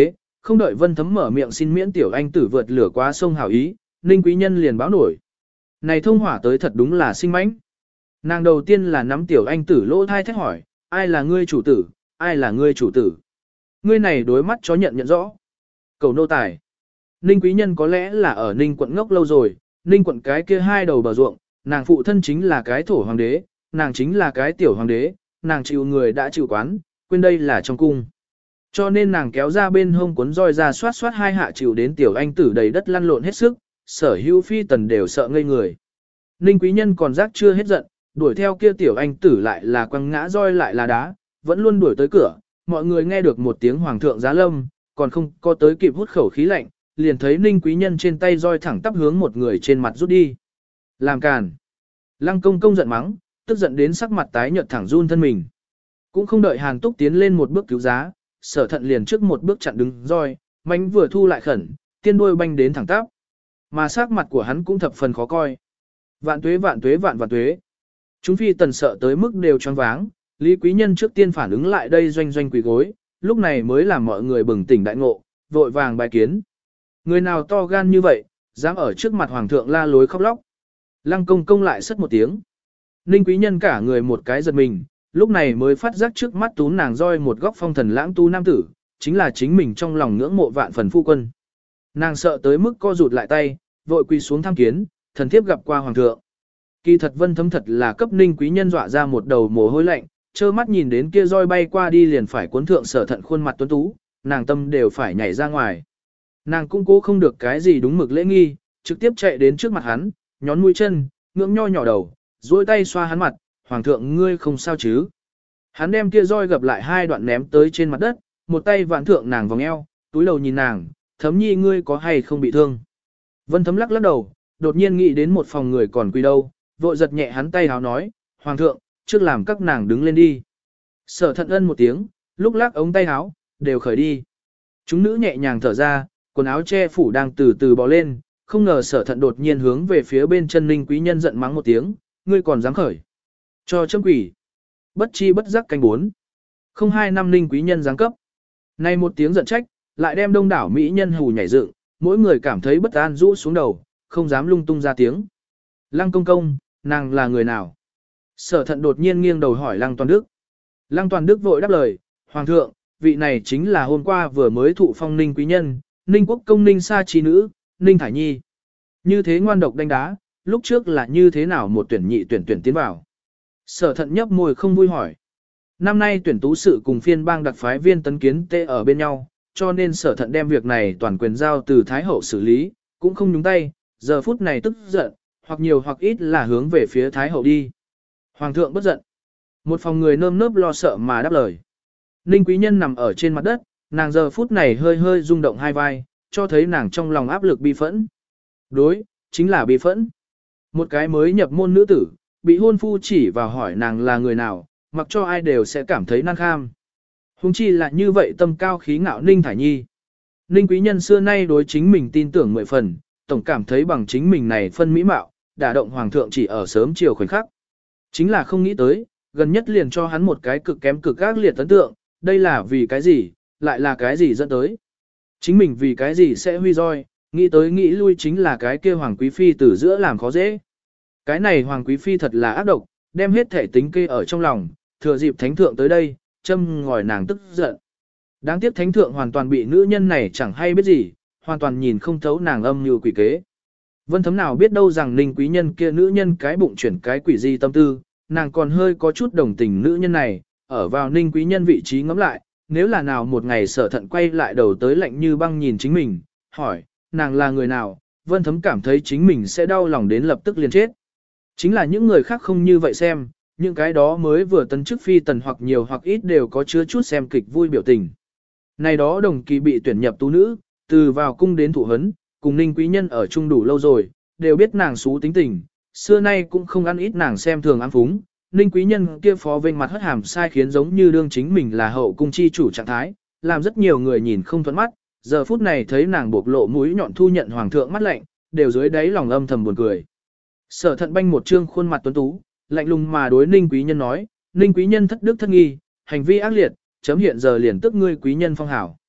không đợi Vân Thấm mở miệng xin miễn tiểu anh tử vượt lửa qua sông hảo ý, Ninh Quý Nhân liền báo nổi. Này thông hỏa tới thật đúng là sinh mãnh. Nàng đầu tiên là nắm tiểu anh tử lỗ thai thét hỏi, ai là ngươi chủ tử, ai là ngươi chủ tử. Ngươi này đối mắt chó nhận nhận rõ. Cầu nô tài. Ninh Quý Nhân có lẽ là ở Ninh quận ngốc lâu rồi, Ninh quận cái kia hai đầu bờ ruộng, nàng phụ thân chính là cái thổ hoàng đế, nàng chính là cái tiểu hoàng đế, nàng chịu người đã chịu quán, quên đây là trong cung. Cho nên nàng kéo ra bên hông cuốn roi ra xoát xoát hai hạ chịu đến tiểu anh tử đầy đất lăn lộn hết sức, sở hữu phi tần đều sợ ngây người. Ninh Quý Nhân còn giác chưa hết giận, đuổi theo kia tiểu anh tử lại là quăng ngã roi lại là đá, vẫn luôn đuổi tới cửa, mọi người nghe được một tiếng hoàng thượng giá lâm, còn không có tới kịp hút khẩu khí lạnh, liền thấy Ninh Quý Nhân trên tay roi thẳng tắp hướng một người trên mặt rút đi. Làm càn. Lăng công công giận mắng, tức giận đến sắc mặt tái nhợt thẳng run thân mình. Cũng không đợi Hàn Túc tiến lên một bước cứu giá, Sở Thận liền trước một bước chặn đứng roi, mánh vừa thu lại khẩn, tiên đuôi banh đến thẳng tắp. Mà sắc mặt của hắn cũng thập phần khó coi. Vạn tuế vạn tuế vạn vạn tuế. Chúng phi tần sợ tới mức đều choáng váng, Lý Quý Nhân trước tiên phản ứng lại đây doanh doanh quỳ gối, lúc này mới làm mọi người bừng tỉnh đại ngộ, vội vàng bài kiến. Người nào to gan như vậy, dám ở trước mặt hoàng thượng la lối khóc lóc. Lăng công công lại sất một tiếng. Ninh Quý Nhân cả người một cái giật mình, lúc này mới phát giác trước mắt tú nàng roi một góc phong thần lãng tu nam tử, chính là chính mình trong lòng ngưỡng mộ vạn phần phu quân. Nàng sợ tới mức co rụt lại tay, vội quỳ xuống tham kiến, thần thiếp gặp qua hoàng thượng. Kỳ thật Vân Thấm thật là cấp Ninh Quý Nhân dọa ra một đầu mồ hôi lạnh, trơ mắt nhìn đến kia roi bay qua đi liền phải cuốn thượng Sở Thận khuôn mặt tuấn tú, nàng tâm đều phải nhảy ra ngoài. Nàng cũng cố không được cái gì đúng mực lễ nghi, trực tiếp chạy đến trước mặt hắn, nhón mũi chân, ngưỡng nho nhỏ đầu, duỗi tay xoa hắn mặt, hoàng thượng ngươi không sao chứ. Hắn đem kia roi gập lại hai đoạn ném tới trên mặt đất, một tay vạn thượng nàng vòng eo, túi đầu nhìn nàng, Thấm nhi ngươi có hay không bị thương. Vân Thấm lắc lắc đầu, đột nhiên nghĩ đến một phòng người còn quỳ đâu, vội giật nhẹ hắn tay háo nói, hoàng thượng, trước làm các nàng đứng lên đi. Sở Thận ân một tiếng, lúc lắc ống tay háo, đều khởi đi. Chúng nữ nhẹ nhàng thở ra, quần áo che phủ đang từ từ bò lên, không ngờ Sở Thận đột nhiên hướng về phía bên chân Ninh Quý Nhân giận mắng một tiếng, ngươi còn dám khởi. Cho chấm quỷ. Bất chi bất giác canh bốn. Không hai năm Ninh Quý Nhân giáng cấp. Nay một tiếng giận trách, lại đem đông đảo mỹ nhân hù nhảy dựng, mỗi người cảm thấy bất an rũ xuống đầu, không dám lung tung ra tiếng. Lăng công công, nàng là người nào? Sở Thận đột nhiên nghiêng đầu hỏi Lăng Toàn Đức. Lăng Toàn Đức vội đáp lời, hoàng thượng, vị này chính là hôm qua vừa mới thụ phong Ninh Quý Nhân, Ninh Quốc công Ninh Sa trí nữ, Ninh Thải Nhi. Như thế ngoan độc đánh đá, lúc trước là như thế nào một tuyển nhị tuyển tuyển tiến vào. Sở Thận nhấp môi không vui hỏi. Năm nay tuyển tú sự cùng phiên bang đặc phái viên tấn kiến tê ở bên nhau, cho nên Sở Thận đem việc này toàn quyền giao từ Thái Hậu xử lý, cũng không nhúng tay, giờ phút này tức giận, hoặc nhiều hoặc ít là hướng về phía Thái Hậu đi. Hoàng thượng bất giận. Một phòng người nơm nớp lo sợ mà đáp lời. Ninh Quý Nhân nằm ở trên mặt đất, nàng giờ phút này hơi hơi rung động hai vai, cho thấy nàng trong lòng áp lực bi phẫn. Đối, chính là bi phẫn. Một cái mới nhập môn nữ tử, bị hôn phu chỉ vào hỏi nàng là người nào, mặc cho ai đều sẽ cảm thấy nan kham. Hùng chi là như vậy tâm cao khí ngạo Ninh Thải Nhi. Ninh Quý Nhân xưa nay đối chính mình tin tưởng mười phần, tổng cảm thấy bằng chính mình này phân mỹ mạo, đả động hoàng thượng chỉ ở sớm chiều khoảnh khắc. Chính là không nghĩ tới, gần nhất liền cho hắn một cái cực kém cực ác liệt ấn tượng, đây là vì cái gì, lại là cái gì dẫn tới. Chính mình vì cái gì sẽ huy roi, nghĩ tới nghĩ lui chính là cái kia hoàng quý phi từ giữa làm khó dễ. Cái này hoàng quý phi thật là ác độc, đem hết thể tính kê ở trong lòng, thừa dịp thánh thượng tới đây, châm ngòi nàng tức giận. Đáng tiếc thánh thượng hoàn toàn bị nữ nhân này chẳng hay biết gì, hoàn toàn nhìn không thấu nàng âm như quỷ kế. Vân Thấm nào biết đâu rằng Ninh Quý Nhân kia nữ nhân cái bụng chuyển cái quỷ gì tâm tư, nàng còn hơi có chút đồng tình nữ nhân này, ở vào Ninh Quý Nhân vị trí ngẫm lại, nếu là nào một ngày Sở Thận quay lại đầu tới lạnh như băng nhìn chính mình, hỏi, nàng là người nào, Vân Thấm cảm thấy chính mình sẽ đau lòng đến lập tức liền chết. Chính là những người khác không như vậy xem, những cái đó mới vừa tấn chức phi tần hoặc nhiều hoặc ít đều có chứa chút xem kịch vui biểu tình. Này đó đồng kỳ bị tuyển nhập tú nữ, từ vào cung đến thụ hấn, cùng Ninh Quý Nhân ở chung đủ lâu rồi, đều biết nàng xú tính tình, xưa nay cũng không ăn ít nàng xem thường ám phúng. Ninh Quý Nhân kia phó vênh mặt hất hàm sai khiến giống như đương chính mình là hậu cung chi chủ trạng thái, làm rất nhiều người nhìn không thuận mắt, giờ phút này thấy nàng bộc lộ mũi nhọn thu nhận hoàng thượng mắt lạnh, đều dưới đáy lòng âm thầm buồn cười. Sở Thận banh một trương khuôn mặt tuấn tú, lạnh lùng mà đối Ninh Quý Nhân nói, Ninh Quý Nhân thất đức thất nghi, hành vi ác liệt, chấm hiện giờ liền tức ngươi Quý Nhân phong hảo.